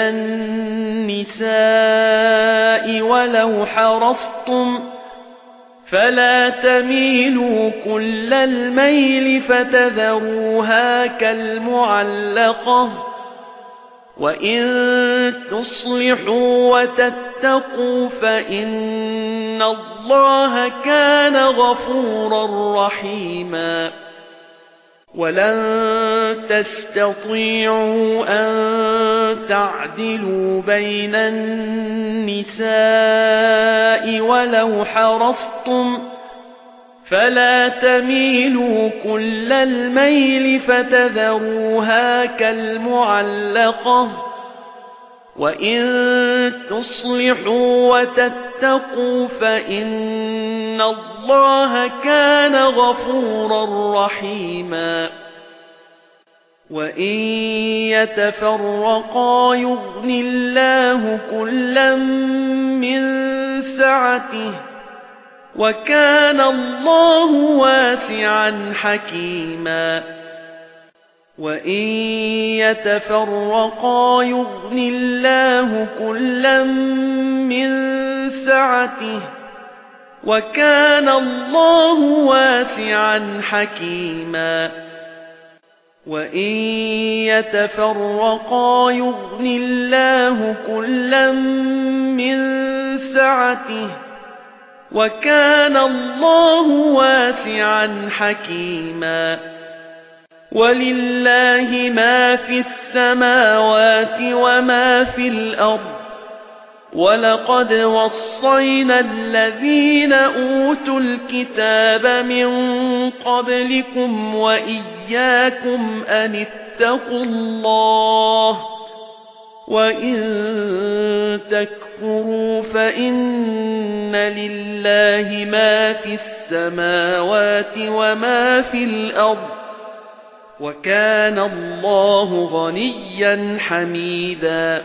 النساء ولو حرصتم فلا تميلوا كل الميل فتذروها كالمعلقة وَإِن تُصْلِحُوا وَتَتَّقُوا فَإِنَّ اللَّهَ كَانَ غَفُورًا رَّحِيمًا وَلَن تَسْتَطِيعُوا أَن تَعْدِلُوا بَيْنَ النِّسَاءِ وَلَوْ حَرَصْتُمْ فَلَا تَمِيلُوا كُلَّ الْمَيْلِ فَتَذَرُوهَا كَالْمُعَلَّقَةِ وَإِن تُصْلِحُوا وَتَتَّقُوا فَإِنَّ اللَّهَ كَانَ غَفُورًا رَّحِيمًا وَإِن يَتَفَرَّقَا يُغْنِ اللَّهُ كُلًّا مِّن سَعَتِهِ وَكَانَ اللَّهُ وَاسِعًا حَكِيمًا وَإِن يَتَفَرَّقَا يُغْنِ اللَّهُ كُلًّا مِّن سَعَتِهِ وَكَانَ اللَّهُ وَاسِعًا حَكِيمًا وَإِن يَتَفَرَّقَا يُغْنِ اللَّهُ كُلًّا مِّن سَعَتِهِ وَكَانَ اللَّهُ وَاسِعًا حَكِيمًا وَلِلَّهِ مَا فِي السَّمَاوَاتِ وَمَا فِي الْأَرْضِ وَلَقَدْ وَصَّيْنَا الَّذِينَ أُوتُوا الْكِتَابَ مِنْ قَبْلِكُمْ وَإِيَّاكُمْ أَنِ اتَّقُوا اللَّهَ وَإِن تَكْفُرُوا فَإِنَّ لِلَّهِ مَا فِي السَّمَاوَاتِ وَمَا في الْأَرْضِ وَكَانَ اللَّهُ غَنِيًّا حَمِيدًا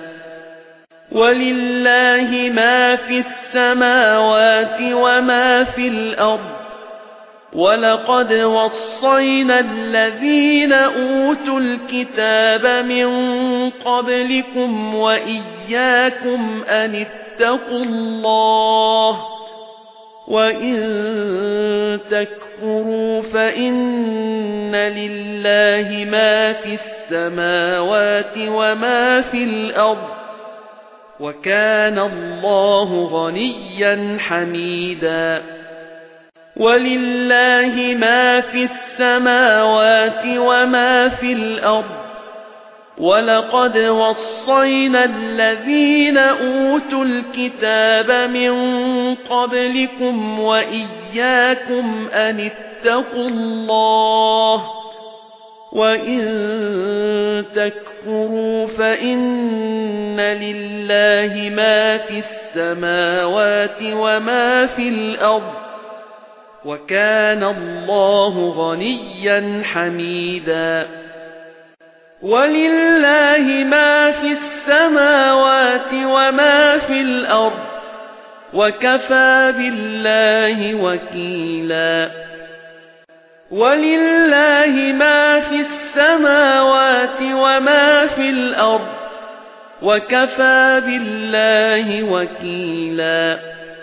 وَلِلَّهِ مَا فِي السَّمَاوَاتِ وَمَا فِي الْأَرْضِ وَلَقَدْ وَصَّيْنَا الَّذِينَ أُوتُوا الْكِتَابَ مِنْ قَبْلِكُمْ وَإِيَّاكُمْ أَنِ اتَّقُوا اللَّهَ وَإِن تَكْفُرُوا فَإِنَّ لِلَّهِ مَا فِي السَّمَاوَاتِ وَمَا فِي الْأَرْضِ وَكَانَ اللَّهُ غَنِيًّا حَمِيدًا وَلِلَّهِ مَا فِي السَّمَاوَاتِ وَمَا فِي الْأَرْضِ وَلَقَدْ وَصَّيْنَا الَّذِينَ أُوتُوا الْكِتَابَ مِنْ قَبْلِكُمْ وَإِيَّاكُمْ أَنِ اتَّقُوا اللَّهَ وَإِن تَكْفُرُوا فَإِنَّ لِلَّهِ مَا فِي السَّمَاوَاتِ وَمَا فِي الْأَرْضِ وَكَانَ اللَّهُ غَنِيًّا حَمِيدًا وَلِلَّهِ مَا فِي السَّمَاوَاتِ وَمَا فِي الْأَرْضِ وَكَفَى بِاللَّهِ وَكِيلًا وَلِلَّهِ مَا فِي السَّمَاوَاتِ وَمَا فِي الْأَرْضِ وَكَفَى بِاللَّهِ وَكِيلًا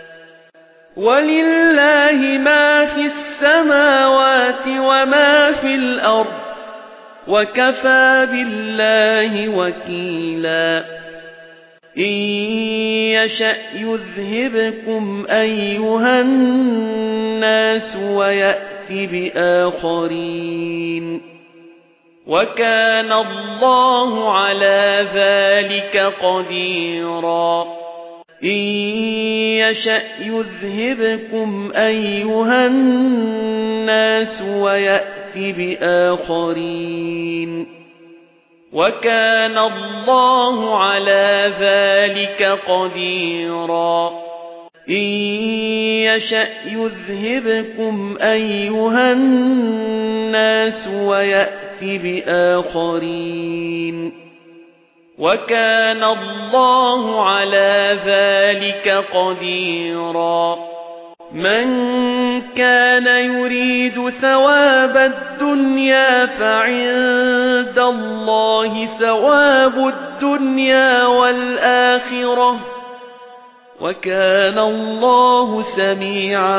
وَلِلَّهِ مَا فِي السَّمَاوَاتِ وَمَا فِي الْأَرْضِ وَكَفَى بِاللَّهِ وَكِيلًا إِن يَشَأْ يُذْهِبْكُمْ أَيُّهَا النَّاسُ وَيَأْتِ بِآخَرِينَ وَكَانَ اللَّهُ عَلَى ذَلِكَ قَدِيرًا إِن يَشَأْ يُذْهِبْكُمْ أَيُّهَا النَّاسُ وَيَأْتِ بِآخَرِينَ وَكَانَ اللَّهُ عَلَى ذَلِكَ قَدِيرًا إِن يَشَأْ يُذْهِبْكُمْ أَيُّهَا النَّاسُ وَيَأْتِ بِآخَرِينَ وَكَانَ اللَّهُ عَلَى ذَلِكَ قَدِيرًا مَنْ كَانَ يُرِيدُ ثَوَابَ الدُّنْيَا فَعِندَ اللَّهِ ثَوَابُ الدُّنْيَا وَالْآخِرَةِ وَكَانَ اللَّهُ سَمِيعًا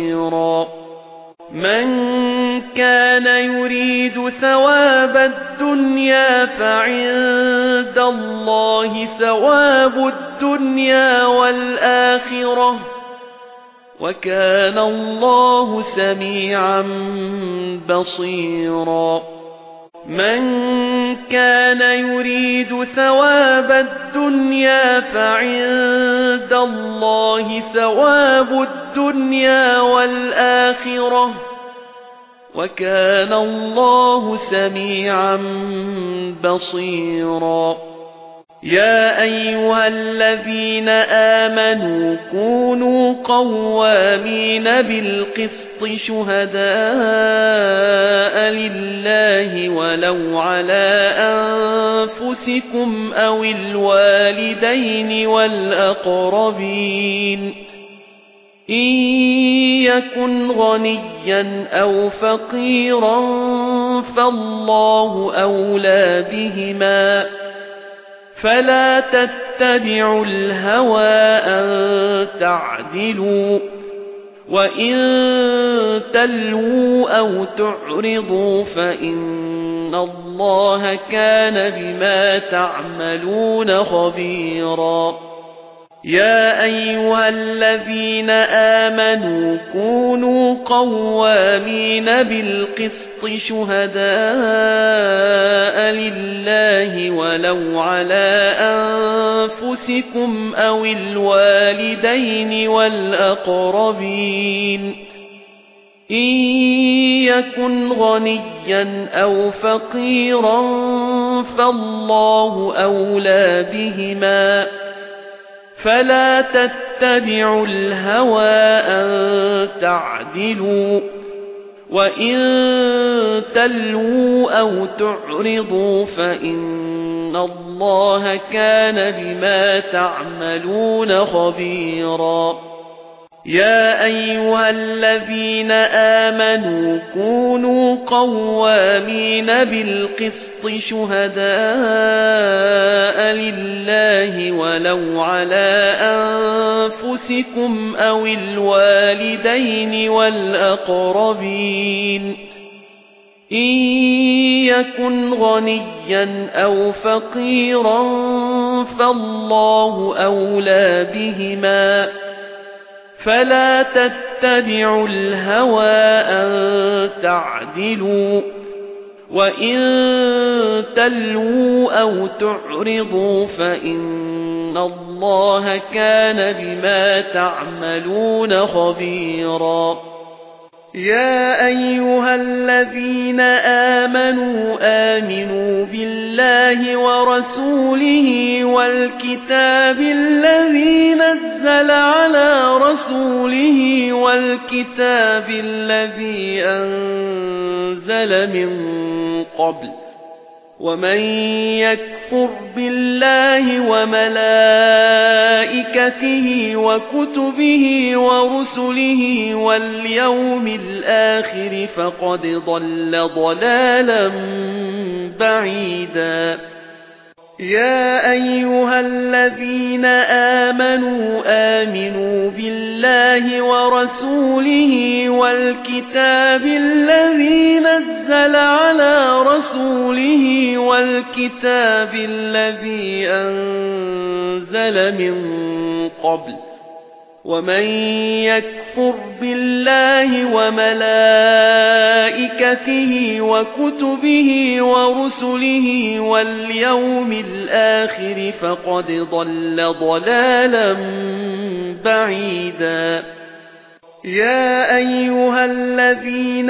بَصِيرًا مَنْ كَانَ يُرِيدُ ثَوَابَ الدُّنْيَا الدنيا فعند الله ثواب الدنيا والآخرة وكان الله سميعا بصيرا من كان يريد ثواب الدنيا فعند الله ثواب الدنيا والآخرة وكان الله سميعا بصيرا يا أيها الذين آمنوا كونوا قوامين بالقسط شهداء لله ولو على أنفسكم أو الوالدين والأقربين إن يكن غنيا أو فقيرا فالله أولى بهما فلا تتبعوا الهوى أن تعدلوا وإن تلووا أو تعرضوا فإن الله كان بما تعملون خبيرا يا أيها الذين آمنوا كونوا قوامين بالقسط شهداء لله ولو على أنفسكم أو الوالدين والأقربين إن يكن غنيا أو فقيرا فالله أولى بهما فلا تتبعوا الهوى أن تعدلوا وإن تلووا أو تعرضوا فإن الله كان بما تعملون خبيرا يا أيها الذين آمنوا كونوا قوامين بالقسط شهداء لله ولو على أنفسكم أو الوالدين والأقربين إن يكن غنيا أو فقيرا فالله أولى بهما فلا تتبعوا الهوى أن تعدلوا وإن تلووا أو تعرضوا فإن الله كان بما تعملون خبيرا يا أيها الذين آمنوا بالله ورسوله والكتاب الذي نزل على رسوله والكتاب الذي أنزل من قبل ومن يكفر بالله وملائكته وكتبه ورسله واليوم الآخر فقد ضل ضلالا بعيدا يا أيها الذين آمنوا بالله ورسوله والكتاب الذي نزل على رسوله والكتاب الذي أنزل من قبل ومن يكفر بالله وملائكته وكتبه ورسله واليوم الآخر فقد ضل ضلالا بعيدا يا أيها الذين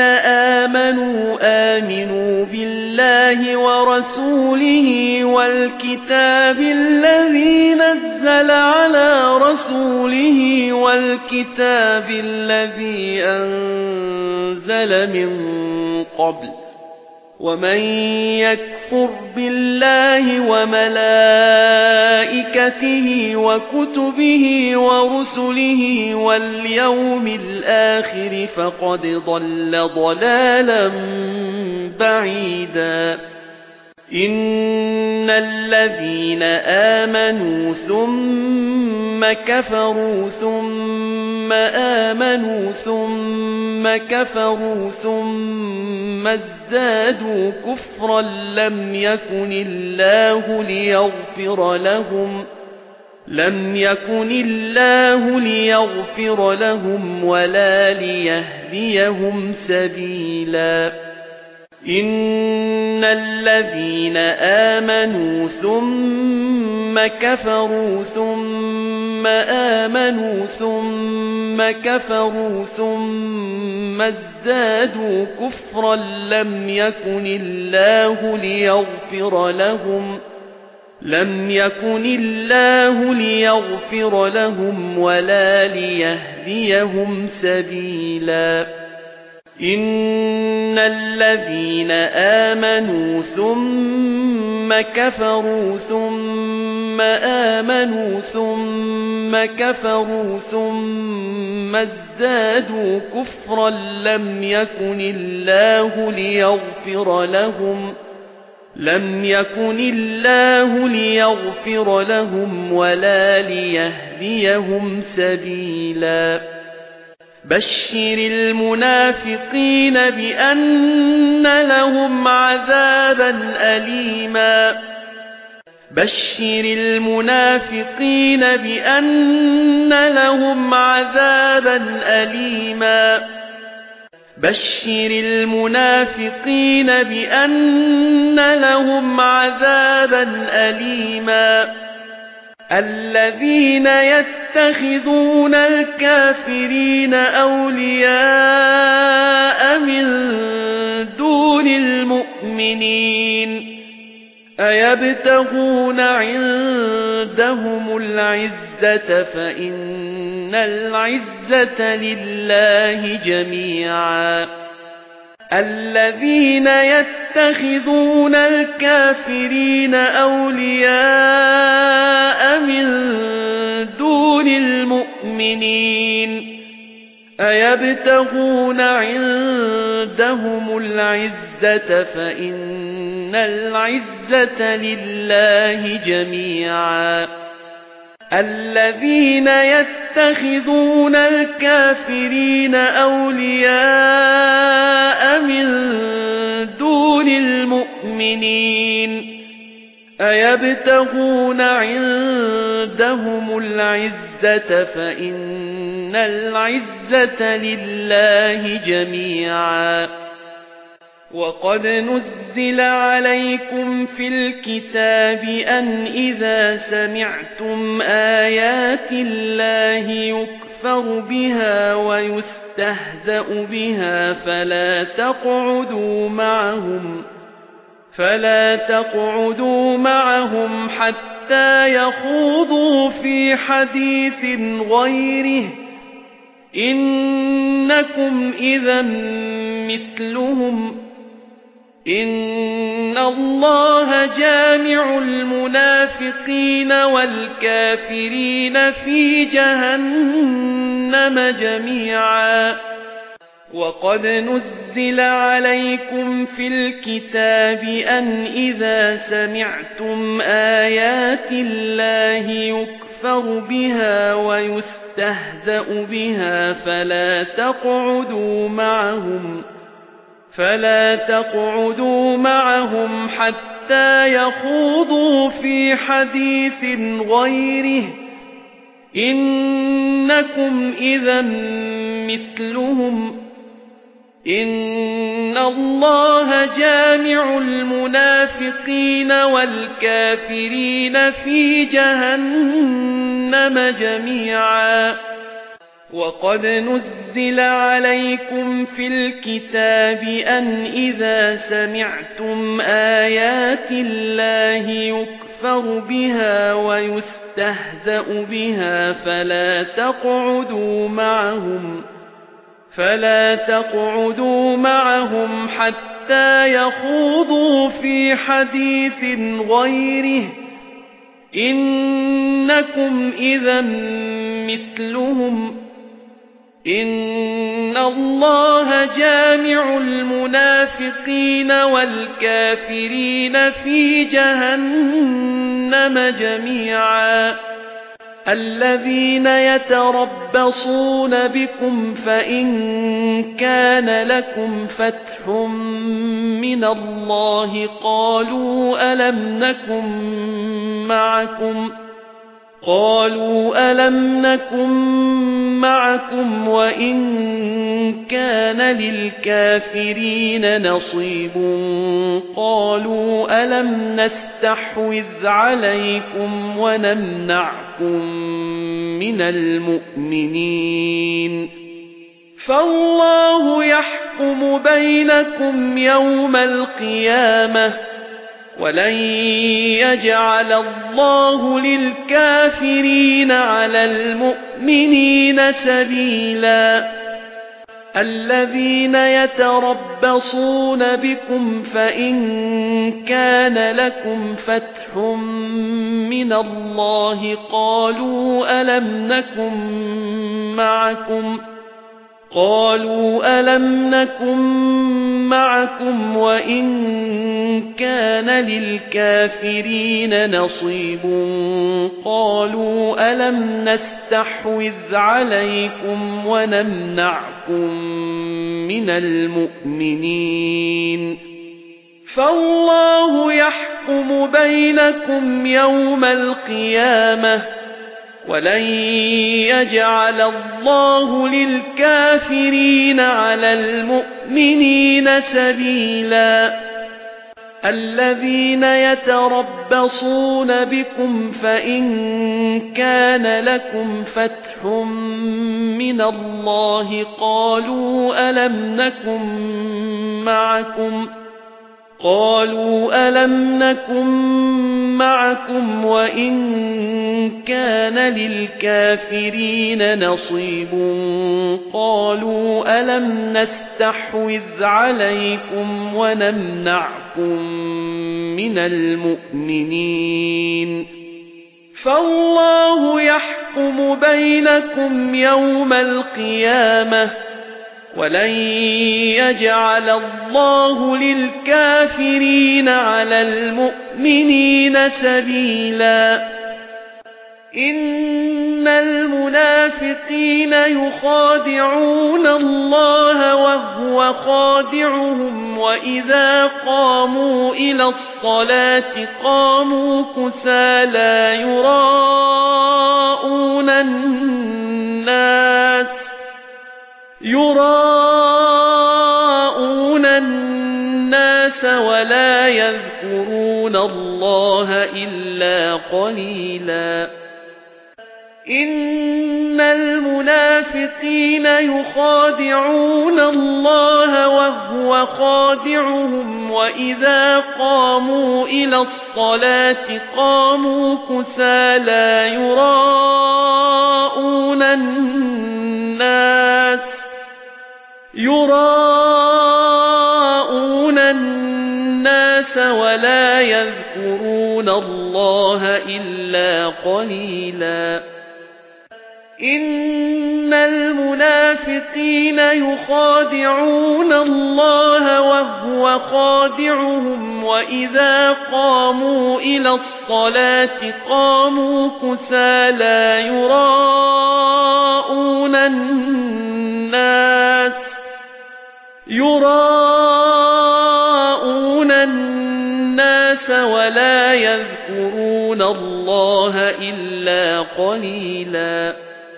آمنوا بالله ورسوله والكتاب الذي نزل على رسوله والكتاب الذي أنزل من قبل ومن يكفر بالله وملائكته وكتبه ورسله واليوم الآخر فقد ضل ضلالا بعيدا إن الذين آمنوا ثم كفروا ثم ثم آمنوا ثم كفروا ثم ازدادوا كفرا لم يكن الله ليغفر لهم ولا ليهديهم سبيلا إن الذين آمنوا ثم كفروا ثم آمنوا ثم كفروا ثم ازدادوا كفرا لم يكن الله ليغفر لهم ولا ليهديهم سبيلا إن الذين آمنوا ثم كفروا ثم آمنوا ثم كفروا ثم ازدادوا كفرا لم يكن الله ليغفر لهم ولا ليهديهم سبيلا بشر المنافقين بأن لهم عذابا أليما بشر المنافقين بأن لهم عذابا أليما بشر المنافقين بأن لهم عذابا أليما الذين يتخذون الكافرين أولياء من دون المؤمنين أيبتغون عندهم العزة فإن العزة لله جميعا الذين يتخذون الكافرين أولياء من دون المؤمنين أيبتغون عندهم العزة فإن العزة لله جميعا الذين يتخذون الكافرين أولياء من دون المؤمنين أيبتغون عندهم العزة فإن العزة لله جميعا وقد نزل عليكم في الكتاب أن إذا سمعتم آيات الله يكفر بها ويستهزأ بها فلا تقعدوا معهم حتى يخوضوا في حديث غيره إنكم إذا مثلهم إن الله جامع المنافقين والكافرين في جهنم جميعا وقد نزل عليكم في الكتاب أن إذا سمعتم آيات الله يكفر بها ويستهزأ بها فلا تقعدوا معهم حتى يخوضوا في حديث غيره إنكم إذا مثلهم إن الله جامع المنافقين والكافرين في جهنم جميعا وقد نزل عليكم في الكتاب أن إذا سمعتم آيات الله يكفر بها ويستهزأ بها فلا تقعدوا معهم حتى يخوضوا في حديث غيره إنكم إذا مثلهم إن الله جامع المنافقين والكافرين في جهنم جميعا الذين يتربصون بكم فإن كان لكم فتح من الله قالوا ألم نكن معكم وإن كان للكافرين نصيب قالوا ألم نستحوذ عليكم ونمنعكم من المؤمنين فالله يحكم بينكم يوم القيامة ولن يجعل الله للكافرين على المؤمنين سبيلا الذين يتربصون بكم فإن كان لكم فتح من الله قالوا ألم نكن معكم وإن كان للكافرين نصيب قالوا ألم نستحوذ عليكم ونمنعكم من المؤمنين فالله يحكم بينكم يوم القيامة ولن يجعل الله للكافرين على المؤمنين سبيلا الذين يتربصون بكم فإن كان لكم فتح من الله قالوا ألم نكن معكم وإن كان للكافرين نصيب قالوا ألم نستحوذ عليكم ونمنعكم من المؤمنين فالله يحكم بينكم يوم القيامة ولن يجعل الله للكافرين على المؤمنين سبيلا إن المنافقين يخادعون الله وهو خادعهم وإذا قاموا إلى الصلاة قاموا كسالى يراءون الناس ولا يذكرون الله إلا قليلا إن المنافقين يخادعون الله وهو خادعهم وإذا قاموا إلى الصلاة قاموا كسالى يراءون الناس ولا يذكرون الله إلا قليلا إن المنافقين يخادعون الله وهو خادعهم وإذا قاموا إلى الصلاة قاموا كسالى يراءون الناس ولا يذكرون الله إلا قليلا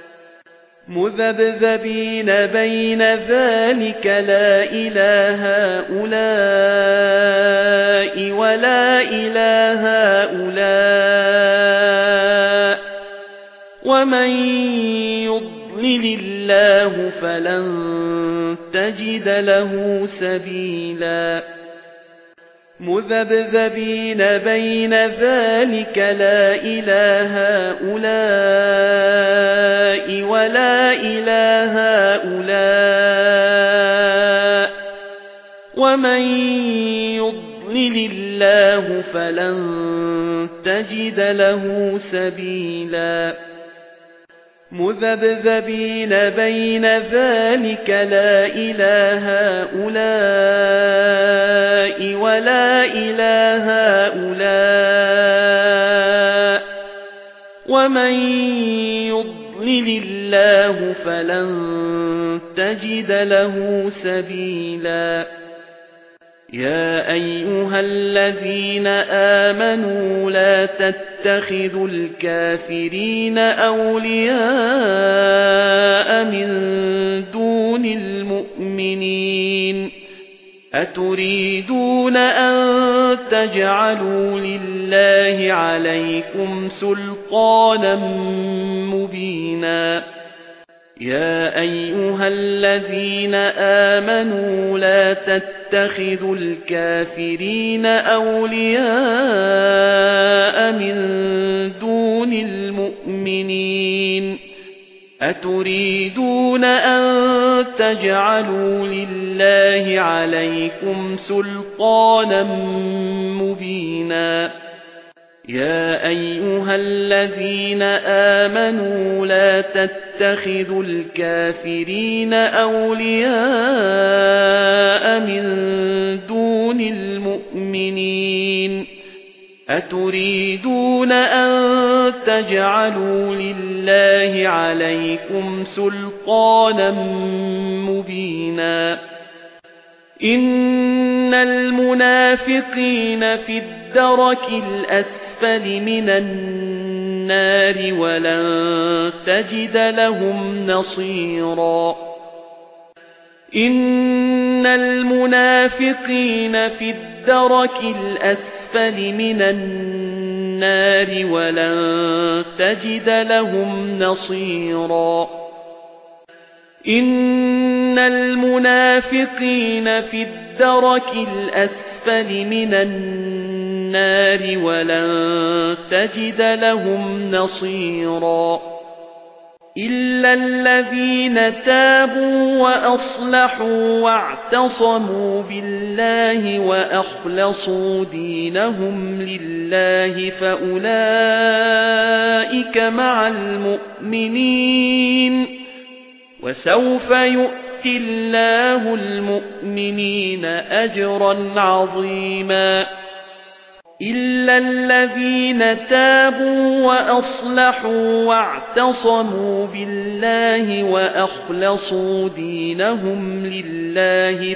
مذبذبين بين ذلك لا إله هؤلاء ولا إله هؤلاء ومن يضلل الله فلن تجد له سبيلا مذبذبين بين ذلك لا إله هؤلاء ولا إله هؤلاء ومن يضلل الله فلن تجد له سبيلا مذبذبين بين ذلك لا إله هؤلاء ولا إله هؤلاء ومن يضلل الله فلن تجد له سبيلا يا أيها الذين آمنوا لا تتخذوا الكافرين أولياء من دون المؤمنين أتريدون أن تجعلوا لله عليكم سلطانا مبينا يا أيها الذين آمنوا لا تتخذوا الكافرين أولياء من دون المؤمنين أتريدون أن تجعلوا لله عليكم سلطانا مبينا يا أيها الذين آمنوا لا تتخذوا الكافرين أولياء من دون المؤمنين أتريدون أن تجعلوا لله عليكم سلطانا مبينا إن المنافقين في الدرك الأسفل من النار ولن تجد لهم نصيرا إن المنافقين في الدرك الأسفل من النار ولن تجد لهم نصيرا إن المنافقين في الدرك الأسفل من النار ولن تجد لهم نصيرا إلا الذين تابوا وأصلحوا واعتصموا بالله وأخلصوا دينهم لله فأولئك مع المؤمنين وسوف يؤتي الله المؤمنين أجرا عظيما إلا الذين تابوا وأصلحوا واعتصموا بالله وأخلصوا دينهم لله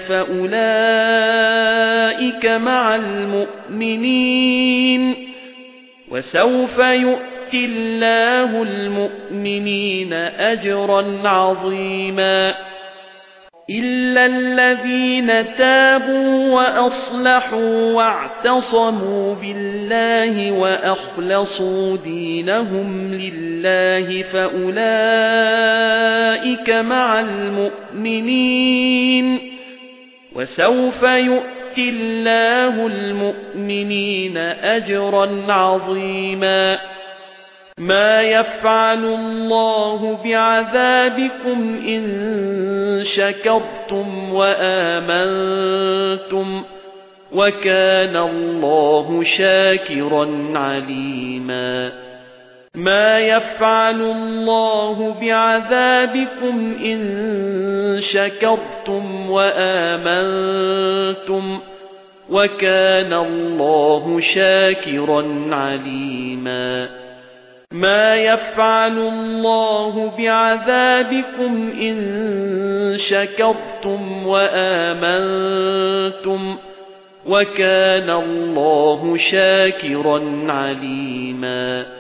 فأولئك مع المؤمنين وسوف يؤتي الله المؤمنين أجرا عظيما إلا الذين تابوا وأصلحوا واعتصموا بالله وأخلصوا دينهم لله فأولئك مع المؤمنين وسوف يؤتي الله المؤمنين أجرا عظيما ما يفعل الله بعذابكم إن شكرتم وآمنتم وكان الله شاكرا عليما ما يفعل الله بعذابكم إن شكرتم وآمنتم وكان الله شاكرا عليما ما يفعل الله بعذابكم إن شكرتم وآمنتم وكان الله شاكرا عليما